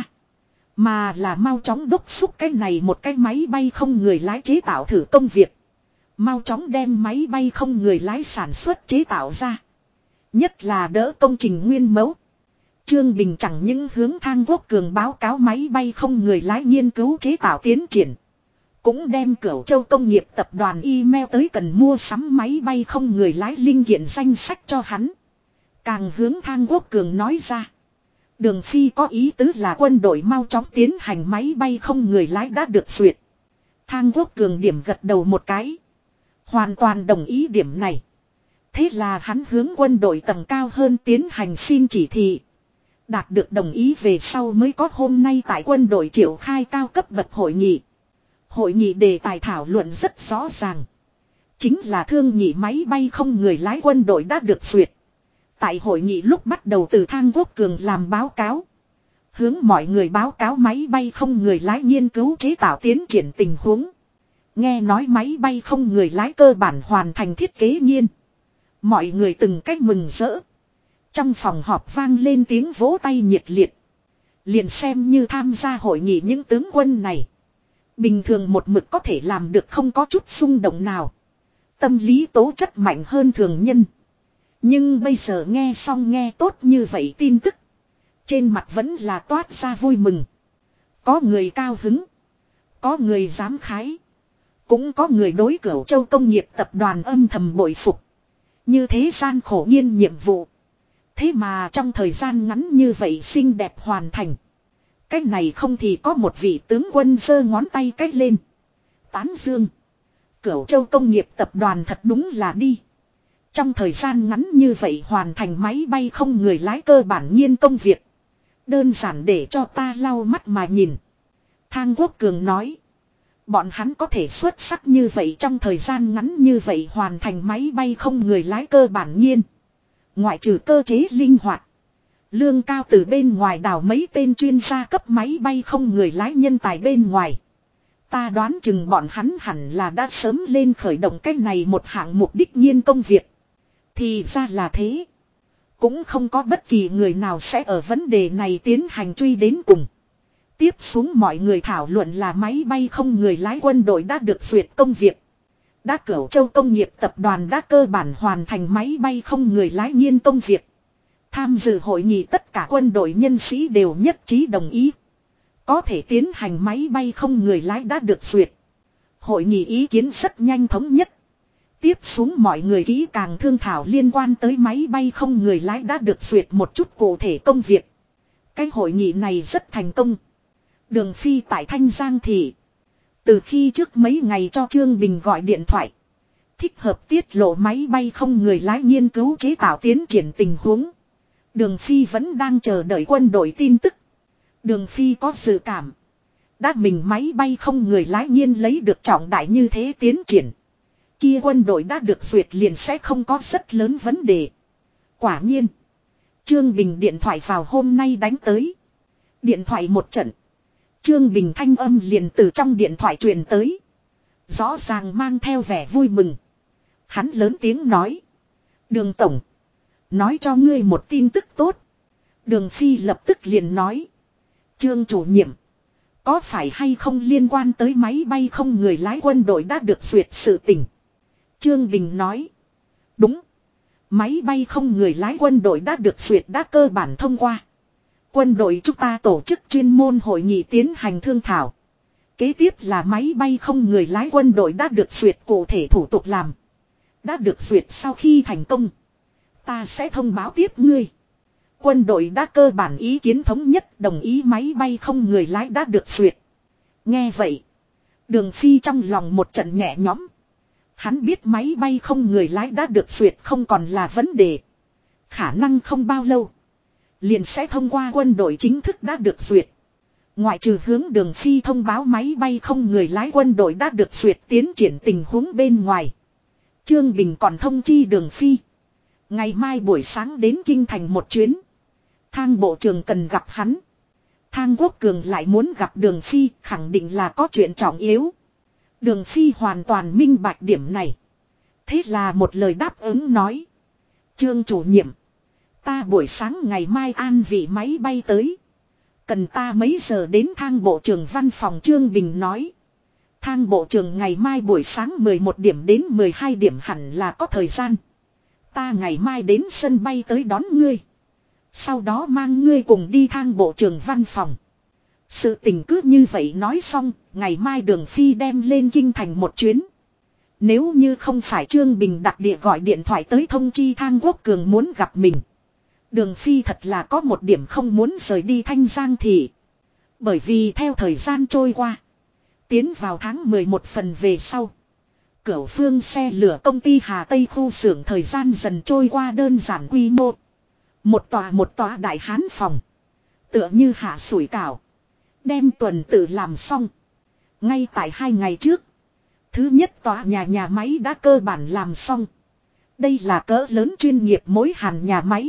Mà là mau chóng đốc thúc cái này một cái máy bay không người lái chế tạo thử công việc. Mau chóng đem máy bay không người lái sản xuất chế tạo ra. Nhất là đỡ công trình nguyên mẫu. Trương Bình chẳng những hướng Thang Quốc Cường báo cáo máy bay không người lái nghiên cứu chế tạo tiến triển. Cũng đem Cửu Châu Công nghiệp tập đoàn email tới cần mua sắm máy bay không người lái linh kiện danh sách cho hắn. Càng hướng Thang Quốc Cường nói ra. Đường Phi có ý tứ là quân đội mau chóng tiến hành máy bay không người lái đã được duyệt. Thang Quốc Cường điểm gật đầu một cái. Hoàn toàn đồng ý điểm này. Thế là hắn hướng quân đội tầng cao hơn tiến hành xin chỉ thị. Đạt được đồng ý về sau mới có hôm nay tại quân đội triệu khai cao cấp bậc hội nghị. Hội nghị đề tài thảo luận rất rõ ràng. Chính là thương nghị máy bay không người lái quân đội đã được duyệt. Tại hội nghị lúc bắt đầu từ Thang Quốc Cường làm báo cáo. Hướng mọi người báo cáo máy bay không người lái nghiên cứu chế tạo tiến triển tình huống. Nghe nói máy bay không người lái cơ bản hoàn thành thiết kế nghiên. Mọi người từng cách mừng rỡ. Trong phòng họp vang lên tiếng vỗ tay nhiệt liệt. Liền xem như tham gia hội nghị những tướng quân này. Bình thường một mực có thể làm được không có chút xung động nào. Tâm lý tố chất mạnh hơn thường nhân. Nhưng bây giờ nghe xong nghe tốt như vậy tin tức. Trên mặt vẫn là toát ra vui mừng. Có người cao hứng. Có người dám khái. Cũng có người đối Cửu Châu Công nghiệp tập đoàn âm thầm bội phục. Như thế gian khổ nghiên nhiệm vụ. Thế mà trong thời gian ngắn như vậy xinh đẹp hoàn thành. Cái này không thì có một vị tướng quân giơ ngón tay cách lên. Tán dương. Cửu Châu Công nghiệp tập đoàn thật đúng là đi. Trong thời gian ngắn như vậy hoàn thành máy bay không người lái cơ bản nhiên công việc. Đơn giản để cho ta lau mắt mà nhìn. Thang Quốc Cường nói. Bọn hắn có thể xuất sắc như vậy trong thời gian ngắn như vậy hoàn thành máy bay không người lái cơ bản nhiên. Ngoại trừ cơ chế linh hoạt. Lương cao từ bên ngoài đào mấy tên chuyên gia cấp máy bay không người lái nhân tài bên ngoài. Ta đoán chừng bọn hắn hẳn là đã sớm lên khởi động cái này một hạng mục đích nhiên công việc. Thì ra là thế. Cũng không có bất kỳ người nào sẽ ở vấn đề này tiến hành truy đến cùng. Tiếp xuống mọi người thảo luận là máy bay không người lái quân đội đã được duyệt công việc. Đã Cửu Châu Công nghiệp tập đoàn đã cơ bản hoàn thành máy bay không người lái nhiên công việc. Tham dự hội nghị tất cả quân đội nhân sĩ đều nhất trí đồng ý. Có thể tiến hành máy bay không người lái đã được duyệt. Hội nghị ý kiến rất nhanh thống nhất. Tiếp xuống mọi người kỹ càng thương thảo liên quan tới máy bay không người lái đã được duyệt một chút cụ thể công việc. Cái hội nghị này rất thành công. Đường Phi tại Thanh Giang Thị. Từ khi trước mấy ngày cho Trương Bình gọi điện thoại. Thích hợp tiết lộ máy bay không người lái nghiên cứu chế tạo tiến triển tình huống. Đường Phi vẫn đang chờ đợi quân đội tin tức. Đường Phi có dự cảm. Đã mình máy bay không người lái nhiên lấy được trọng đại như thế tiến triển. Kia quân đội đã được duyệt liền sẽ không có rất lớn vấn đề. Quả nhiên. Trương Bình điện thoại vào hôm nay đánh tới. Điện thoại một trận. Trương Bình thanh âm liền từ trong điện thoại truyền tới. Rõ ràng mang theo vẻ vui mừng. Hắn lớn tiếng nói. Đường Tổng. Nói cho ngươi một tin tức tốt. Đường Phi lập tức liền nói. Trương chủ nhiệm. Có phải hay không liên quan tới máy bay không người lái quân đội đã được duyệt sự tình. Trương Bình nói. Đúng. Máy bay không người lái quân đội đã được duyệt đã cơ bản thông qua. Quân đội chúng ta tổ chức chuyên môn hội nghị tiến hành thương thảo. Kế tiếp là máy bay không người lái quân đội đã được duyệt cụ thể thủ tục làm. Đã được duyệt sau khi thành công. Ta sẽ thông báo tiếp ngươi. Quân đội đã cơ bản ý kiến thống nhất đồng ý máy bay không người lái đã được duyệt. Nghe vậy. Đường Phi trong lòng một trận nhẹ nhõm. Hắn biết máy bay không người lái đã được duyệt không còn là vấn đề. Khả năng không bao lâu. Liền sẽ thông qua quân đội chính thức đã được duyệt. Ngoại trừ hướng Đường Phi thông báo máy bay không người lái quân đội đã được duyệt tiến triển tình huống bên ngoài. Trương Bình còn thông chi Đường Phi. Ngày mai buổi sáng đến Kinh Thành một chuyến. Thang bộ trưởng cần gặp hắn. Thang Quốc Cường lại muốn gặp Đường Phi khẳng định là có chuyện trọng yếu. Đường Phi hoàn toàn minh bạch điểm này. Thế là một lời đáp ứng nói. Trương chủ nhiệm. Ta buổi sáng ngày mai an vị máy bay tới. Cần ta mấy giờ đến Thang bộ trưởng văn phòng Trương Bình nói. Thang bộ trưởng ngày mai buổi sáng 11 điểm đến 12 điểm hẳn là có thời gian. Ta ngày mai đến sân bay tới đón ngươi. Sau đó mang ngươi cùng đi Thang bộ trưởng văn phòng. Sự tình cứ như vậy nói xong, ngày mai Đường Phi đem lên Kinh Thành một chuyến. Nếu như không phải Trương Bình đặc địa gọi điện thoại tới thông chi Thang Quốc Cường muốn gặp mình. Đường Phi thật là có một điểm không muốn rời đi Thanh Giang Thị. Bởi vì theo thời gian trôi qua. Tiến vào tháng 11 phần về sau. Cửu Phương xe lửa công ty Hà Tây khu xưởng thời gian dần trôi qua đơn giản quy mô. Một tòa đại hán phòng. Tựa như hạ sủi cảo. Đem tuần tự làm xong. Ngay tại 2 ngày trước, thứ nhất tòa nhà máy đã cơ bản làm xong. Đây là cỡ lớn chuyên nghiệp mối hàn nhà máy.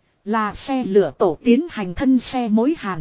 Là xe lửa tổ tiến hành thân xe mối hàn.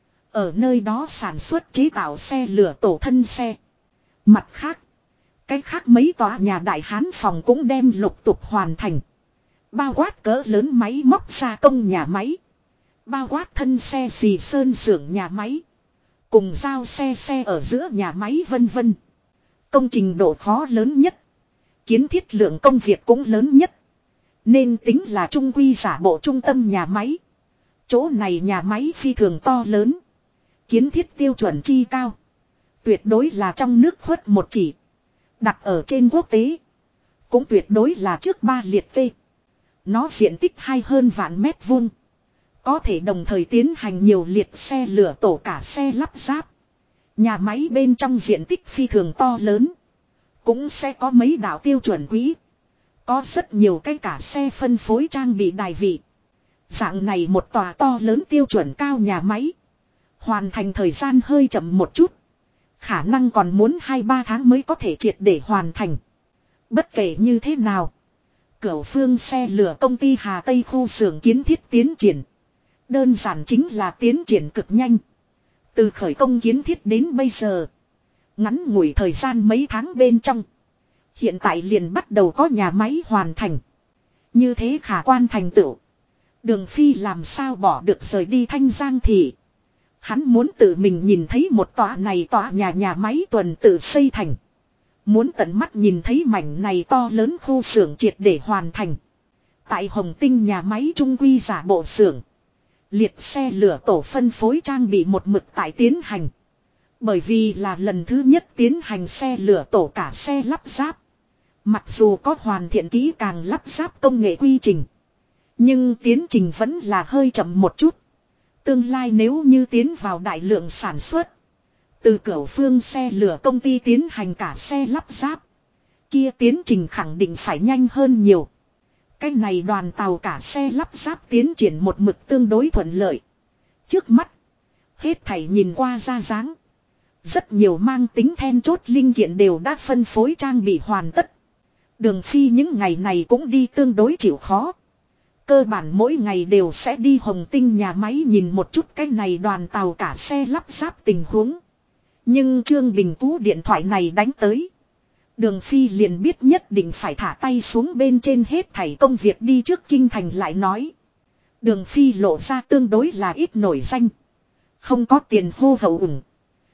Ở nơi đó sản xuất chế tạo xe lửa tổ thân xe. Mặt khác, cái khác mấy tòa nhà đại hán phòng cũng đem lục tục hoàn thành. Bao quát cỡ lớn máy móc gia công nhà máy. Bao quát thân xe xì sơn xưởng nhà máy. Cùng giao xe ở giữa nhà máy vân vân. Công trình độ khó lớn nhất. Kiến thiết lượng công việc cũng lớn nhất. Nên tính là trung quy giả bộ trung tâm nhà máy. Chỗ này nhà máy phi thường to lớn. Kiến thiết tiêu chuẩn chi cao. Tuyệt đối là trong nước khuất một chỉ. Đặt ở trên quốc tế. Cũng tuyệt đối là trước 3 liệt kê. Nó diện tích hơn vạn mét vuông. Có thể đồng thời tiến hành nhiều liệt xe lửa tổ cả xe lắp ráp. Nhà máy bên trong diện tích phi thường to lớn. Cũng sẽ có mấy đạo tiêu chuẩn quỹ. Có rất nhiều cái cả xe phân phối trang bị đài vị. Dạng này một tòa to lớn tiêu chuẩn cao nhà máy. Hoàn thành thời gian hơi chậm một chút. Khả năng còn muốn 2-3 tháng mới có thể triệt để hoàn thành. Bất kể như thế nào. Cửu Phương xe lửa công ty Hà Tây khu xưởng kiến thiết tiến triển. Đơn giản chính là tiến triển cực nhanh. Từ khởi công kiến thiết đến bây giờ. Ngắn ngủi thời gian mấy tháng bên trong. Hiện tại liền bắt đầu có nhà máy hoàn thành. Như thế khả quan thành tựu. Đường Phi làm sao bỏ được rời đi Thanh Giang thị. Hắn muốn tự mình nhìn thấy một tòa nhà máy tuần tự xây thành. Muốn tận mắt nhìn thấy mảnh này to lớn khu xưởng triệt để hoàn thành. Tại Hồng Tinh nhà máy trung quy giả bộ xưởng. Liệt xe lửa tổ phân phối trang bị một mực tại tiến hành. Bởi vì là lần thứ nhất tiến hành xe lửa tổ cả xe lắp ráp. Mặc dù có hoàn thiện kỹ càng lắp ráp công nghệ quy trình. Nhưng tiến trình vẫn là hơi chậm một chút. Tương lai nếu như tiến vào đại lượng sản xuất. Từ Cửu Phương xe lửa công ty tiến hành cả xe lắp ráp. Kia tiến trình khẳng định phải nhanh hơn nhiều. Cái này đoàn tàu cả xe lắp ráp tiến triển một mực tương đối thuận lợi. Trước mắt. Hết thảy nhìn qua ra dáng. Rất nhiều mang tính then chốt linh kiện đều đã phân phối trang bị hoàn tất. Đường Phi những ngày này cũng đi tương đối chịu khó. Cơ bản mỗi ngày đều sẽ đi Hồng Tinh nhà máy nhìn một chút cái này đoàn tàu cả xe lắp ráp tình huống. Nhưng Trương Bình cú điện thoại này đánh tới. Đường Phi liền biết nhất định phải thả tay xuống bên trên hết thảy công việc đi trước kinh thành lại nói. Đường Phi lộ ra tương đối là ít nổi danh. Không có tiền hô hậu ủng.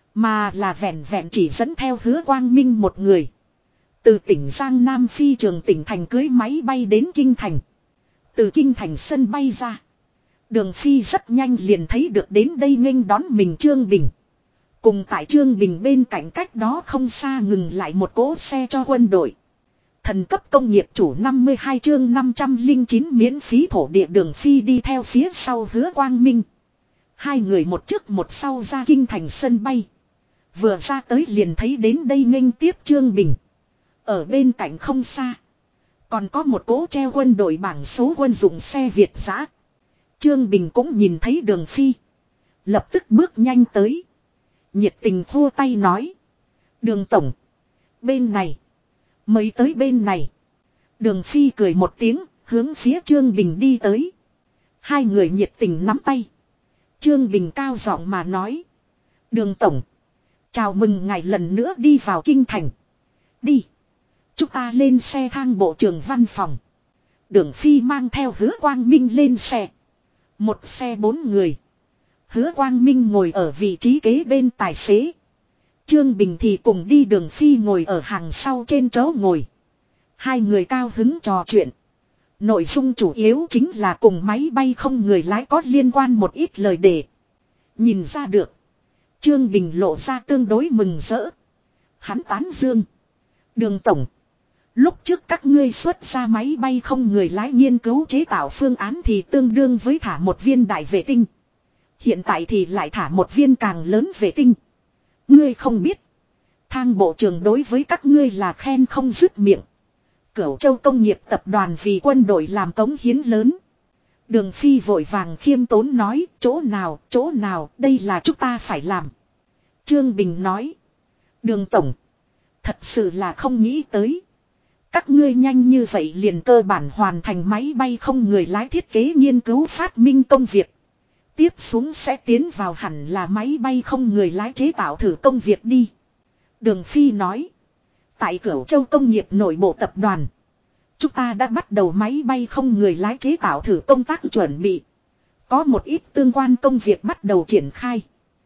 Mà là vẹn vẹn chỉ dẫn theo Hứa Quang Minh một người. Từ tỉnh Giang Nam phi trường tỉnh thành cưới máy bay đến kinh thành. Từ kinh thành sân bay ra. Đường Phi rất nhanh liền thấy được đến đây nghênh đón mình Trương Bình. Cùng tại Trương Bình bên cạnh cách đó không xa ngừng lại một cỗ xe cho quân đội. Thần cấp công nghiệp chủ 52 chương 509 miễn phí thổ địa Đường Phi đi theo phía sau Hứa Quang Minh. Hai người một trước một sau ra kinh thành sân bay. Vừa ra tới liền thấy đến đây nghênh tiếp Trương Bình. Ở bên cạnh không xa. Còn có một cỗ treo quân đội bảng số quân dụng xe Việt giã. Trương Bình cũng nhìn thấy Đường Phi. Lập tức bước nhanh tới. Nhiệt tình khô tay nói. Đường tổng. Bên này. Mới tới bên này. Đường Phi cười một tiếng. Hướng phía Trương Bình đi tới. Hai người nhiệt tình nắm tay. Trương Bình cao giọng mà nói. Đường tổng. Chào mừng ngài lần nữa đi vào kinh thành. Đi. Chúng ta lên xe thang bộ trưởng văn phòng. Đường Phi mang theo Hứa Quang Minh lên xe. Một xe 4 người. Hứa Quang Minh ngồi ở vị trí kế bên tài xế. Trương Bình thì cùng đi Đường Phi ngồi ở hàng sau trên chỗ ngồi. Hai người cao hứng trò chuyện. Nội dung chủ yếu chính là cùng máy bay không người lái có liên quan một ít lời đề. Nhìn ra được. Trương Bình lộ ra tương đối mừng rỡ. Hắn tán dương. Đường tổng. Lúc trước các ngươi xuất ra máy bay không người lái nghiên cứu chế tạo phương án thì tương đương với thả một viên đại vệ tinh. Hiện tại thì lại thả một viên càng lớn vệ tinh. Ngươi không biết. Thang bộ trưởng đối với các ngươi là khen không dứt miệng. Cửu Châu Công nghiệp tập đoàn vì quân đội làm cống hiến lớn. Đường Phi vội vàng khiêm tốn nói, chỗ nào, đây là chúng ta phải làm. Trương Bình nói. Đường tổng. Thật sự là không nghĩ tới. Các ngươi nhanh như vậy liền cơ bản hoàn thành máy bay không người lái thiết kế nghiên cứu phát minh công việc. Tiếp xuống sẽ tiến vào hẳn là máy bay không người lái chế tạo thử công việc đi. Đường Phi nói. Tại Cửu Châu công nghiệp nội bộ tập đoàn. Chúng ta đã bắt đầu máy bay không người lái chế tạo thử công tác chuẩn bị. Có một ít tương quan công việc bắt đầu triển khai.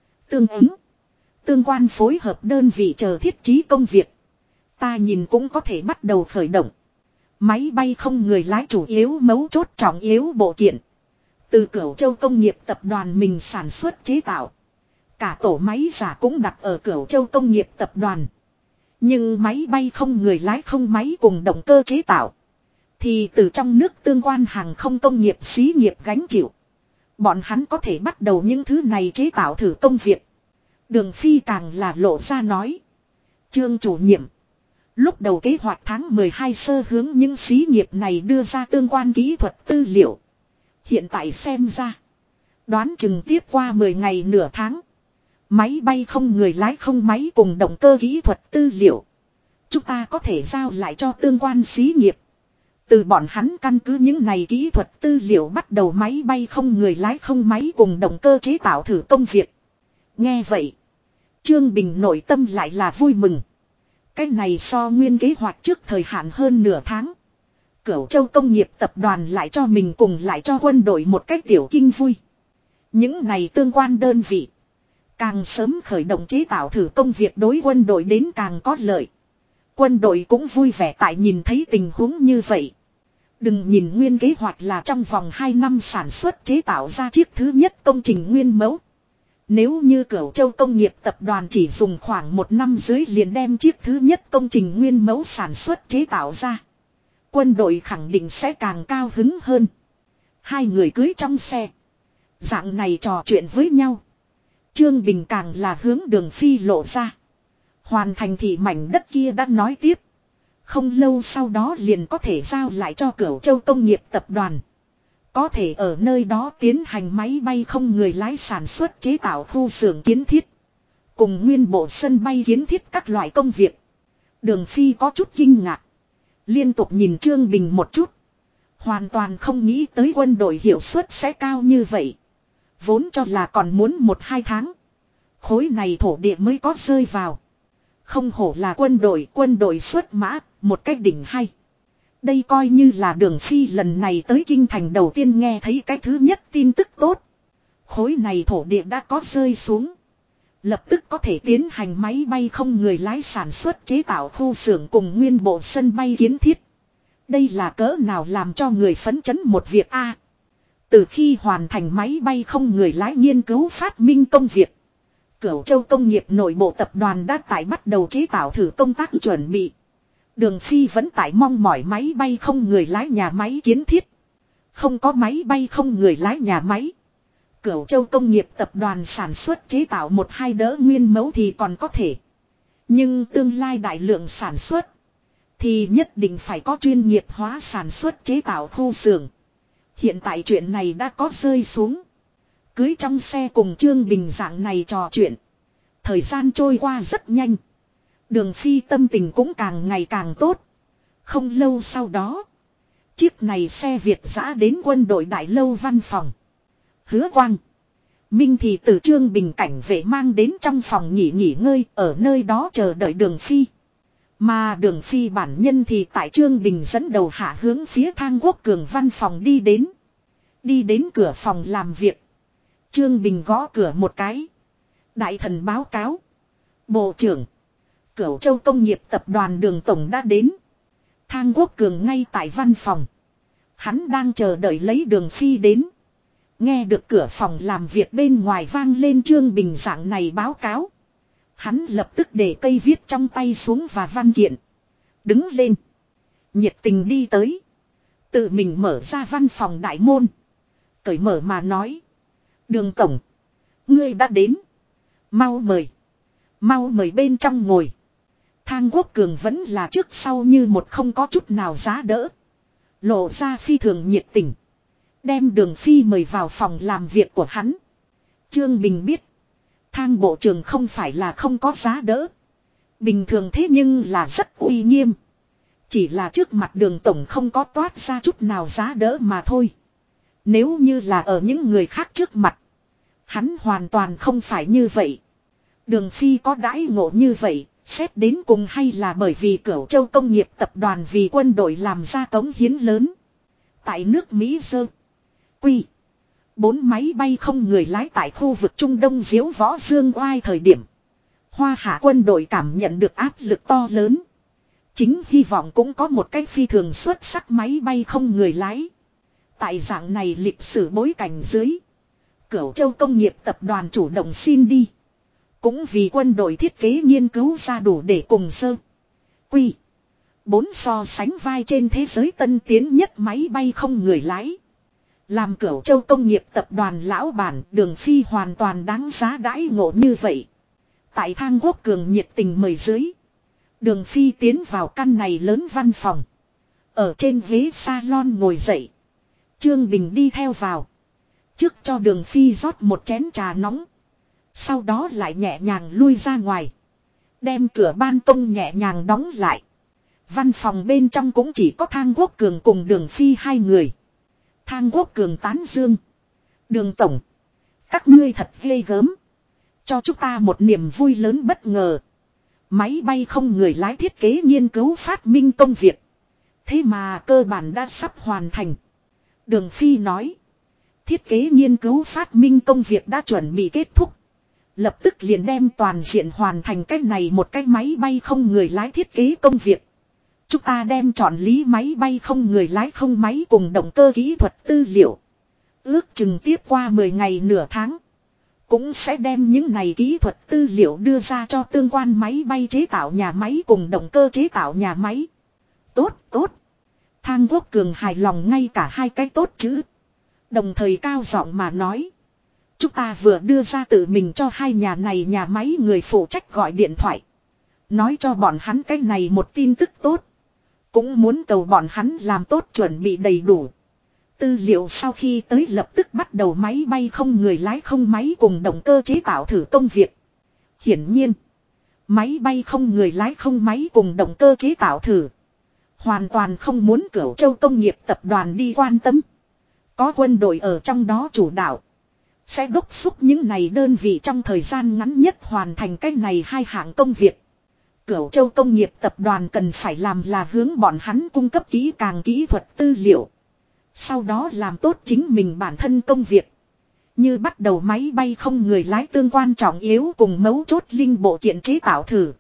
Tương quan phối hợp đơn vị chờ thiết trí công việc. Ta nhìn cũng có thể bắt đầu khởi động. Máy bay không người lái chủ yếu mấu chốt trọng yếu bộ kiện. Từ Cửu Châu công nghiệp tập đoàn mình sản xuất chế tạo. Cả tổ máy giả cũng đặt ở Cửu Châu công nghiệp tập đoàn. Nhưng máy bay không người lái không máy cùng động cơ chế tạo. Thì từ trong nước tương quan hàng không công nghiệp xí nghiệp gánh chịu. Bọn hắn có thể bắt đầu những thứ này chế tạo thử công việc. Đường Phi càng là lộ ra nói. Trương chủ nhiệm. Lúc đầu kế hoạch tháng 12 sơ hướng những xí nghiệp này đưa ra tương quan kỹ thuật tư liệu. Hiện tại xem ra. Đoán chừng tiếp qua 10 ngày nửa tháng. Máy bay không người lái không máy cùng động cơ kỹ thuật tư liệu. Chúng ta có thể giao lại cho tương quan xí nghiệp. Từ bọn hắn căn cứ những này kỹ thuật tư liệu bắt đầu máy bay không người lái không máy cùng động cơ chế tạo thử công việc. Nghe vậy. Trương Bình nội tâm lại là vui mừng. Cái này so nguyên kế hoạch trước thời hạn hơn nửa tháng. Cửu Châu công nghiệp tập đoàn lại cho mình cùng lại cho quân đội một cách tiểu kinh vui. Những này tương quan đơn vị. Càng sớm khởi động chế tạo thử công việc đối quân đội đến càng có lợi. Quân đội cũng vui vẻ tại nhìn thấy tình huống như vậy. Đừng nhìn nguyên kế hoạch là trong vòng 2 năm sản xuất chế tạo ra chiếc thứ nhất công trình nguyên mẫu. Nếu như Cửu Châu công nghiệp tập đoàn chỉ dùng khoảng 1 năm dưới liền đem chiếc thứ nhất công trình nguyên mẫu sản xuất chế tạo ra. Quân đội khẳng định sẽ càng cao hứng hơn. Hai người cưới trong xe. Dạng này trò chuyện với nhau. Trương Bình càng là hướng Đường Phi lộ ra. Hoàn thành thì mảnh đất kia đã nói tiếp. Không lâu sau đó liền có thể giao lại cho Cửu Châu công nghiệp tập đoàn. Có thể ở nơi đó tiến hành máy bay không người lái sản xuất chế tạo khu xưởng kiến thiết. Cùng nguyên bộ sân bay kiến thiết các loại công việc. Đường Phi có chút kinh ngạc. Liên tục nhìn Trương Bình một chút. Hoàn toàn không nghĩ tới quân đội hiệu suất sẽ cao như vậy. Vốn cho là còn muốn 1-2 tháng. Khối này thổ địa mới có rơi vào. Không hổ là quân đội xuất mã, một cách đỉnh hay. Đây coi như là Đường Phi lần này tới kinh thành đầu tiên nghe thấy cái thứ nhất tin tức tốt. Khối này thổ địa đã có rơi xuống. Lập tức có thể tiến hành máy bay không người lái sản xuất chế tạo khu xưởng cùng nguyên bộ sân bay kiến thiết. Đây là cỡ nào làm cho người phấn chấn một việc a. Từ khi hoàn thành máy bay không người lái nghiên cứu phát minh công việc. Cửu Châu công nghiệp nội bộ tập đoàn đã tại bắt đầu chế tạo thử công tác chuẩn bị. Đường Phi vẫn tại mong mỏi máy bay không người lái nhà máy kiến thiết. Không có máy bay không người lái nhà máy. Cửu Châu công nghiệp tập đoàn sản xuất chế tạo 1-2 đỡ nguyên mẫu thì còn có thể. Nhưng tương lai đại lượng sản xuất. Thì nhất định phải có chuyên nghiệp hóa sản xuất chế tạo khu xưởng. Hiện tại chuyện này đã có rơi xuống. Cưới trong xe cùng Trương Bình dạng này trò chuyện. Thời gian trôi qua rất nhanh. Đường Phi tâm tình cũng càng ngày càng tốt. Không lâu sau đó. Chiếc này xe Việt dã đến quân đội đại lâu văn phòng. Hứa Quang. Minh thì từ Trương Bình cảnh vệ mang đến trong phòng nghỉ ngơi ở nơi đó chờ đợi Đường Phi. Mà Đường Phi bản nhân thì tại Trương Bình dẫn đầu hạ hướng phía Thang Quốc Cường văn phòng đi đến. Đi đến cửa phòng làm việc. Trương Bình gõ cửa một cái. Đại thần báo cáo. Bộ trưởng. Cửu Châu công nghiệp tập đoàn Đường tổng đã đến. Thang Quốc Cường ngay tại văn phòng. Hắn đang chờ đợi lấy Đường Phi đến. Nghe được cửa phòng làm việc bên ngoài vang lên Trương Bình dạng này báo cáo. Hắn lập tức để cây viết trong tay xuống và văn kiện. Đứng lên. Nhiệt tình đi tới. Tự mình mở ra văn phòng đại môn. Cởi mở mà nói. Đường tổng. Ngươi đã đến. Mau mời. Mau mời bên trong ngồi. Thang Quốc Cường vẫn là trước sau như một không có chút nào giá đỡ. Lộ ra phi thường nhiệt tình. Đem Đường Phi mời vào phòng làm việc của hắn. Trương Bình biết. Thang bộ trưởng không phải là không có giá đỡ. Bình thường thế nhưng là rất uy nghiêm. Chỉ là trước mặt Đường tổng không có toát ra chút nào giá đỡ mà thôi. Nếu như là ở những người khác trước mặt, hắn hoàn toàn không phải như vậy. Đường Phi có đãi ngộ như vậy, xét đến cùng hay là bởi vì Cửu Châu Công nghiệp tập đoàn vì quân đội làm ra cống hiến lớn. Tại nước Mỹ Dơ, Quy, 4 máy bay không người lái tại khu vực Trung Đông diếu võ dương oai thời điểm. Hoa Hạ quân đội cảm nhận được áp lực to lớn. Chính hy vọng cũng có một cách phi thường xuất sắc máy bay không người lái. Tại dạng này lịch sử bối cảnh dưới, Cửu Châu Công nghiệp tập đoàn chủ động xin đi. Cũng vì quân đội thiết kế nghiên cứu ra đủ để cùng Sơ, Quy, 4 so sánh vai trên thế giới tân tiến nhất máy bay không người lái. Làm Cửu Châu Công nghiệp tập đoàn lão bản, Đường Phi hoàn toàn đáng giá đãi ngộ như vậy. Tại Thang Quốc Cường nhiệt tình mời dưới, Đường Phi tiến vào căn này lớn văn phòng. Ở trên ghế salon ngồi dậy, Trương Bình đi theo vào. Trước cho Đường Phi rót một chén trà nóng. Sau đó lại nhẹ nhàng lui ra ngoài. Đem cửa ban công nhẹ nhàng đóng lại. Văn phòng bên trong cũng chỉ có Thang Quốc Cường cùng Đường Phi hai người. Thang Quốc Cường tán dương: Đường tổng, các ngươi thật ghê gớm. Cho chúng ta một niềm vui lớn bất ngờ. Máy bay không người lái thiết kế nghiên cứu phát minh công việc. Thế mà cơ bản đã sắp hoàn thành. Đường Phi nói: thiết kế nghiên cứu phát minh công việc đã chuẩn bị kết thúc. Lập tức liền đem toàn diện hoàn thành cái này một cái máy bay không người lái thiết kế công việc. Chúng ta đem chọn lý máy bay không người lái không máy cùng động cơ kỹ thuật tư liệu. Ước chừng tiếp qua 10 ngày nửa tháng. Cũng sẽ đem những này kỹ thuật tư liệu đưa ra cho tương quan máy bay chế tạo nhà máy cùng động cơ chế tạo nhà máy. Tốt, tốt. Thang Quốc Cường hài lòng ngay cả hai cái tốt chữ. Đồng thời cao giọng mà nói: chúng ta vừa đưa ra tự mình cho hai nhà này nhà máy người phụ trách gọi điện thoại. Nói cho bọn hắn cái này một tin tức tốt. Cũng muốn cầu bọn hắn làm tốt chuẩn bị đầy đủ. Tư liệu sau khi tới lập tức bắt đầu máy bay không người lái không máy cùng động cơ chế tạo thử công việc. Hiển nhiên, máy bay không người lái không máy cùng động cơ chế tạo thử. Hoàn toàn không muốn Cửu Châu Công nghiệp tập đoàn đi quan tâm. Có quân đội ở trong đó chủ đạo. Sẽ đốc thúc những này đơn vị trong thời gian ngắn nhất hoàn thành cái này hai hạng công việc. Cửu Châu Công nghiệp tập đoàn cần phải làm là hướng bọn hắn cung cấp kỹ càng kỹ thuật tư liệu. Sau đó làm tốt chính mình bản thân công việc. Như bắt đầu máy bay không người lái tương quan trọng yếu cùng mấu chốt linh bộ kiện chế tạo thử.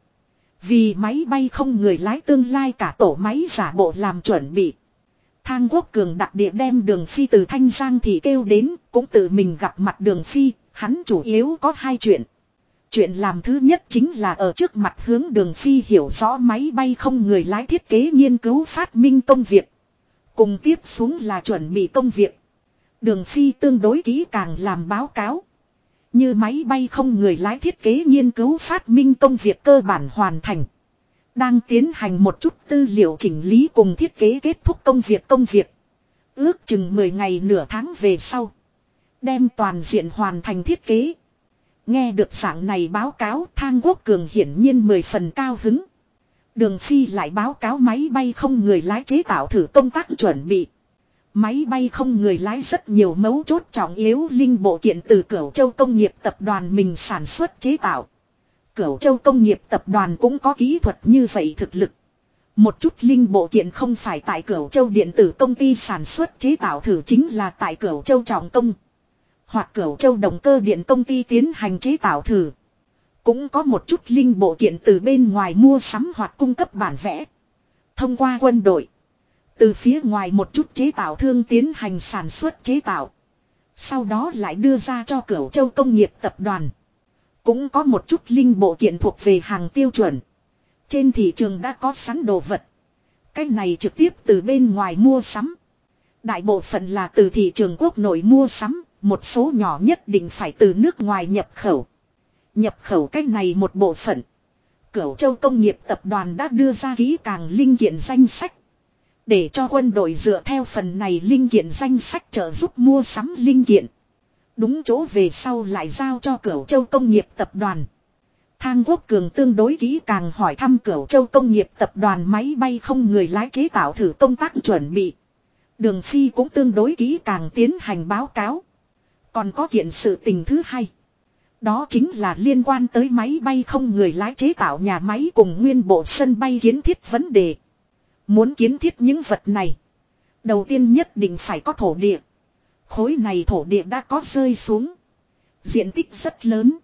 Vì máy bay không người lái tương lai cả tổ máy giả bộ làm chuẩn bị. Thang Quốc Cường đặc địa đem Đường Phi từ Thanh Giang thì kêu đến, cũng tự mình gặp mặt Đường Phi, hắn chủ yếu có hai chuyện. Chuyện làm thứ nhất chính là ở trước mặt hướng Đường Phi hiểu rõ máy bay không người lái thiết kế nghiên cứu phát minh công việc. Cùng tiếp xuống là chuẩn bị công việc. Đường Phi tương đối kỹ càng làm báo cáo. Như máy bay không người lái thiết kế nghiên cứu phát minh công việc cơ bản hoàn thành. Đang tiến hành một chút tư liệu chỉnh lý cùng thiết kế kết thúc công việc. Ước chừng 10 ngày nửa tháng về sau. Đem toàn diện hoàn thành thiết kế. Nghe được dạng này báo cáo, Thang Quốc Cường hiển nhiên 10 phần cao hứng. Đường Phi lại báo cáo máy bay không người lái chế tạo thử công tác chuẩn bị. Máy bay không người lái rất nhiều mấu chốt trọng yếu linh bộ kiện từ Cửu Châu Công nghiệp tập đoàn mình sản xuất chế tạo. Cửu Châu Công nghiệp tập đoàn cũng có kỹ thuật như vậy thực lực. Một chút linh bộ kiện không phải tại Cửu Châu điện tử công ty sản xuất chế tạo thử chính là tại Cửu Châu trọng công. Hoặc Cửu Châu động cơ điện công ty tiến hành chế tạo thử. Cũng có một chút linh bộ kiện từ bên ngoài mua sắm hoặc cung cấp bản vẽ. Thông qua quân đội. Từ phía ngoài một chút chế tạo thương tiến hành sản xuất chế tạo. Sau đó lại đưa ra cho Cửu Châu Công nghiệp tập đoàn. Cũng có một chút linh bộ kiện thuộc về hàng tiêu chuẩn. Trên thị trường đã có sẵn đồ vật. Cái này trực tiếp từ bên ngoài mua sắm. Đại bộ phận là từ thị trường quốc nội mua sắm. Một số nhỏ nhất định phải từ nước ngoài nhập khẩu. Nhập khẩu cái này một bộ phận. Cửu Châu Công nghiệp tập đoàn đã đưa ra kỹ càng linh kiện danh sách. Để cho quân đội dựa theo phần này linh kiện danh sách trợ giúp mua sắm linh kiện. Đúng chỗ về sau lại giao cho Cửu Châu Công nghiệp tập đoàn. Thang Quốc Cường tương đối kỹ càng hỏi thăm Cửu Châu Công nghiệp tập đoàn máy bay không người lái chế tạo thử công tác chuẩn bị. Đường Phi cũng tương đối kỹ càng tiến hành báo cáo. Còn có kiện sự tình thứ hai. Đó chính là liên quan tới máy bay không người lái chế tạo nhà máy cùng nguyên bộ sân bay kiến thiết vấn đề. Muốn kiến thiết những vật này. Đầu tiên nhất định phải có thổ địa. Khối này thổ địa đã có rơi xuống. Diện tích rất lớn.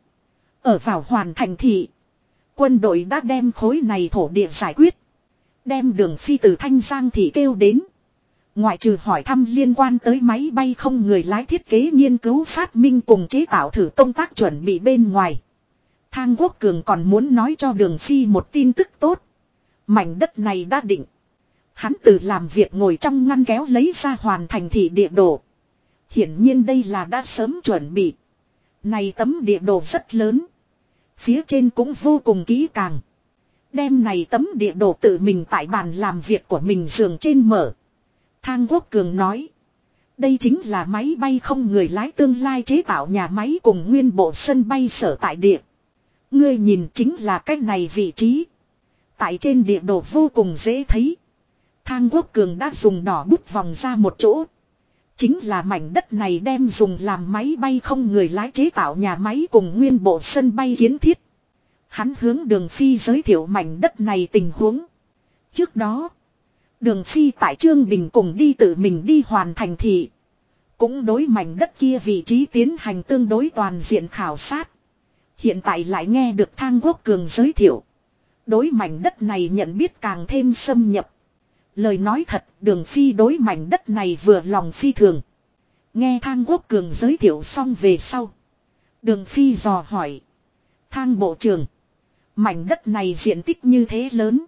Ở vào hoàn thành thị. Quân đội đã đem khối này thổ địa giải quyết. Đem Đường Phi từ Thanh Giang thị kêu đến. Ngoại trừ hỏi thăm liên quan tới máy bay không người lái thiết kế nghiên cứu phát minh cùng chế tạo thử công tác chuẩn bị bên ngoài. Thang Quốc Cường còn muốn nói cho Đường Phi một tin tức tốt. Mảnh đất này đã định. Hắn từ làm việc ngồi trong ngăn kéo lấy ra hoàn thành thị địa đồ. Hiển nhiên đây là đã sớm chuẩn bị. Này tấm địa đồ rất lớn. Phía trên cũng vô cùng kỹ càng. Đem này tấm địa đồ tự mình tại bàn làm việc của mình giường trên mở. Thang Quốc Cường nói. Đây chính là máy bay không người lái tương lai chế tạo nhà máy cùng nguyên bộ sân bay sở tại địa. Ngươi nhìn chính là cách này vị trí. Tại trên địa đồ vô cùng dễ thấy. Thang Quốc Cường đã dùng đỏ bút vòng ra một chỗ. Chính là mảnh đất này đem dùng làm máy bay không người lái chế tạo nhà máy cùng nguyên bộ sân bay kiến thiết. Hắn hướng Đường Phi giới thiệu mảnh đất này tình huống. Trước đó, Đường Phi tại Trương Bình cùng đi tự mình đi hoàn thành thị. Cũng đối mảnh đất kia vị trí tiến hành tương đối toàn diện khảo sát. Hiện tại lại nghe được Thang Quốc Cường giới thiệu. Đối mảnh đất này nhận biết càng thêm xâm nhập. Lời nói thật, Đường Phi đối mảnh đất này vừa lòng phi thường. Nghe Thang Quốc Cường giới thiệu xong về sau. Đường Phi dò hỏi. Thang bộ trưởng. Mảnh đất này diện tích như thế lớn.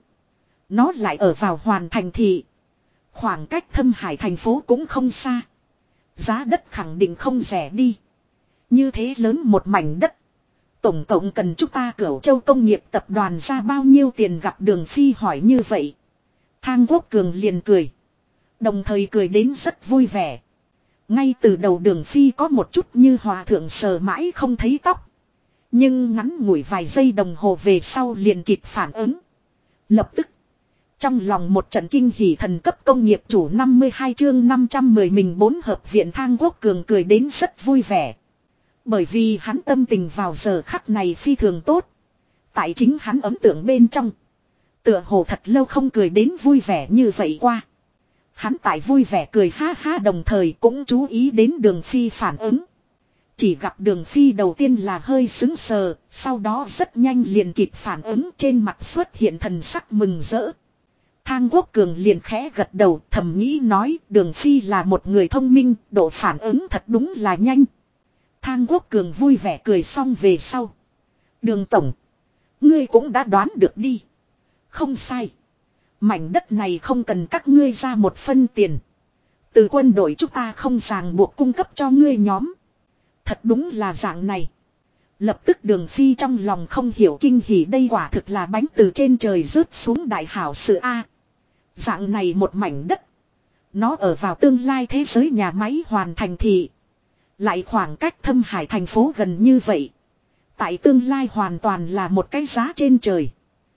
Nó lại ở vào hoàn thành thị. Khoảng cách Thâm Hải thành phố cũng không xa. Giá đất khẳng định không rẻ đi. Như thế lớn một mảnh đất. Tổng cộng cần chúng ta Cửu Châu Công nghiệp tập đoàn ra bao nhiêu tiền gặp Đường Phi hỏi như vậy. Thang Quốc Cường liền cười. Đồng thời cười đến rất vui vẻ. Ngay từ đầu Đường Phi có một chút như hòa thượng sờ mãi không thấy tóc. Nhưng ngắn ngủi vài giây đồng hồ về sau liền kịp phản ứng. Lập tức. Trong lòng một trận kinh hỉ thần cấp công nghiệp chủ 52 chương 510 mình 4 hợp viện Thang Quốc Cường cười đến rất vui vẻ. Bởi vì hắn tâm tình vào giờ khắc này phi thường tốt. Tại chính hắn ấn tượng bên trong. Tựa hồ thật lâu không cười đến vui vẻ như vậy qua. Hắn tại vui vẻ cười ha ha đồng thời cũng chú ý đến Đường Phi phản ứng. Chỉ gặp Đường Phi đầu tiên là hơi sững sờ, sau đó rất nhanh liền kịp phản ứng trên mặt xuất hiện thần sắc mừng rỡ. Thang Quốc Cường liền khẽ gật đầu thầm nghĩ nói Đường Phi là một người thông minh, độ phản ứng thật đúng là nhanh. Thang Quốc Cường vui vẻ cười xong về sau. Đường Tổng, ngươi cũng đã đoán được đi. Không sai. Mảnh đất này không cần các ngươi ra một phân tiền. Từ quân đội chúng ta không ràng buộc cung cấp cho ngươi nhóm. Thật đúng là dạng này. Lập tức Đường Phi trong lòng không hiểu kinh hỉ đây quả thực là bánh từ trên trời rớt xuống đại hảo sự A. Dạng này một mảnh đất. Nó ở vào tương lai thế giới nhà máy hoàn thành thị. Lại khoảng cách Thâm Hải thành phố gần như vậy. Tại tương lai hoàn toàn là một cái giá trên trời.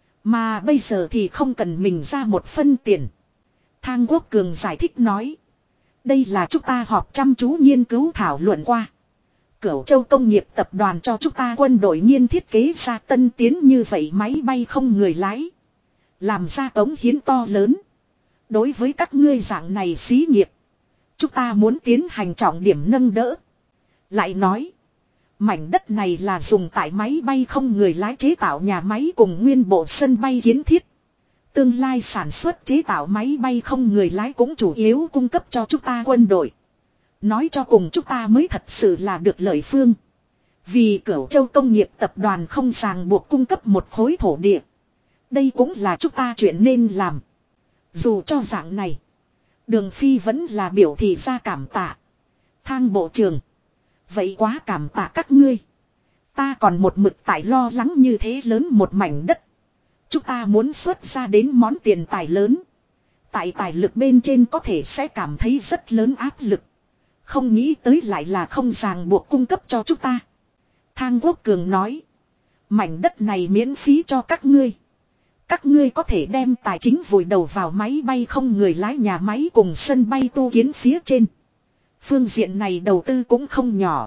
Mà bây giờ thì không cần mình ra một phân tiền. Thang Quốc Cường giải thích nói. Đây là chúng ta họp chăm chú nghiên cứu thảo luận qua. Cửu Châu Công nghiệp tập đoàn cho chúng ta quân đội nghiên thiết kế ra tân tiến như vậy máy bay không người lái. Làm ra cống hiến to lớn. Đối với các ngươi dạng này xí nghiệp. Chúng ta muốn tiến hành trọng điểm nâng đỡ. Lại nói. Mảnh đất này là dùng tại máy bay không người lái chế tạo nhà máy cùng nguyên bộ sân bay kiến thiết. Tương lai sản xuất chế tạo máy bay không người lái cũng chủ yếu cung cấp cho chúng ta quân đội. Nói cho cùng chúng ta mới thật sự là được lợi phương. Vì Cửu Châu Công nghiệp tập đoàn không ràng buộc cung cấp một khối thổ địa. Đây cũng là chúng ta chuyện nên làm. Dù cho dạng này. Đường Phi vẫn là biểu thị ra cảm tạ. Thang bộ trưởng. Vậy quá cảm tạ các ngươi. Ta còn một mực tại lo lắng như thế lớn một mảnh đất. Chúng ta muốn xuất ra đến món tiền tài lớn. Tại tài lực bên trên có thể sẽ cảm thấy rất lớn áp lực. Không nghĩ tới lại là không ràng buộc cung cấp cho chúng ta. Thang Quốc Cường nói. Mảnh đất này miễn phí cho các ngươi. Các ngươi có thể đem tài chính vùi đầu vào máy bay không người lái nhà máy cùng sân bay tu kiến phía trên. Phương diện này đầu tư cũng không nhỏ.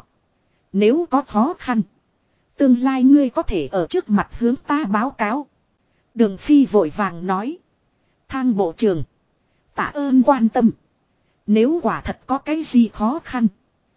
Nếu có khó khăn, tương lai ngươi có thể ở trước mặt hướng ta báo cáo. Đường Phi vội vàng nói. Thang bộ trưởng, tạ ơn quan tâm. Nếu quả thật có cái gì khó khăn,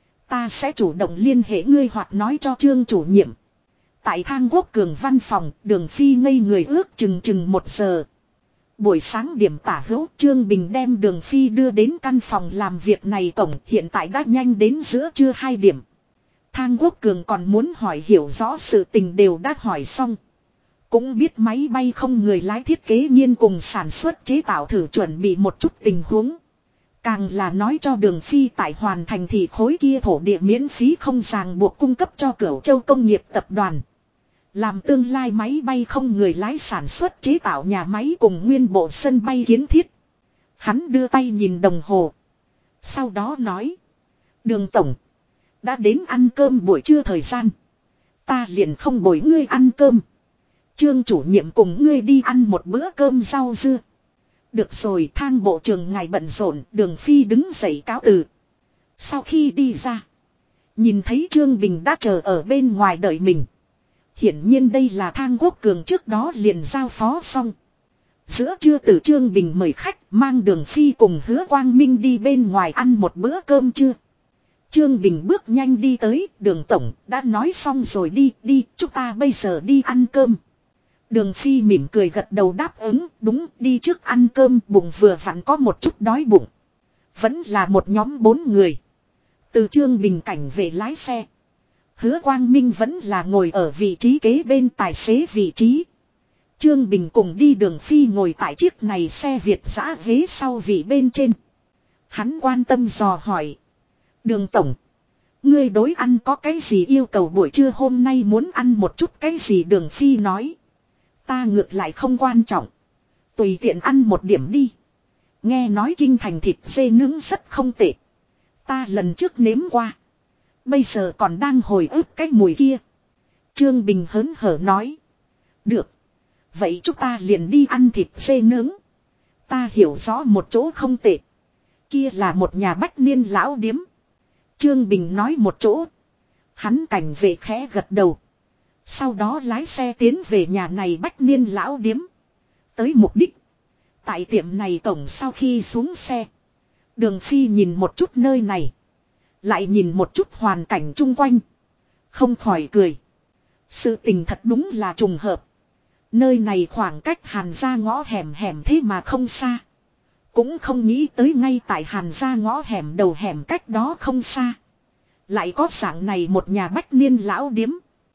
ta sẽ chủ động liên hệ ngươi hoặc nói cho Trương chủ nhiệm. Tại Thang Quốc Cường văn phòng, Đường Phi ngây người ước chừng 1 giờ. Buổi sáng điểm tả hữu, Trương Bình đem Đường Phi đưa đến căn phòng làm việc này cổng, hiện tại đã nhanh đến giữa trưa 2 điểm. Thang Quốc Cường còn muốn hỏi hiểu rõ sự tình đều đã hỏi xong. Cũng biết máy bay không người lái thiết kế nghiên cùng sản xuất chế tạo thử chuẩn bị một chút tình huống. Càng là nói cho Đường Phi tại hoàn thành thì khối kia thổ địa miễn phí không ràng buộc cung cấp cho Cửu Châu Công nghiệp tập đoàn. Làm tương lai máy bay không người lái sản xuất chế tạo nhà máy cùng nguyên bộ sân bay kiến thiết. Hắn đưa tay nhìn đồng hồ. Sau đó nói. Đường tổng. Đã đến ăn cơm buổi trưa thời gian. Ta liền không bồi ngươi ăn cơm. Trương chủ nhiệm cùng ngươi đi ăn một bữa cơm rau dưa. Được rồi, Thang bộ trưởng ngài bận rộn. Đường Phi đứng dậy cáo từ. Sau khi đi ra, nhìn thấy Trương Bình đã chờ ở bên ngoài đợi mình. Hiển nhiên đây là Thang Quốc Cường trước đó liền giao phó xong. Giữa trưa từ Trương Bình mời khách, mang Đường Phi cùng Hứa Quang Minh đi bên ngoài ăn một bữa cơm trưa. Trương Bình bước nhanh đi tới. Đường tổng đã nói xong rồi, đi chúng ta bây giờ đi ăn cơm. Đường Phi mỉm cười gật đầu đáp ứng. Đúng, đi trước ăn cơm, bụng vừa vặn có một chút đói bụng. Vẫn là một nhóm 4 người. Từ Trương Bình cảnh về lái xe. Hứa Quang Minh vẫn là ngồi ở vị trí kế bên tài xế vị trí. Trương Bình cùng đi. Đường Phi ngồi tại chiếc này xe Việt dã ghế sau vị bên trên. Hắn quan tâm dò hỏi. Đường tổng, ngươi đối ăn có cái gì yêu cầu buổi trưa hôm nay muốn ăn một chút cái gì? Đường Phi nói. Ta ngược lại không quan trọng. Tùy tiện ăn một điểm đi. Nghe nói kinh thành thịt dê nướng rất không tệ. Ta lần trước nếm qua. Bây giờ còn đang hồi ức cái mùi kia. Trương Bình hớn hở nói. Được. Vậy chúng ta liền đi ăn thịt dê nướng. Ta hiểu rõ một chỗ không tệ. Kia là một nhà bách niên lão điếm. Trương Bình nói một chỗ. Hắn cảnh vệ khẽ gật đầu. Sau đó lái xe tiến về nhà này bách niên lão điếm. Tới mục đích. Tại tiệm này cổng sau khi xuống xe. Đường Phi nhìn một chút nơi này. Lại nhìn một chút hoàn cảnh chung quanh. Không khỏi cười. Sự tình thật đúng là trùng hợp. Nơi này khoảng cách Hàn gia ngõ hẻm thế mà không xa. Cũng không nghĩ tới ngay tại Hàn gia ngõ hẻm đầu hẻm cách đó không xa. Lại có dạng này một nhà bách niên lão điếm.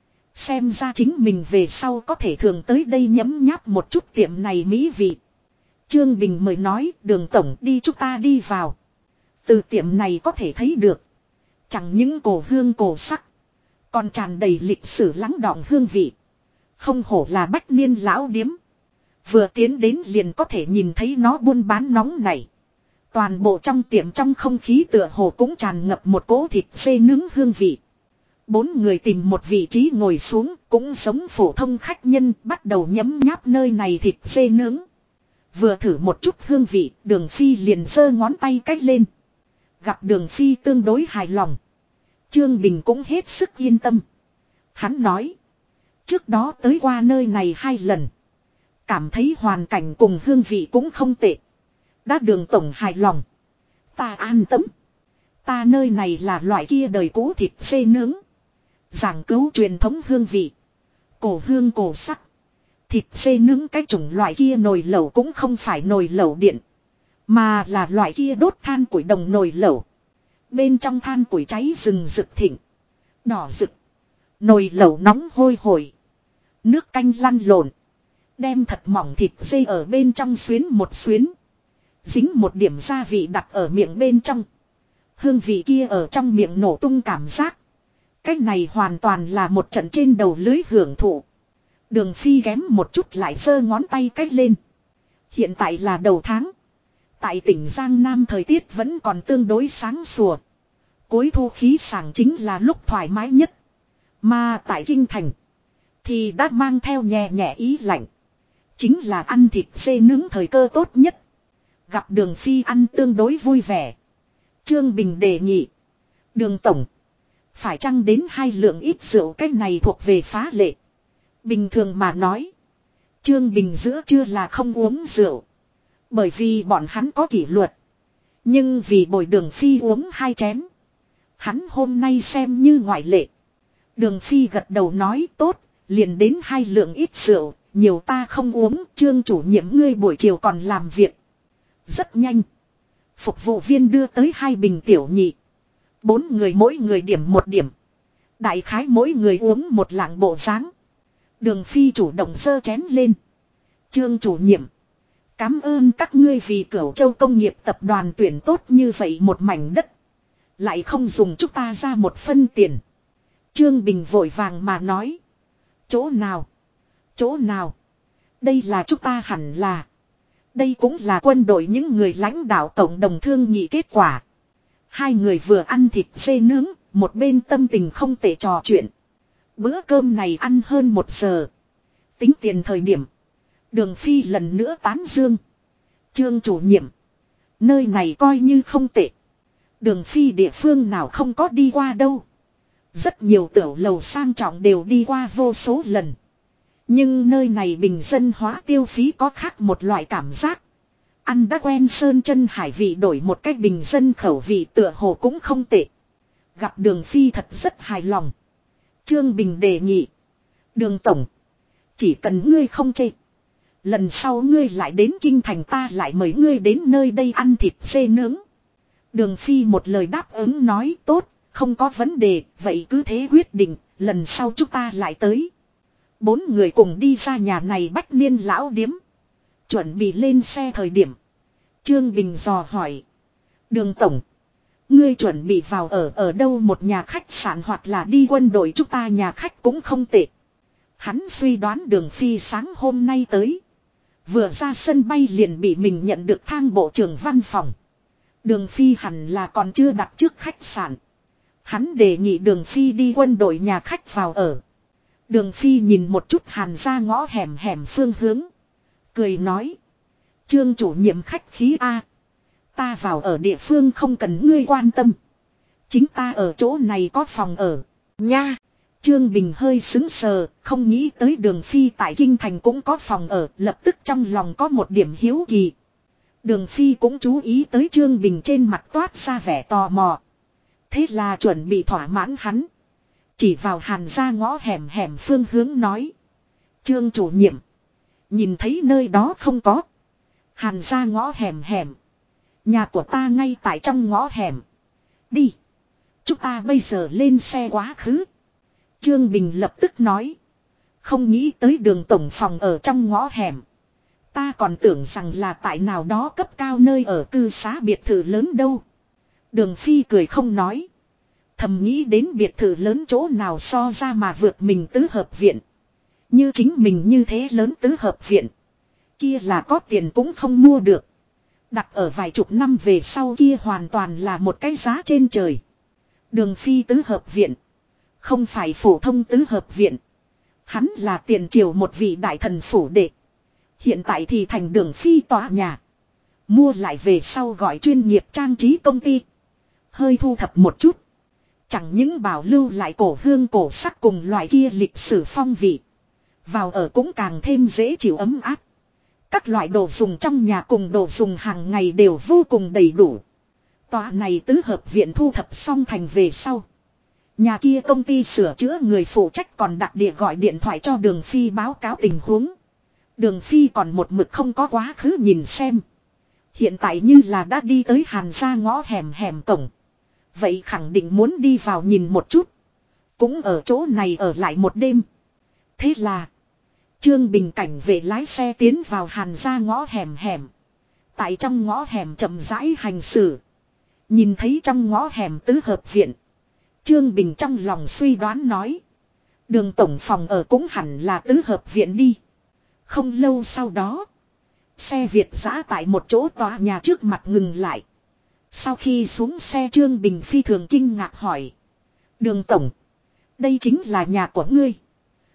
Xem ra chính mình về sau có thể thường tới đây nhấm nháp một chút tiệm này mỹ vị. Trương Bình mời nói. Đường tổng, đi chúng ta đi vào. Từ tiệm này có thể thấy được. Chẳng những cổ hương cổ sắc. Còn tràn đầy lịch sử lắng đọng hương vị. Không hổ là bách niên lão điếm. Vừa tiến đến liền có thể nhìn thấy nó buôn bán nóng này. Toàn bộ trong tiệm trong không khí tựa hồ cũng tràn ngập một cỗ thịt dê nướng hương vị. 4 người tìm một vị trí ngồi xuống, cũng giống phổ thông khách nhân, bắt đầu nhấm nháp nơi này thịt dê nướng. Vừa thử một chút hương vị, Đường Phi liền giơ ngón tay cách lên. Gặp Đường Phi tương đối hài lòng. Trương Bình cũng hết sức yên tâm. Hắn nói. Trước đó tới qua nơi này 2 lần. Cảm thấy hoàn cảnh cùng hương vị cũng không tệ. Đã Đường tổng hài lòng. Ta an tâm. Ta nơi này là loại kia đời cũ thịt dê nướng. Giảng cứu truyền thống hương vị. Cổ hương cổ sắc. Thịt dê nướng cái chủng loại kia nồi lẩu cũng không phải nồi lẩu điện. Mà là loại kia đốt than củi đồng nồi lẩu. Bên trong than củi cháy rừng rực thịnh. Đỏ rực. Nồi lẩu nóng hôi hổi. Nước canh lăn lộn. Đem thật mỏng thịt dê ở bên trong xuyến một xuyến. Dính một điểm gia vị đặt ở miệng bên trong. Hương vị kia ở trong miệng nổ tung cảm giác. Cách này hoàn toàn là một trận trên đầu lưới hưởng thụ. Đường Phi ghém một chút lại giơ ngón tay cách lên. Hiện tại là đầu tháng. Tại tỉnh Giang Nam thời tiết vẫn còn tương đối sáng sủa. Cuối thu khí sảng chính là lúc thoải mái nhất. Mà tại Kinh Thành. thì đã mang theo nhẹ nhẹ ý lạnh. Chính là ăn thịt dê nướng thời cơ tốt nhất. Gặp Đường Phi ăn tương đối vui vẻ. Trương Bình đề nghị. Đường tổng. Phải chăng đến 2 lượng ít rượu, cái này thuộc về phá lệ. Bình thường mà nói. Trương Bình giữa trưa là không uống rượu. Bởi vì bọn hắn có kỷ luật. Nhưng vì bồi Đường Phi uống 2 chén. Hắn hôm nay xem như ngoại lệ. Đường Phi gật đầu nói tốt. Liền đến 2 lượng ít rượu. Nhiều ta không uống. Trương chủ nhiệm ngươi buổi chiều còn làm việc. Rất nhanh. Phục vụ viên đưa tới 2 bình tiểu nhị. 4 người mỗi người điểm 1 điểm. Đại khái mỗi người uống 1 lạng bộ dáng. Đường Phi chủ động giơ chén lên. Trương chủ nhiệm. Cảm ơn các ngươi vì Cửu Châu công nghiệp tập đoàn tuyển tốt như vậy một mảnh đất. Lại không dùng chúng ta ra một phân tiền. Trương Bình vội vàng mà nói. Chỗ nào? Chỗ nào? Đây là chúng ta hẳn là. Đây cũng là quân đội những người lãnh đạo cộng đồng thương nghị kết quả. 2 người vừa ăn thịt dê nướng, một bên tâm tình không tệ trò chuyện. Bữa cơm này ăn hơn 1 giờ. Tính tiền thời điểm. Đường Phi lần nữa tán dương. Trương chủ nhiệm. Nơi này coi như không tệ. Đường Phi địa phương nào không có đi qua đâu. Rất nhiều tiểu lầu sang trọng đều đi qua vô số lần. Nhưng nơi này bình dân hóa tiêu phí có khác một loại cảm giác. Ăn đã quen sơn chân hải vị đổi một cách bình dân khẩu vị tựa hồ cũng không tệ. Gặp Đường Phi thật rất hài lòng. Trương Bình đề nghị. Đường tổng. Chỉ cần ngươi không chê. Lần sau ngươi lại đến kinh thành ta lại mời ngươi đến nơi đây ăn thịt dê nướng. Đường Phi một lời đáp ứng nói tốt, không có vấn đề, vậy cứ thế quyết định, lần sau chúng ta lại tới. 4 người cùng đi ra nhà này bách niên lão điếm. Chuẩn bị lên xe thời điểm. Trương Bình dò hỏi. Đường tổng. Ngươi chuẩn bị vào ở đâu, một nhà khách sạn hoặc là đi quân đội, chúng ta nhà khách cũng không tệ. Hắn suy đoán Đường Phi sáng hôm nay tới. Vừa ra sân bay liền bị mình nhận được thang bộ trưởng văn phòng. Đường Phi hẳn là còn chưa đặt trước khách sạn. Hắn đề nghị Đường Phi đi quân đội nhà khách vào ở. Đường Phi nhìn một chút Hàn ra ngõ hẻm phương hướng. Cười nói. Trương chủ nhiệm khách khí A. Ta vào ở địa phương không cần ngươi quan tâm. Chính ta ở chỗ này có phòng ở. Nha. Trương Bình hơi sững sờ, không nghĩ tới Đường Phi tại Kinh Thành cũng có phòng ở, lập tức trong lòng có một điểm hiếu kỳ. Đường Phi cũng chú ý tới Trương Bình trên mặt toát ra vẻ tò mò. Thế là chuẩn bị thỏa mãn hắn. Chỉ vào Hàn ra ngõ hẻm phương hướng nói. Trương chủ nhiệm. Nhìn thấy nơi đó không có. Hàn ra ngõ hẻm. Nhà của ta ngay tại trong ngõ hẻm. Đi. Chúng ta bây giờ lên xe quá khứ. Trương Bình lập tức nói. Không nghĩ tới Đường tổng phòng ở trong ngõ hẻm. Ta còn tưởng rằng là tại nào đó cấp cao nơi ở cư xá biệt thự lớn đâu. Đường Phi cười không nói. Thầm nghĩ đến biệt thự lớn chỗ nào so ra mà vượt mình tứ hợp viện. Như chính mình như thế lớn tứ hợp viện. Kia là có tiền cũng không mua được. Đặt ở vài chục năm về sau kia hoàn toàn là một cái giá trên trời. Đường Phi tứ hợp viện. Không phải phổ thông tứ hợp viện. Hắn là tiền triều một vị đại thần phủ đệ. Hiện tại thì thành Đường Phi tòa nhà. Mua lại về sau gọi chuyên nghiệp trang trí công ty. Hơi thu thập một chút. Chẳng những bảo lưu lại cổ hương cổ sắc cùng loại kia lịch sử phong vị. Vào ở cũng càng thêm dễ chịu ấm áp. Các loại đồ dùng trong nhà cùng đồ dùng hàng ngày đều vô cùng đầy đủ. Tòa này tứ hợp viện thu thập xong thành về sau. Nhà kia công ty sửa chữa người phụ trách còn đặc địa gọi điện thoại cho Đường Phi báo cáo tình huống. Đường Phi còn một mực không có quá khứ nhìn xem. Hiện tại như là đã đi tới Hàn ra ngõ hẻm cổng. Vậy khẳng định muốn đi vào nhìn một chút. Cũng ở chỗ này ở lại một đêm. Thế là Trương Bình cảnh vệ lái xe tiến vào Hàn ra ngõ hẻm. Tại trong ngõ hẻm chậm rãi hành xử. Nhìn thấy trong ngõ hẻm tứ hợp viện. Trương Bình trong lòng suy đoán nói. Đường tổng phòng ở cũng hẳn là tứ hợp viện đi. Không lâu sau đó. Xe Việt giã tại một chỗ tòa nhà trước mặt ngừng lại. Sau khi xuống xe Trương Bình phi thường kinh ngạc hỏi. Đường tổng. Đây chính là nhà của ngươi.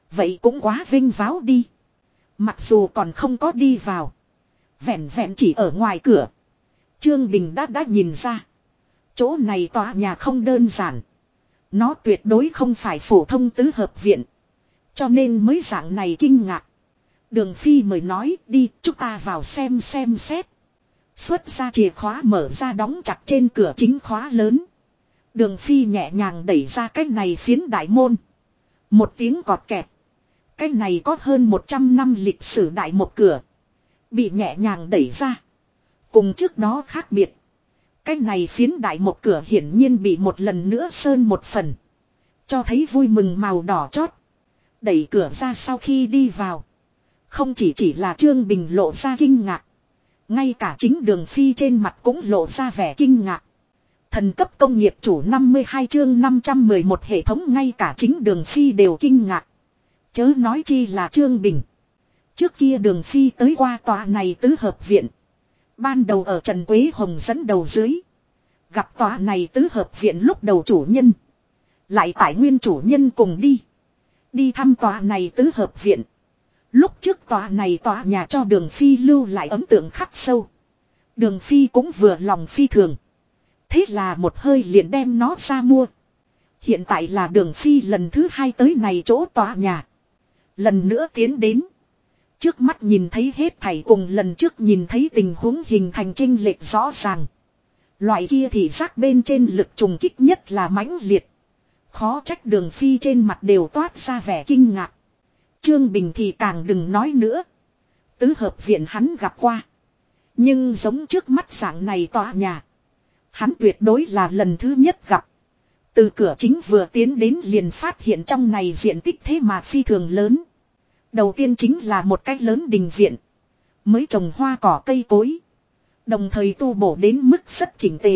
Vậy cũng quá vinh váo đi. Mặc dù còn không có đi vào. Vẹn vẹn chỉ ở ngoài cửa. Trương Bình đã nhìn ra. Chỗ này tòa nhà không đơn giản. Nó tuyệt đối không phải phổ thông tứ hợp viện. Cho nên mới dạng này kinh ngạc. Đường Phi mới nói đi chúng ta vào xem xét. Xuất ra chìa khóa mở ra đóng chặt trên cửa chính khóa lớn. Đường Phi nhẹ nhàng đẩy ra cái này phiến đại môn. Một tiếng cọt kẹt. Cái này có hơn 100 năm lịch sử đại một cửa. Bị nhẹ nhàng đẩy ra. Cùng trước đó khác biệt. Cái này phiến đại một cửa hiển nhiên bị một lần nữa sơn một phần. Cho thấy vui mừng màu đỏ chót. Đẩy cửa ra sau khi đi vào. Không chỉ là Trương Bình lộ ra kinh ngạc. Ngay cả chính Đường Phi trên mặt cũng lộ ra vẻ kinh ngạc. Thần cấp công nghiệp chủ 52 chương 511 hệ thống ngay cả chính Đường Phi đều kinh ngạc. Chớ nói chi là Trương Bình. Trước kia Đường Phi tới qua tòa này tứ hợp viện. Ban đầu ở Trần Quế Hồng dẫn đầu dưới. Gặp tòa này tứ hợp viện lúc đầu chủ nhân. Lại tại nguyên chủ nhân cùng đi. Đi thăm tòa này tứ hợp viện. Lúc trước tòa này tòa nhà cho Đường Phi lưu lại ấn tượng khắc sâu. Đường Phi cũng vừa lòng phi thường. Thế là một hơi liền đem nó ra mua. Hiện tại là Đường Phi lần thứ 2 tới này chỗ tòa nhà. Lần nữa tiến đến. Trước mắt nhìn thấy hết thảy cùng lần trước nhìn thấy tình huống hình thành chênh lệch rõ ràng. Loại kia thì giác bên trên lực trùng kích nhất là mãnh liệt. Khó trách Đường Phi trên mặt đều toát ra vẻ kinh ngạc. Trương Bình thì càng đừng nói nữa. Tứ hợp viện hắn gặp qua. Nhưng giống trước mắt dạng này tòa nhà. Hắn tuyệt đối là lần thứ nhất gặp. Từ cửa chính vừa tiến đến liền phát hiện trong này diện tích thế mà phi thường lớn. Đầu tiên chính là một cái lớn đình viện. Mới trồng hoa cỏ cây cối. Đồng thời tu bổ đến mức rất chỉnh tề.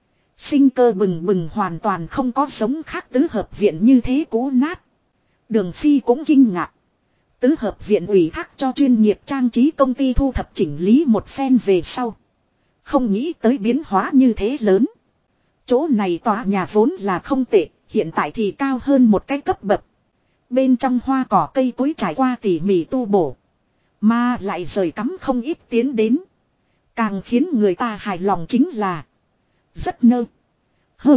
Sinh cơ bừng bừng hoàn toàn không có giống khác tứ hợp viện như thế cũ nát. Đường Phi cũng kinh ngạc. Tứ hợp viện ủy thác cho chuyên nghiệp trang trí công ty thu thập chỉnh lý một phen về sau. Không nghĩ tới biến hóa như thế lớn. Chỗ này tòa nhà vốn là không tệ, hiện tại thì cao hơn một cái cấp bậc. Bên trong hoa cỏ cây cối trải qua tỉ mỉ tu bổ. Mà lại rời cắm không ít tiến đến. Càng khiến người ta hài lòng chính là. Rất nơ. Hơ.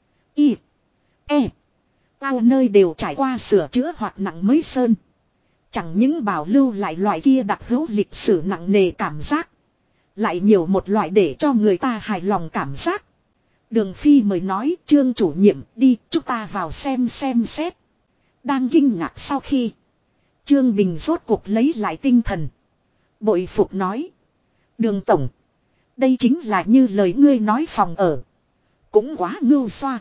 Y. E. Ao nơi đều trải qua sửa chữa hoặc nặng mới sơn. Chẳng những bảo lưu lại loại kia đặc hữu lịch sử nặng nề cảm giác. Lại nhiều một loại để cho người ta hài lòng cảm giác. Đường Phi mới nói Trương chủ nhiệm đi chúng ta vào xem xét. Đang kinh ngạc sau khi. Trương Bình rốt cuộc lấy lại tinh thần. Bội phục nói. Đường tổng. Đây chính là như lời ngươi nói phòng ở. Cũng quá ngưu xoa.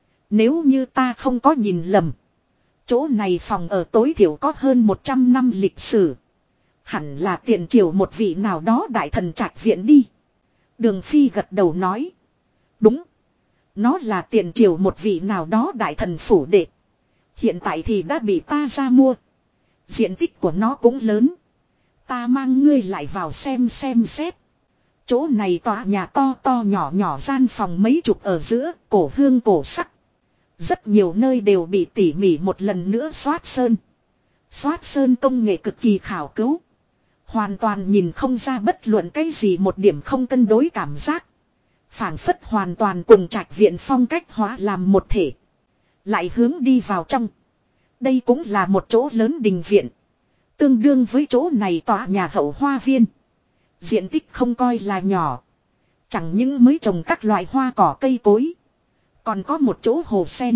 Nếu như ta không có nhìn lầm. Chỗ này phòng ở tối thiểu có hơn 100 năm lịch sử. Hẳn là tiền triều một vị nào đó đại thần trạch viện đi. Đường Phi gật đầu nói. Đúng. Nó là tiền triều một vị nào đó đại thần phủ đệ. Hiện tại thì đã bị ta ra mua. Diện tích của nó cũng lớn. Ta mang ngươi lại vào xem xét. Chỗ này tòa nhà to to nhỏ nhỏ gian phòng mấy chục ở giữa, cổ hương cổ sắc. Rất nhiều nơi đều bị tỉ mỉ một lần nữa xoát sơn. Xoát sơn công nghệ cực kỳ khảo cứu. Hoàn toàn nhìn không ra bất luận cái gì một điểm không cân đối cảm giác. Phảng phất hoàn toàn cùng trạch viện phong cách hóa làm một thể. Lại hướng đi vào trong. Đây cũng là một chỗ lớn đình viện. Tương đương với chỗ này tòa nhà hậu hoa viên. Diện tích không coi là nhỏ. Chẳng những mới trồng các loại hoa cỏ cây cối. Còn có một chỗ hồ sen.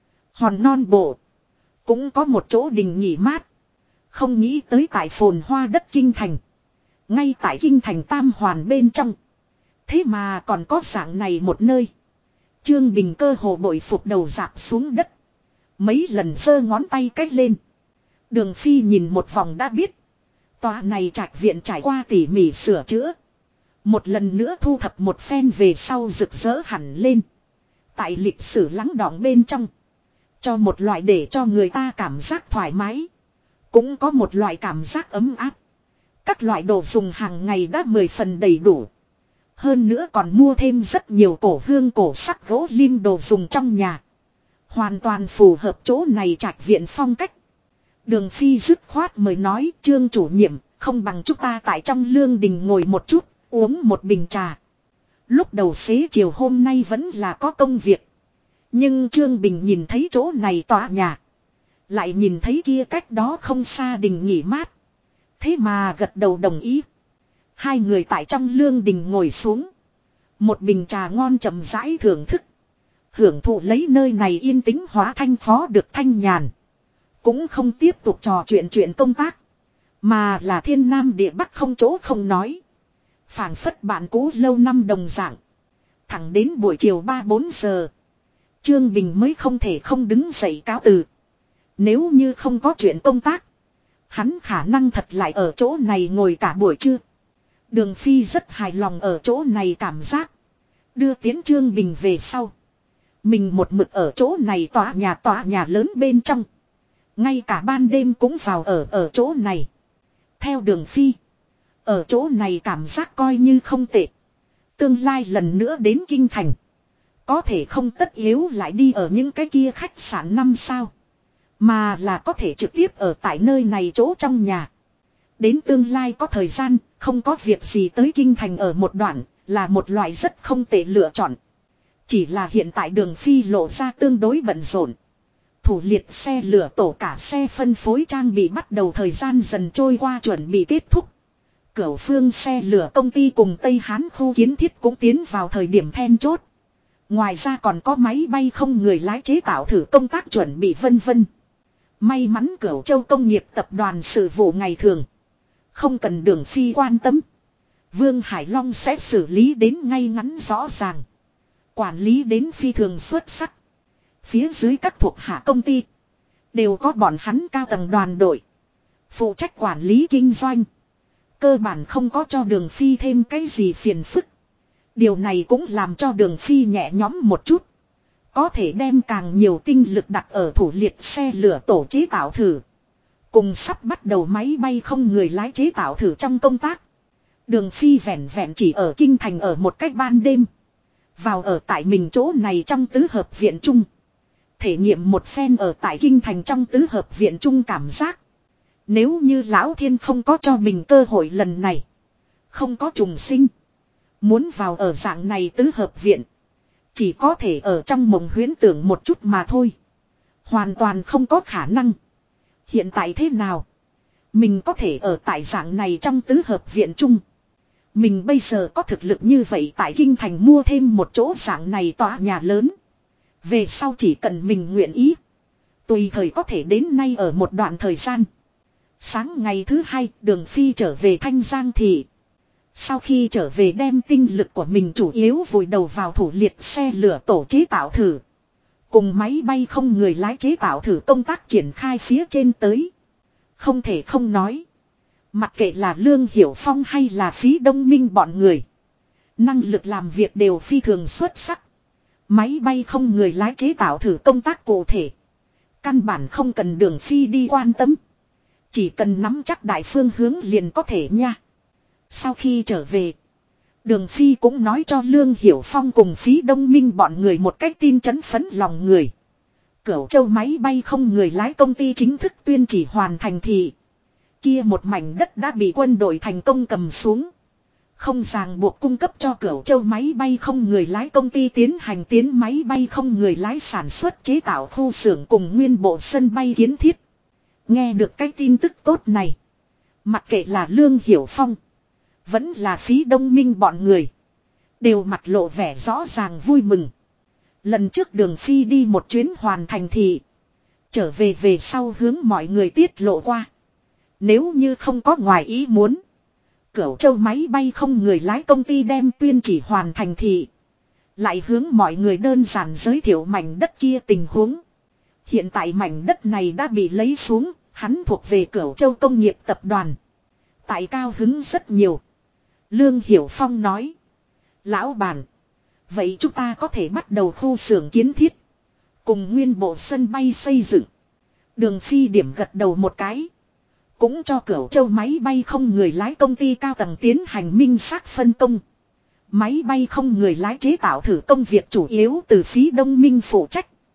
Hòn non bộ. Cũng có một chỗ đình nghỉ mát. Không nghĩ tới tại phồn hoa đất kinh thành. Ngay tại kinh thành Tam Hoàn bên trong. Thế mà còn có dạng này một nơi. Trương Bình cơ hồ bội phục đầu dạp xuống đất. Mấy lần giơ ngón tay cách lên. Đường Phi nhìn một vòng đã biết. Tòa này trạch viện trải qua tỉ mỉ sửa chữa. Một lần nữa thu thập một phen về sau rực rỡ hẳn lên. Tại lịch sử lắng đọng bên trong. Cho một loại để cho người ta cảm giác thoải mái. Cũng có một loại cảm giác ấm áp. Các loại đồ dùng hàng ngày đã 10 phần đầy đủ. Hơn nữa còn mua thêm rất nhiều cổ hương cổ sắc gỗ lim đồ dùng trong nhà. Hoàn toàn phù hợp chỗ này trạch viện phong cách. Đường Phi dứt khoát mời nói, Trương chủ nhiệm, không bằng chúng ta tại trong lương đình ngồi một chút, uống một bình trà. Lúc đầu xế chiều hôm nay vẫn là có công việc. Nhưng Trương Bình nhìn thấy chỗ này tòa nhà. Lại nhìn thấy kia cách đó không xa đình nghỉ mát. Thế mà gật đầu đồng ý. Hai người tại trong lương đình ngồi xuống. Một bình trà ngon chậm rãi thưởng thức. Hưởng thụ lấy nơi này yên tĩnh hóa thanh phó được thanh nhàn. Cũng không tiếp tục trò chuyện công tác. Mà là thiên nam địa bắc không chỗ không nói. Phảng phất bạn cũ lâu năm đồng dạng. Thẳng đến buổi chiều 3-4 giờ. Trương Bình mới không thể không đứng dậy cáo từ. Nếu như không có chuyện công tác. Hắn khả năng thật lại ở chỗ này ngồi cả buổi trưa. Đường Phi rất hài lòng ở chỗ này cảm giác. Đưa tiến Trương Bình về sau. Mình một mực ở chỗ này tòa nhà lớn bên trong. Ngay cả ban đêm cũng vào ở chỗ này. Theo Đường Phi. Ở chỗ này cảm giác coi như không tệ. Tương lai lần nữa đến Kinh Thành. Có thể không tất yếu lại đi ở những cái kia khách sạn 5 sao. Mà là có thể trực tiếp ở tại nơi này chỗ trong nhà. Đến tương lai có thời gian, không có việc gì tới Kinh Thành ở một đoạn, là một loại rất không tệ lựa chọn. Chỉ là hiện tại Đường Phi lộ ra tương đối bận rộn. Thủ liệt xe lửa tổ cả xe phân phối trang bị bắt đầu thời gian dần trôi qua chuẩn bị kết thúc. Cửu Phương xe lửa công ty cùng Tây Hán khu kiến thiết cũng tiến vào thời điểm then chốt. Ngoài ra còn có máy bay không người lái chế tạo thử công tác chuẩn bị vân vân. May mắn Cửu Châu công nghiệp tập đoàn sự vụ ngày thường. Không cần Đường Phi quan tâm. Vương Hải Long sẽ xử lý đến ngay ngắn rõ ràng. Quản lý đến phi thường xuất sắc. Phía dưới các thuộc hạ công ty. Đều có bọn hắn cao tầng đoàn đội. Phụ trách quản lý kinh doanh. Cơ bản không có cho Đường Phi thêm cái gì phiền phức. Điều này cũng làm cho Đường Phi nhẹ nhõm một chút. Có thể đem càng nhiều tinh lực đặt ở thủ liệt xe lửa tổ chế tạo thử. Cùng sắp bắt đầu máy bay không người lái chế tạo thử trong công tác. Đường Phi vẹn vẹn chỉ ở Kinh Thành ở một cách ban đêm. Vào ở tại mình chỗ này trong tứ hợp viện chung. Thể nghiệm một phen ở tại Kinh Thành trong tứ hợp viện chung cảm giác. Nếu như Lão Thiên không có cho mình cơ hội lần này. Không có trùng sinh. Muốn vào ở dạng này tứ hợp viện. Chỉ có thể ở trong mộng huyễn tưởng một chút mà thôi. Hoàn toàn không có khả năng. Hiện tại thế nào? Mình có thể ở tại dạng này trong tứ hợp viện chung. Mình bây giờ có thực lực như vậy tại Kinh Thành mua thêm một chỗ dạng này tòa nhà lớn. Về sau chỉ cần mình nguyện ý. Tùy thời có thể đến nay ở một đoạn thời gian. Sáng ngày thứ hai, Đường Phi trở về Thanh Giang Thị. Sau khi trở về đem tinh lực của mình chủ yếu vùi đầu vào thủ liệt xe lửa tổ chế tạo thử. Cùng máy bay không người lái chế tạo thử công tác triển khai phía trên tới. Không thể không nói. Mặc kệ là Lương Hiểu Phong hay là Phí Đông Minh bọn người. Năng lực làm việc đều phi thường xuất sắc. Máy bay không người lái chế tạo thử công tác cụ thể. Căn bản không cần Đường Phi đi quan tâm. Chỉ cần nắm chắc đại phương hướng liền có thể nha. Sau khi trở về. Đường Phi cũng nói cho Lương Hiểu Phong cùng Phí Đông Minh bọn người một cách tin chấn phấn lòng người. Cửu Châu máy bay không người lái công ty chính thức tuyên chỉ hoàn thành thị. Kia một mảnh đất đã bị quân đội thành công cầm xuống. Không ràng buộc cung cấp cho Cửu Châu máy bay không người lái công ty tiến máy bay không người lái sản xuất chế tạo khu xưởng cùng nguyên bộ sân bay kiến thiết. Nghe được cái tin tức tốt này. Mặc kệ là Lương Hiểu Phong. Vẫn là Phí Đông Minh bọn người. Đều mặt lộ vẻ rõ ràng vui mừng. Lần trước Đường Phi đi một chuyến hoàn thành thị. Trở về sau hướng mọi người tiết lộ qua. Nếu như không có ngoài ý muốn. Cửu Châu máy bay không người lái công ty đem tuyên chỉ hoàn thành thị. Lại hướng mọi người đơn giản giới thiệu mảnh đất kia tình huống. Hiện tại mảnh đất này đã bị lấy xuống. Hắn thuộc về Cửu Châu công nghiệp tập đoàn. Tại cao hứng rất nhiều. Lương Hiểu Phong nói. Lão bản. Vậy chúng ta có thể bắt đầu khu xưởng kiến thiết. Cùng nguyên bộ sân bay xây dựng. Đường Phi điểm gật đầu một cái. Cũng cho Cửu Châu máy bay không người lái công ty cao tầng tiến hành minh xác phân công. Máy bay không người lái chế tạo thử công việc chủ yếu từ Phí Đông Minh phụ trách.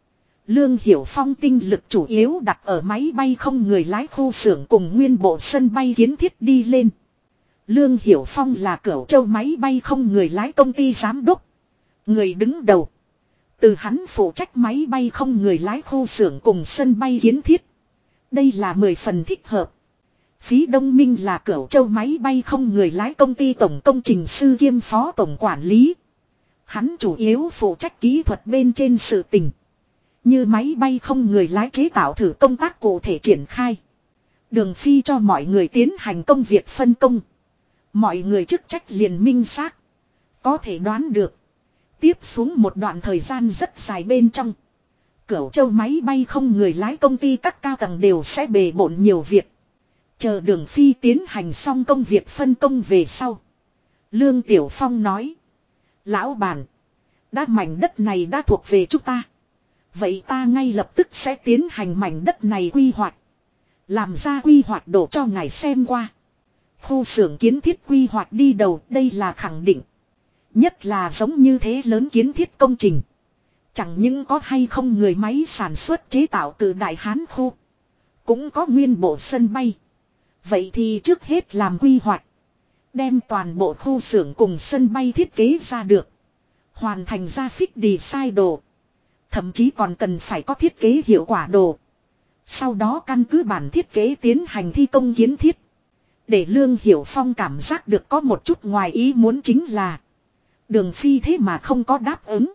Lương Hiểu Phong tinh lực chủ yếu đặt ở máy bay không người lái khu xưởng cùng nguyên bộ sân bay kiến thiết đi lên. Lương Hiểu Phong là Cửu Châu máy bay không người lái công ty giám đốc. Người đứng đầu. Từ hắn phụ trách máy bay không người lái khu xưởng cùng sân bay kiến thiết. Đây là 10 phần thích hợp. Phí Đông Minh là Cửu Châu máy bay không người lái công ty tổng công trình sư kiêm phó tổng quản lý. Hắn chủ yếu phụ trách kỹ thuật bên trên sự tình. Như máy bay không người lái chế tạo thử công tác cụ thể triển khai. Đường Phi cho mọi người tiến hành công việc phân công. Mọi người chức trách liền minh xác. Có thể đoán được. Tiếp xuống một đoạn thời gian rất dài bên trong. Cửu Châu máy bay không người lái công ty các cao tầng đều sẽ bề bộn nhiều việc. Chờ Đường Phi tiến hành xong công việc phân công về sau. Lương Tiểu Phong nói. Lão bản. Đã mảnh đất này đã thuộc về chúng ta. Vậy ta ngay lập tức sẽ tiến hành mảnh đất này quy hoạch. Làm ra quy hoạch đổ cho ngài xem qua. Khu xưởng kiến thiết quy hoạch đi đầu đây là khẳng định. Nhất là giống như thế lớn kiến thiết công trình. Chẳng những có hay không người máy sản xuất chế tạo từ Đại Hán khu. Cũng có nguyên bộ sân bay. Vậy thì trước hết làm quy hoạch. Đem toàn bộ khu xưởng cùng sân bay thiết kế ra được. Hoàn thành ra fix design đồ. Thậm chí còn cần phải có thiết kế hiệu quả đồ. Sau đó căn cứ bản thiết kế tiến hành thi công kiến thiết. Để Lương Hiểu Phong cảm giác được có một chút ngoài ý muốn chính là. Đường Phi thế mà không có đáp ứng.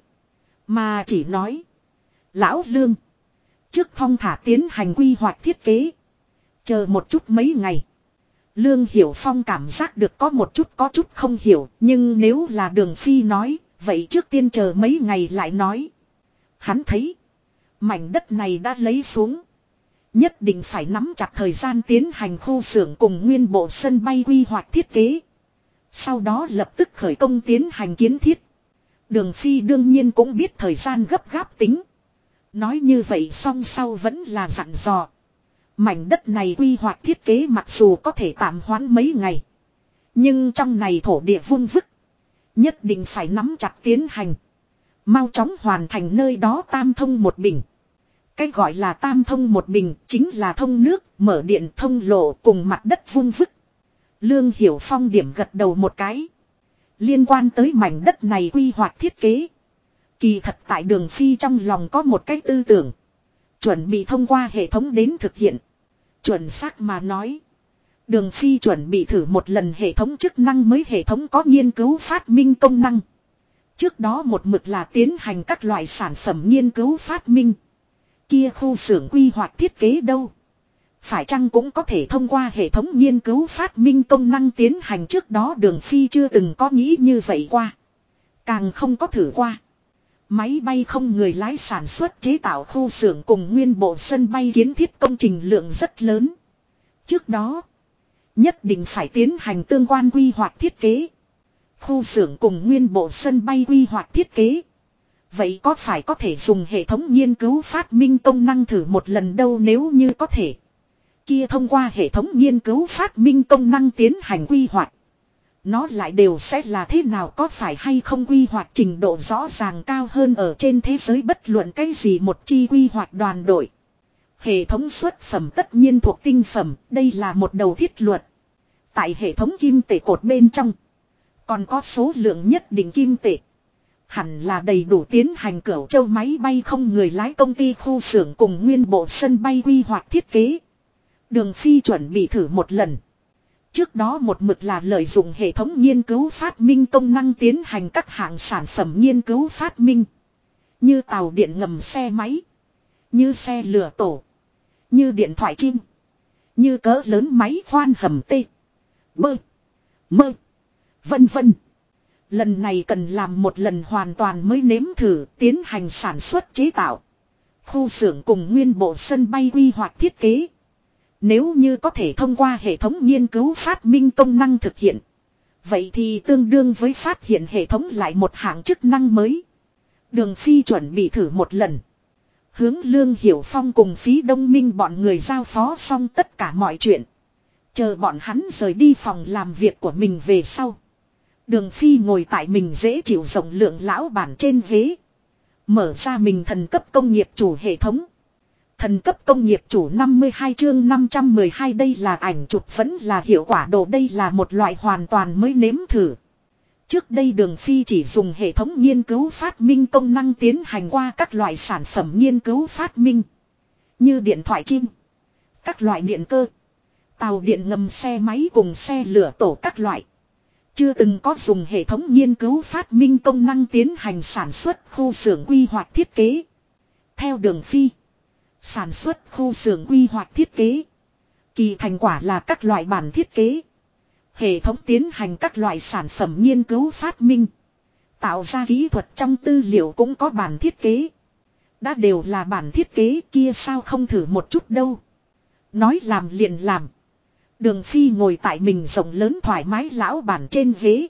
Mà chỉ nói. Lão Lương. Trước thong thả tiến hành quy hoạch thiết kế. Chờ một chút mấy ngày. Lương Hiểu Phong cảm giác được có chút không hiểu. Nhưng nếu là Đường Phi nói. Vậy trước tiên chờ mấy ngày lại nói. Hắn thấy. Mảnh đất này đã lấy xuống. Nhất định phải nắm chặt thời gian tiến hành khu xưởng cùng nguyên bộ sân bay quy hoạch thiết kế. Sau đó lập tức khởi công tiến hành kiến thiết. Đường Phi đương nhiên cũng biết thời gian gấp gáp tính. Nói như vậy song sau vẫn là dặn dò. Mảnh đất này quy hoạch thiết kế mặc dù có thể tạm hoãn mấy ngày. Nhưng trong này thổ địa vung vức. Nhất định phải nắm chặt tiến hành. Mau chóng hoàn thành nơi đó tam thông một bình. Cái gọi là tam thông một bình chính là thông nước, mở điện thông lộ cùng mặt đất vung vức. Lương Hiểu Phong điểm gật đầu một cái. Liên quan tới mảnh đất này quy hoạch thiết kế. Kỳ thật tại Đường Phi trong lòng có một cái tư tưởng. Chuẩn bị thông qua hệ thống đến thực hiện. Chuẩn xác mà nói. Đường Phi chuẩn bị thử một lần hệ thống chức năng mới hệ thống có nghiên cứu phát minh công năng. Trước đó một mực là tiến hành các loại sản phẩm nghiên cứu phát minh. Kia khu xưởng quy hoạch thiết kế đâu? Phải chăng cũng có thể thông qua hệ thống nghiên cứu phát minh công năng tiến hành trước đó Đường Phi chưa từng có nghĩ như vậy qua. Càng không có thử qua. Máy bay không người lái sản xuất chế tạo khu xưởng cùng nguyên bộ sân bay kiến thiết công trình lượng rất lớn. Trước đó, nhất định phải tiến hành tương quan quy hoạch thiết kế. Khu xưởng cùng nguyên bộ sân bay quy hoạch thiết kế. Vậy có phải có thể dùng hệ thống nghiên cứu phát minh công năng thử một lần đâu nếu như có thể. Kia thông qua hệ thống nghiên cứu phát minh công năng tiến hành quy hoạch. Nó lại đều sẽ là thế nào có phải hay không quy hoạch trình độ rõ ràng cao hơn ở trên thế giới bất luận cái gì một chi quy hoạch đoàn đội. Hệ thống xuất phẩm tất nhiên thuộc tinh phẩm, đây là một đầu thiết luật. Tại hệ thống kim tệ cột bên trong. Còn có số lượng nhất định kim tệ. Hẳn là đầy đủ tiến hành Cửu Châu máy bay không người lái công ty khu xưởng cùng nguyên bộ sân bay quy hoạch thiết kế. Đường Phi chuẩn bị thử một lần. Trước đó một mực là lợi dụng hệ thống nghiên cứu phát minh công năng tiến hành các hạng sản phẩm nghiên cứu phát minh. Như tàu điện ngầm xe máy. Như xe lửa tổ. Như điện thoại chim. Như cỡ lớn máy khoan hầm tê. Bơ. Mơ. Vân vân. Lần này cần làm một lần hoàn toàn mới nếm thử tiến hành sản xuất chế tạo. Khu xưởng cùng nguyên bộ sân bay quy hoạch thiết kế. Nếu như có thể thông qua hệ thống nghiên cứu phát minh công năng thực hiện. Vậy thì tương đương với phát hiện hệ thống lại một hạng chức năng mới. Đường Phi chuẩn bị thử một lần. Hướng Lương Hiểu Phong cùng Phí Đông Minh bọn người giao phó xong tất cả mọi chuyện. Chờ bọn hắn rời đi phòng làm việc của mình về sau. Đường Phi ngồi tại mình dễ chịu rộng lượng lão bản trên ghế. Mở ra mình thần cấp công nghiệp chủ hệ thống. Thần cấp công nghiệp chủ 52 chương 512 đây là ảnh chụp vẫn là hiệu quả đồ đây là một loại hoàn toàn mới nếm thử. Trước đây Đường Phi chỉ dùng hệ thống nghiên cứu phát minh công năng tiến hành qua các loại sản phẩm nghiên cứu phát minh. Như điện thoại chim, các loại điện cơ, tàu điện ngầm xe máy cùng xe lửa tổ các loại. Chưa từng có dùng hệ thống nghiên cứu phát minh công năng tiến hành sản xuất khu xưởng quy hoạch thiết kế. Theo Đường Phi, sản xuất khu xưởng quy hoạch thiết kế kỳ thành quả là các loại bản thiết kế. Hệ thống tiến hành các loại sản phẩm nghiên cứu phát minh. Tạo ra kỹ thuật trong tư liệu cũng có bản thiết kế. Đã đều là bản thiết kế kia sao không thử một chút đâu. Nói làm liền làm. Đường Phi ngồi tại mình rộng lớn thoải mái lão bản trên ghế.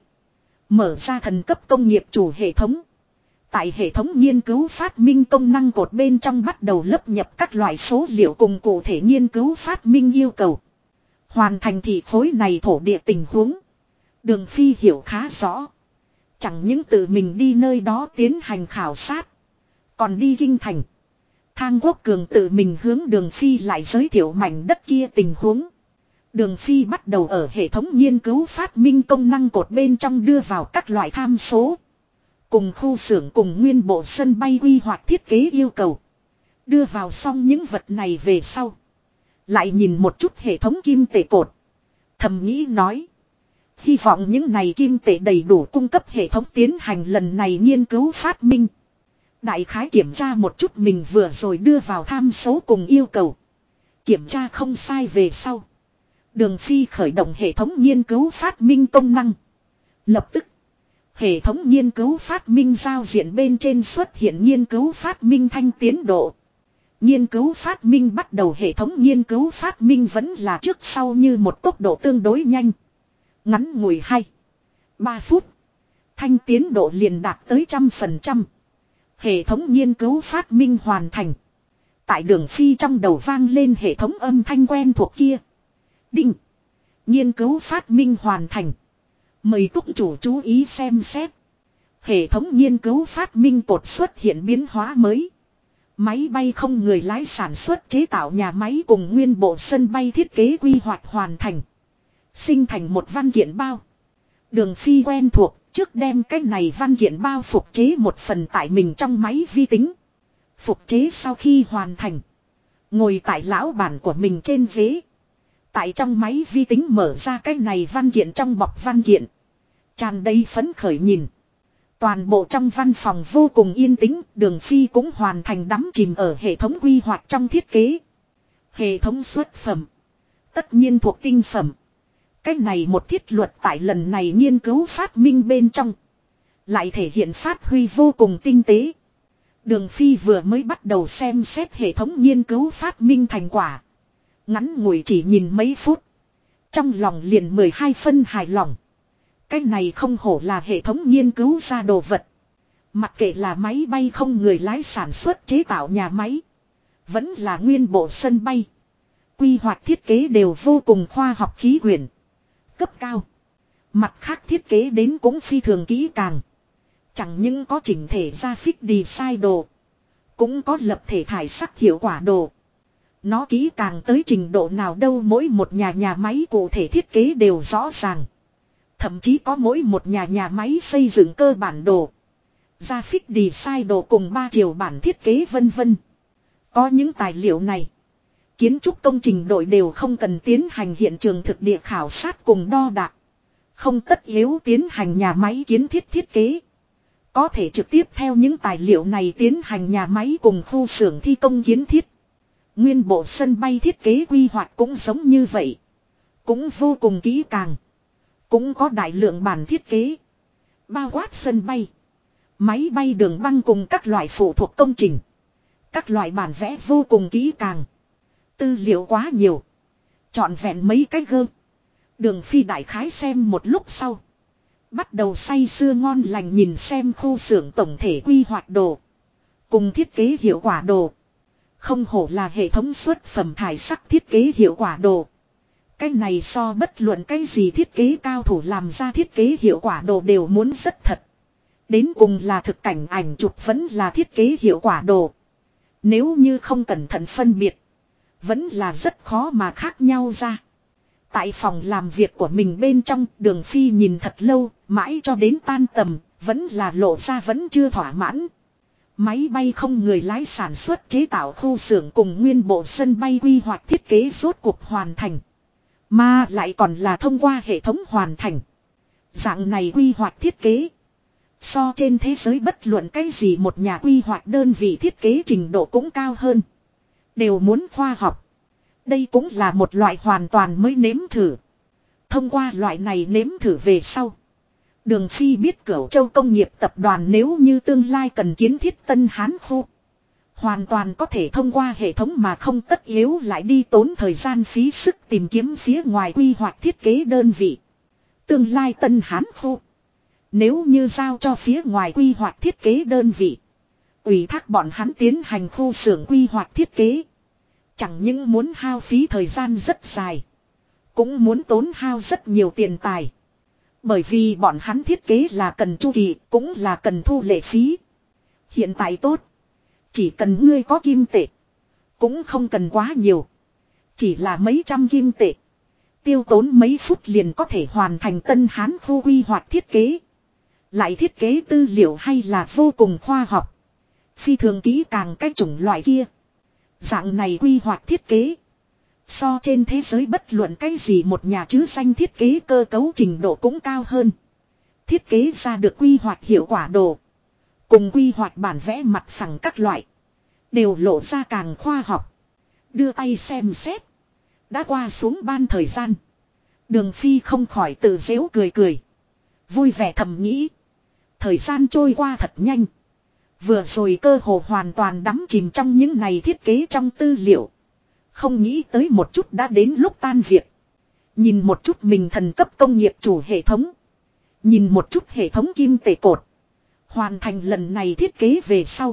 Mở ra thần cấp công nghiệp chủ hệ thống. Tại hệ thống nghiên cứu phát minh công năng cột bên trong bắt đầu lấp nhập các loại số liệu cùng cụ thể nghiên cứu phát minh yêu cầu. Hoàn thành thị khối này thổ địa tình huống. Đường Phi hiểu khá rõ. Chẳng những tự mình đi nơi đó tiến hành khảo sát. Còn đi kinh thành. Thang Quốc Cường tự mình hướng Đường Phi lại giới thiệu mảnh đất kia tình huống. Đường Phi bắt đầu ở hệ thống nghiên cứu phát minh công năng cột bên trong đưa vào các loại tham số. Cùng khu xưởng cùng nguyên bộ sân bay quy hoạch thiết kế yêu cầu. Đưa vào xong những vật này về sau. Lại nhìn một chút hệ thống kim tệ cột. Thầm nghĩ nói. Hy vọng những này kim tệ đầy đủ cung cấp hệ thống tiến hành lần này nghiên cứu phát minh. Đại khái kiểm tra một chút mình vừa rồi đưa vào tham số cùng yêu cầu. Kiểm tra không sai về sau. Đường Phi khởi động hệ thống nghiên cứu phát minh công năng. Lập tức. Hệ thống nghiên cứu phát minh giao diện bên trên xuất hiện nghiên cứu phát minh thanh tiến độ. Nghiên cứu phát minh bắt đầu hệ thống nghiên cứu phát minh vẫn là trước sau như một tốc độ tương đối nhanh. Ngắn ngủi 2-3 phút. Thanh tiến độ liền đạt tới 100%. Hệ thống nghiên cứu phát minh hoàn thành. Tại Đường Phi trong đầu vang lên hệ thống âm thanh quen thuộc kia. Đinh. Nghiên cứu phát minh hoàn thành. Mời túc chủ chú ý xem xét. Hệ thống nghiên cứu phát minh cột xuất hiện biến hóa mới. Máy bay không người lái sản xuất chế tạo nhà máy cùng nguyên bộ sân bay thiết kế quy hoạch hoàn thành. Sinh thành một văn kiện bao. Đường Phi quen thuộc, trước đem cái này văn kiện bao phục chế một phần tại mình trong máy vi tính. Phục chế sau khi hoàn thành. Ngồi tại lão bản của mình trên ghế. Tại trong máy vi tính mở ra cái này văn kiện trong bọc văn kiện. Tràn đầy phấn khởi nhìn. Toàn bộ trong văn phòng vô cùng yên tĩnh, Đường Phi cũng hoàn thành đắm chìm ở hệ thống quy hoạch trong thiết kế. Hệ thống xuất phẩm. Tất nhiên thuộc tinh phẩm. Cái này một thiết luật tại lần này nghiên cứu phát minh bên trong. Lại thể hiện phát huy vô cùng tinh tế. Đường Phi vừa mới bắt đầu xem xét hệ thống nghiên cứu phát minh thành quả. Ngắn ngủi chỉ nhìn mấy phút. Trong lòng liền 12 phân hài lòng. Cái này không hổ là hệ thống nghiên cứu ra đồ vật. Mặc kệ là máy bay không người lái sản xuất chế tạo nhà máy. Vẫn là nguyên bộ sân bay. Quy hoạch thiết kế đều vô cùng khoa học khí quyển. Cấp cao. Mặt khác thiết kế đến cũng phi thường kỹ càng. Chẳng những có chỉnh thể graphic design đồ. Cũng có lập thể thải sắc hiệu quả đồ. Nó kỹ càng tới trình độ nào đâu mỗi một nhà máy cụ thể thiết kế đều rõ ràng. Thậm chí có mỗi một nhà máy xây dựng cơ bản đồ. Graphic design đồ cùng 3 chiều bản thiết kế vân vân. Có những tài liệu này. Kiến trúc công trình đội đều không cần tiến hành hiện trường thực địa khảo sát cùng đo đạc. Không tất yếu tiến hành nhà máy kiến thiết kế. Có thể trực tiếp theo những tài liệu này tiến hành nhà máy cùng khu xưởng thi công kiến thiết. Nguyên bộ sân bay thiết kế quy hoạch cũng giống như vậy. Cũng vô cùng kỹ càng. Cũng có đại lượng bản thiết kế. Bao quát sân bay. Máy bay đường băng cùng các loại phụ thuộc công trình. Các loại bản vẽ vô cùng kỹ càng. Tư liệu quá nhiều. Chọn vẹn mấy cái gơ. Đường Phi đại khái xem một lúc sau. Bắt đầu say sưa ngon lành nhìn xem khu xưởng tổng thể quy hoạch đồ. Cùng thiết kế hiệu quả đồ. Không hổ là hệ thống xuất phẩm thải sắc thiết kế hiệu quả đồ. Cái này so bất luận cái gì thiết kế cao thủ làm ra thiết kế hiệu quả đồ đều muốn rất thật. Đến cùng là thực cảnh ảnh chụp vẫn là thiết kế hiệu quả đồ. Nếu như không cẩn thận phân biệt, vẫn là rất khó mà khác nhau ra. Tại phòng làm việc của mình bên trong, Đường Phi nhìn thật lâu, mãi cho đến tan tầm, vẫn là lộ ra vẫn chưa thỏa mãn. Máy bay không người lái sản xuất chế tạo khu xưởng cùng nguyên bộ sân bay quy hoạch thiết kế rốt cuộc hoàn thành. Mà lại còn là thông qua hệ thống hoàn thành. Dạng này quy hoạch thiết kế. So trên thế giới bất luận cái gì một nhà quy hoạch đơn vị thiết kế trình độ cũng cao hơn. Đều muốn khoa học. Đây cũng là một loại hoàn toàn mới nếm thử. Thông qua loại này nếm thử về sau. Đường Phi biết Cửu Châu Công nghiệp tập đoàn nếu như tương lai cần kiến thiết Tân Hán khu. Hoàn toàn có thể thông qua hệ thống mà không tất yếu lại đi tốn thời gian phí sức tìm kiếm phía ngoài quy hoạch thiết kế đơn vị. Tương lai Tân Hán khu. Nếu như giao cho phía ngoài quy hoạch thiết kế đơn vị. Ủy thác bọn hắn tiến hành khu xưởng quy hoạch thiết kế. Chẳng những muốn hao phí thời gian rất dài. Cũng muốn tốn hao rất nhiều tiền tài. Bởi vì bọn hắn thiết kế là cần chu kỳ, cũng là cần thu lệ phí. Hiện tại tốt. Chỉ cần ngươi có kim tệ. Cũng không cần quá nhiều. Chỉ là mấy trăm kim tệ. Tiêu tốn mấy phút liền có thể hoàn thành Tân Hán khu quy hoạch thiết kế. Lại thiết kế tư liệu hay là vô cùng khoa học. Phi thường kỹ càng cái chủng loại kia. Dạng này quy hoạch thiết kế. So trên thế giới bất luận cái gì một nhà chứ danh thiết kế cơ cấu trình độ cũng cao hơn. Thiết kế ra được quy hoạch hiệu quả đồ. Cùng quy hoạch bản vẽ mặt phẳng các loại. Đều lộ ra càng khoa học. Đưa tay xem xét. Đã qua xuống ban thời gian. Đường Phi không khỏi tự giễu cười cười. Vui vẻ thầm nghĩ. Thời gian trôi qua thật nhanh. Vừa rồi cơ hồ hoàn toàn đắm chìm trong những này thiết kế trong tư liệu. Không nghĩ tới một chút đã đến lúc tan việc. Nhìn một chút mình thần cấp công nghiệp chủ hệ thống. Nhìn một chút hệ thống kim tệ cột. Hoàn thành lần này thiết kế về sau.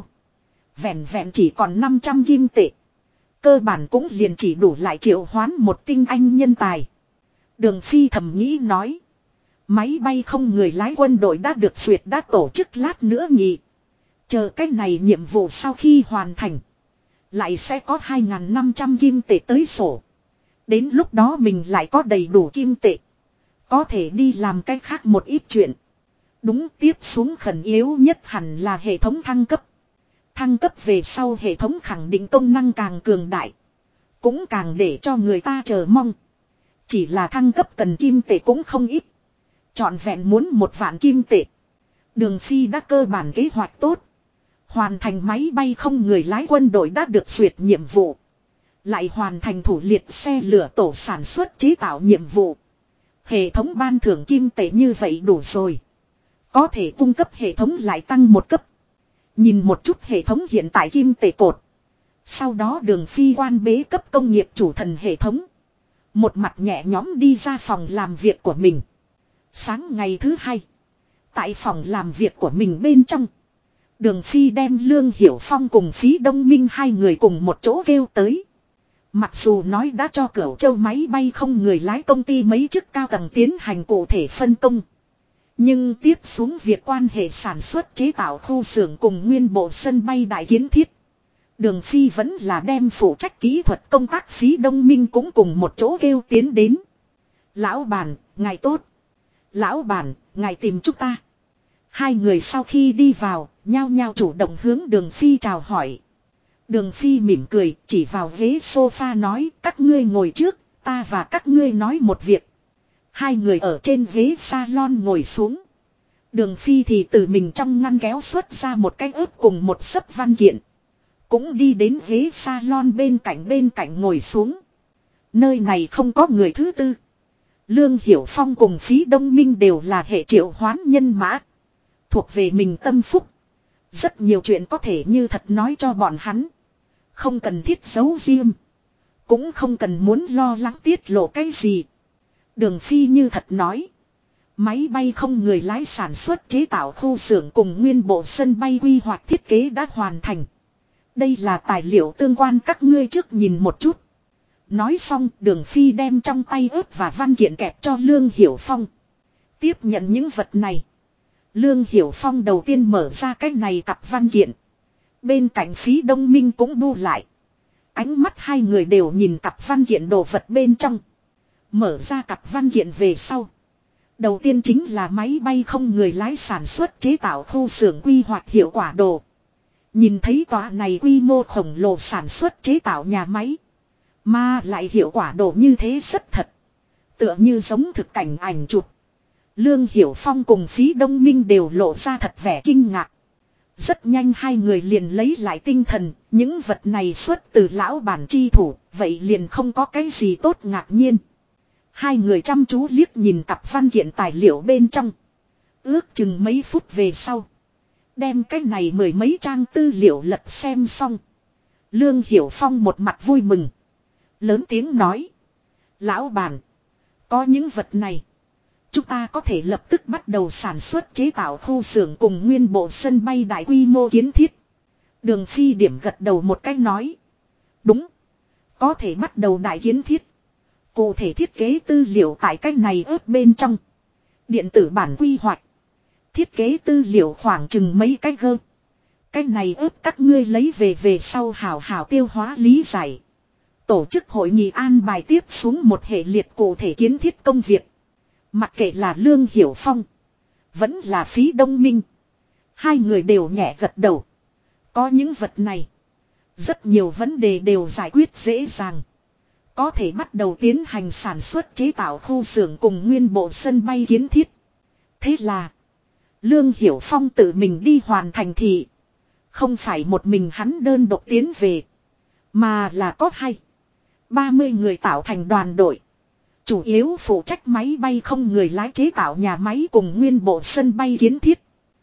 Vẹn vẹn chỉ còn 500 kim tệ. Cơ bản cũng liền chỉ đủ lại triệu hoán một tinh anh nhân tài. Đường Phi thầm nghĩ nói. Máy bay không người lái quân đội đã được duyệt đã tổ chức lát nữa nhỉ. Chờ cách này nhiệm vụ sau khi hoàn thành. Lại sẽ có 2.500 kim tệ tới sổ. Đến lúc đó mình lại có đầy đủ kim tệ. Có thể đi làm cách khác một ít chuyện. Đúng, tiếp xuống khẩn yếu nhất hẳn là hệ thống thăng cấp. Thăng cấp về sau hệ thống khẳng định công năng càng cường đại. Cũng càng để cho người ta chờ mong. Chỉ là thăng cấp cần kim tệ cũng không ít. Trọn vẹn muốn 1.000.000 kim tệ. Đường Phi đã cơ bản kế hoạch tốt. Hoàn thành máy bay không người lái quân đội đã được duyệt nhiệm vụ. Lại hoàn thành thủ liệt xe lửa tổ sản xuất chế tạo nhiệm vụ. Hệ thống ban thưởng kim tệ như vậy đủ rồi. Có thể cung cấp hệ thống lại tăng một cấp. Nhìn một chút hệ thống hiện tại kim tệ cột. Sau đó Đường Phi quan bế cấp công nghiệp chủ thần hệ thống. Một mặt nhẹ nhõm đi ra phòng làm việc của mình. Sáng ngày thứ hai. Tại phòng làm việc của mình bên trong. Đường Phi đem Lương Hiểu Phong cùng Phí Đông Minh hai người cùng một chỗ kêu tới. Mặc dù nói đã cho Cửu Châu máy bay không người lái công ty mấy chức cao tầng tiến hành cụ thể phân công. Nhưng tiếp xuống việc quan hệ sản xuất chế tạo khu xưởng cùng nguyên bộ sân bay đại kiến thiết. Đường Phi vẫn là đem phụ trách kỹ thuật công tác Phí Đông Minh cũng cùng một chỗ kêu tiến đến. Lão bản, ngài tốt. Lão bản, ngài tìm chúng ta. Hai người sau khi đi vào, nhao nhao chủ động hướng Đường Phi chào hỏi. Đường Phi mỉm cười, chỉ vào ghế sofa nói, các ngươi ngồi trước, ta và các ngươi nói một việc. Hai người ở trên ghế salon ngồi xuống. Đường Phi thì từ mình trong ngăn kéo xuất ra một cái ướp cùng một sấp văn kiện. Cũng đi đến ghế salon bên cạnh ngồi xuống. Nơi này không có người thứ tư. Lương Hiểu Phong cùng Phí Đông Minh đều là hệ triệu hoán nhân mã. Thuộc về mình tâm phúc. Rất nhiều chuyện có thể như thật nói cho bọn hắn. Không cần thiết giấu riêng. Cũng không cần muốn lo lắng tiết lộ cái gì. Đường Phi như thật nói. Máy bay không người lái sản xuất chế tạo khu xưởng cùng nguyên bộ sân bay quy hoạch thiết kế đã hoàn thành. Đây là tài liệu tương quan các ngươi trước nhìn một chút. Nói xong Đường Phi đem trong tay ướp và văn kiện kẹp cho Lương Hiểu Phong. Tiếp nhận những vật này. Lương Hiểu Phong đầu tiên mở ra cái này cặp văn kiện. Bên cạnh Phí Đông Minh cũng bu lại. Ánh mắt hai người đều nhìn cặp văn kiện đồ vật bên trong. Mở ra cặp văn kiện về sau. Đầu tiên chính là máy bay không người lái sản xuất chế tạo khu xưởng quy hoạch hiệu quả đồ. Nhìn thấy tòa này quy mô khổng lồ sản xuất chế tạo nhà máy. Mà lại hiệu quả đồ như thế rất thật. Tựa như giống thực cảnh ảnh chụp. Lương Hiểu Phong cùng Phí Đông Minh đều lộ ra thật vẻ kinh ngạc. Rất nhanh hai người liền lấy lại tinh thần, những vật này xuất từ lão bản chi thủ, vậy liền không có cái gì tốt ngạc nhiên. Hai người chăm chú liếc nhìn cặp văn kiện tài liệu bên trong. Ước chừng mấy phút về sau. Đem cái này mười mấy trang tư liệu lật xem xong. Lương Hiểu Phong một mặt vui mừng. Lớn tiếng nói. Lão bản. Có những vật này. Chúng ta có thể lập tức bắt đầu sản xuất chế tạo khu xưởng cùng nguyên bộ sân bay đại quy mô kiến thiết. Đường Phi điểm gật đầu một cái nói. Đúng. Có thể bắt đầu đại kiến thiết. Cụ thể thiết kế tư liệu tại cái này ớt bên trong. Điện tử bản quy hoạch. Thiết kế tư liệu khoảng chừng mấy cái gơ. Cái này ớt các ngươi lấy về sau hào hào tiêu hóa lý giải. Tổ chức hội nghị an bài tiếp xuống một hệ liệt cụ thể kiến thiết công việc. Mặc kệ là Lương Hiểu Phong. Vẫn là Phí Đông Minh. Hai người đều nhẹ gật đầu. Có những vật này. Rất nhiều vấn đề đều giải quyết dễ dàng. Có thể bắt đầu tiến hành sản xuất chế tạo khu xưởng cùng nguyên bộ sân bay kiến thiết. Thế là. Lương Hiểu Phong tự mình đi hoàn thành thị. Không phải một mình hắn đơn độc tiến về. Mà là có 30 người tạo thành đoàn đội. Chủ yếu phụ trách máy bay không người lái chế tạo nhà máy cùng nguyên bộ sân bay kiến thiết.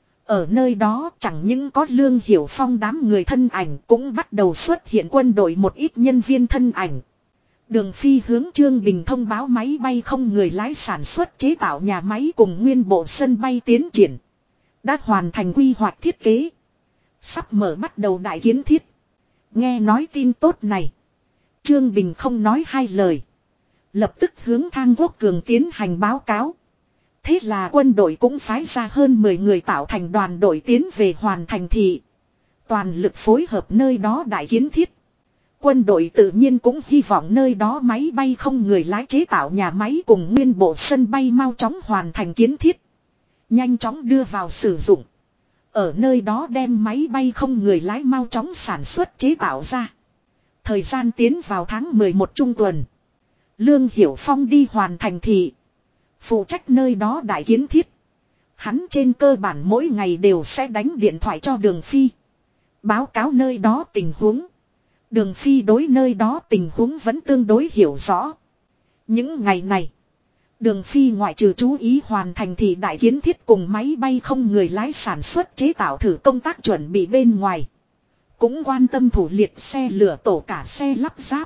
Ở nơi đó chẳng những có Lương Hiểu Phong đám người thân ảnh, cũng bắt đầu xuất hiện quân đội một ít nhân viên thân ảnh. Đường Phi hướng Trương Bình thông báo máy bay không người lái sản xuất chế tạo nhà máy cùng nguyên bộ sân bay tiến triển. Đã hoàn thành quy hoạch thiết kế. Sắp mở bắt đầu đại kiến thiết. Nghe nói tin tốt này. Trương Bình không nói hai lời. Lập tức hướng Thang Quốc Cường tiến hành báo cáo. Thế là quân đội cũng phái ra hơn 10 người tạo thành đoàn đội tiến về hoàn thành thị. Toàn lực phối hợp nơi đó đại kiến thiết. Quân đội tự nhiên cũng hy vọng nơi đó máy bay không người lái chế tạo nhà máy cùng nguyên bộ sân bay mau chóng hoàn thành kiến thiết. Nhanh chóng đưa vào sử dụng. Ở nơi đó đem máy bay không người lái mau chóng sản xuất chế tạo ra. Thời gian tiến vào tháng 11 trung tuần. Lương Hiểu Phong đi hoàn thành thị. Phụ trách nơi đó đại kiến thiết. Hắn trên cơ bản mỗi ngày đều sẽ đánh điện thoại cho Đường Phi. Báo cáo nơi đó tình huống. Đường Phi đối nơi đó tình huống vẫn tương đối hiểu rõ. Những ngày này. Đường Phi ngoại trừ chú ý hoàn thành thị đại kiến thiết cùng máy bay không người lái sản xuất chế tạo thử công tác chuẩn bị bên ngoài. Cũng quan tâm thủ liệt xe lửa tổ cả xe lắp ráp.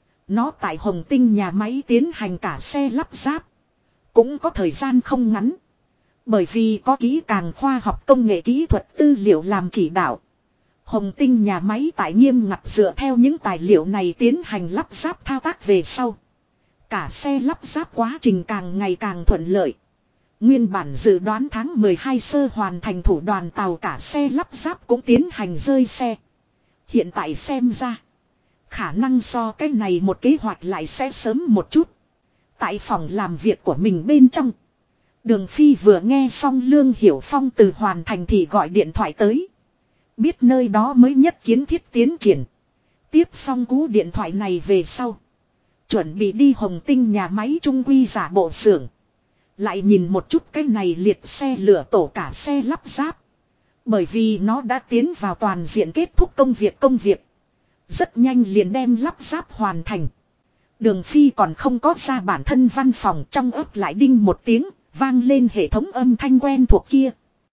Nó tại Hồng Tinh nhà máy tiến hành cả xe lắp ráp. Cũng có thời gian không ngắn. Bởi vì có kỹ càng khoa học công nghệ kỹ thuật tư liệu làm chỉ đạo. Hồng Tinh nhà máy tại nghiêm ngặt dựa theo những tài liệu này tiến hành lắp ráp thao tác về sau. Cả xe lắp ráp quá trình càng ngày càng thuận lợi. Nguyên bản dự đoán tháng 12 sơ hoàn thành thủ đoàn tàu cả xe lắp ráp cũng tiến hành rơi xe. Hiện tại xem ra. Khả năng so cái này một kế hoạch lại sẽ sớm một chút. Tại phòng làm việc của mình bên trong. Đường Phi vừa nghe xong Lương Hiểu Phong từ hoàn thành thì gọi điện thoại tới. Biết nơi đó mới nhất kiến thiết tiến triển. Tiếp xong cú điện thoại này về sau. Chuẩn bị đi Hồng Tinh nhà máy trung quy giả bộ xưởng. Lại nhìn một chút cái này liệt xe lửa tổ cả xe lắp ráp. Bởi vì nó đã tiến vào toàn diện kết thúc công việc. Rất nhanh liền đem lắp ráp hoàn thành. Đường Phi còn không có ra bản thân văn phòng, trong ấp lại đinh một tiếng, vang lên hệ thống âm thanh quen thuộc kia.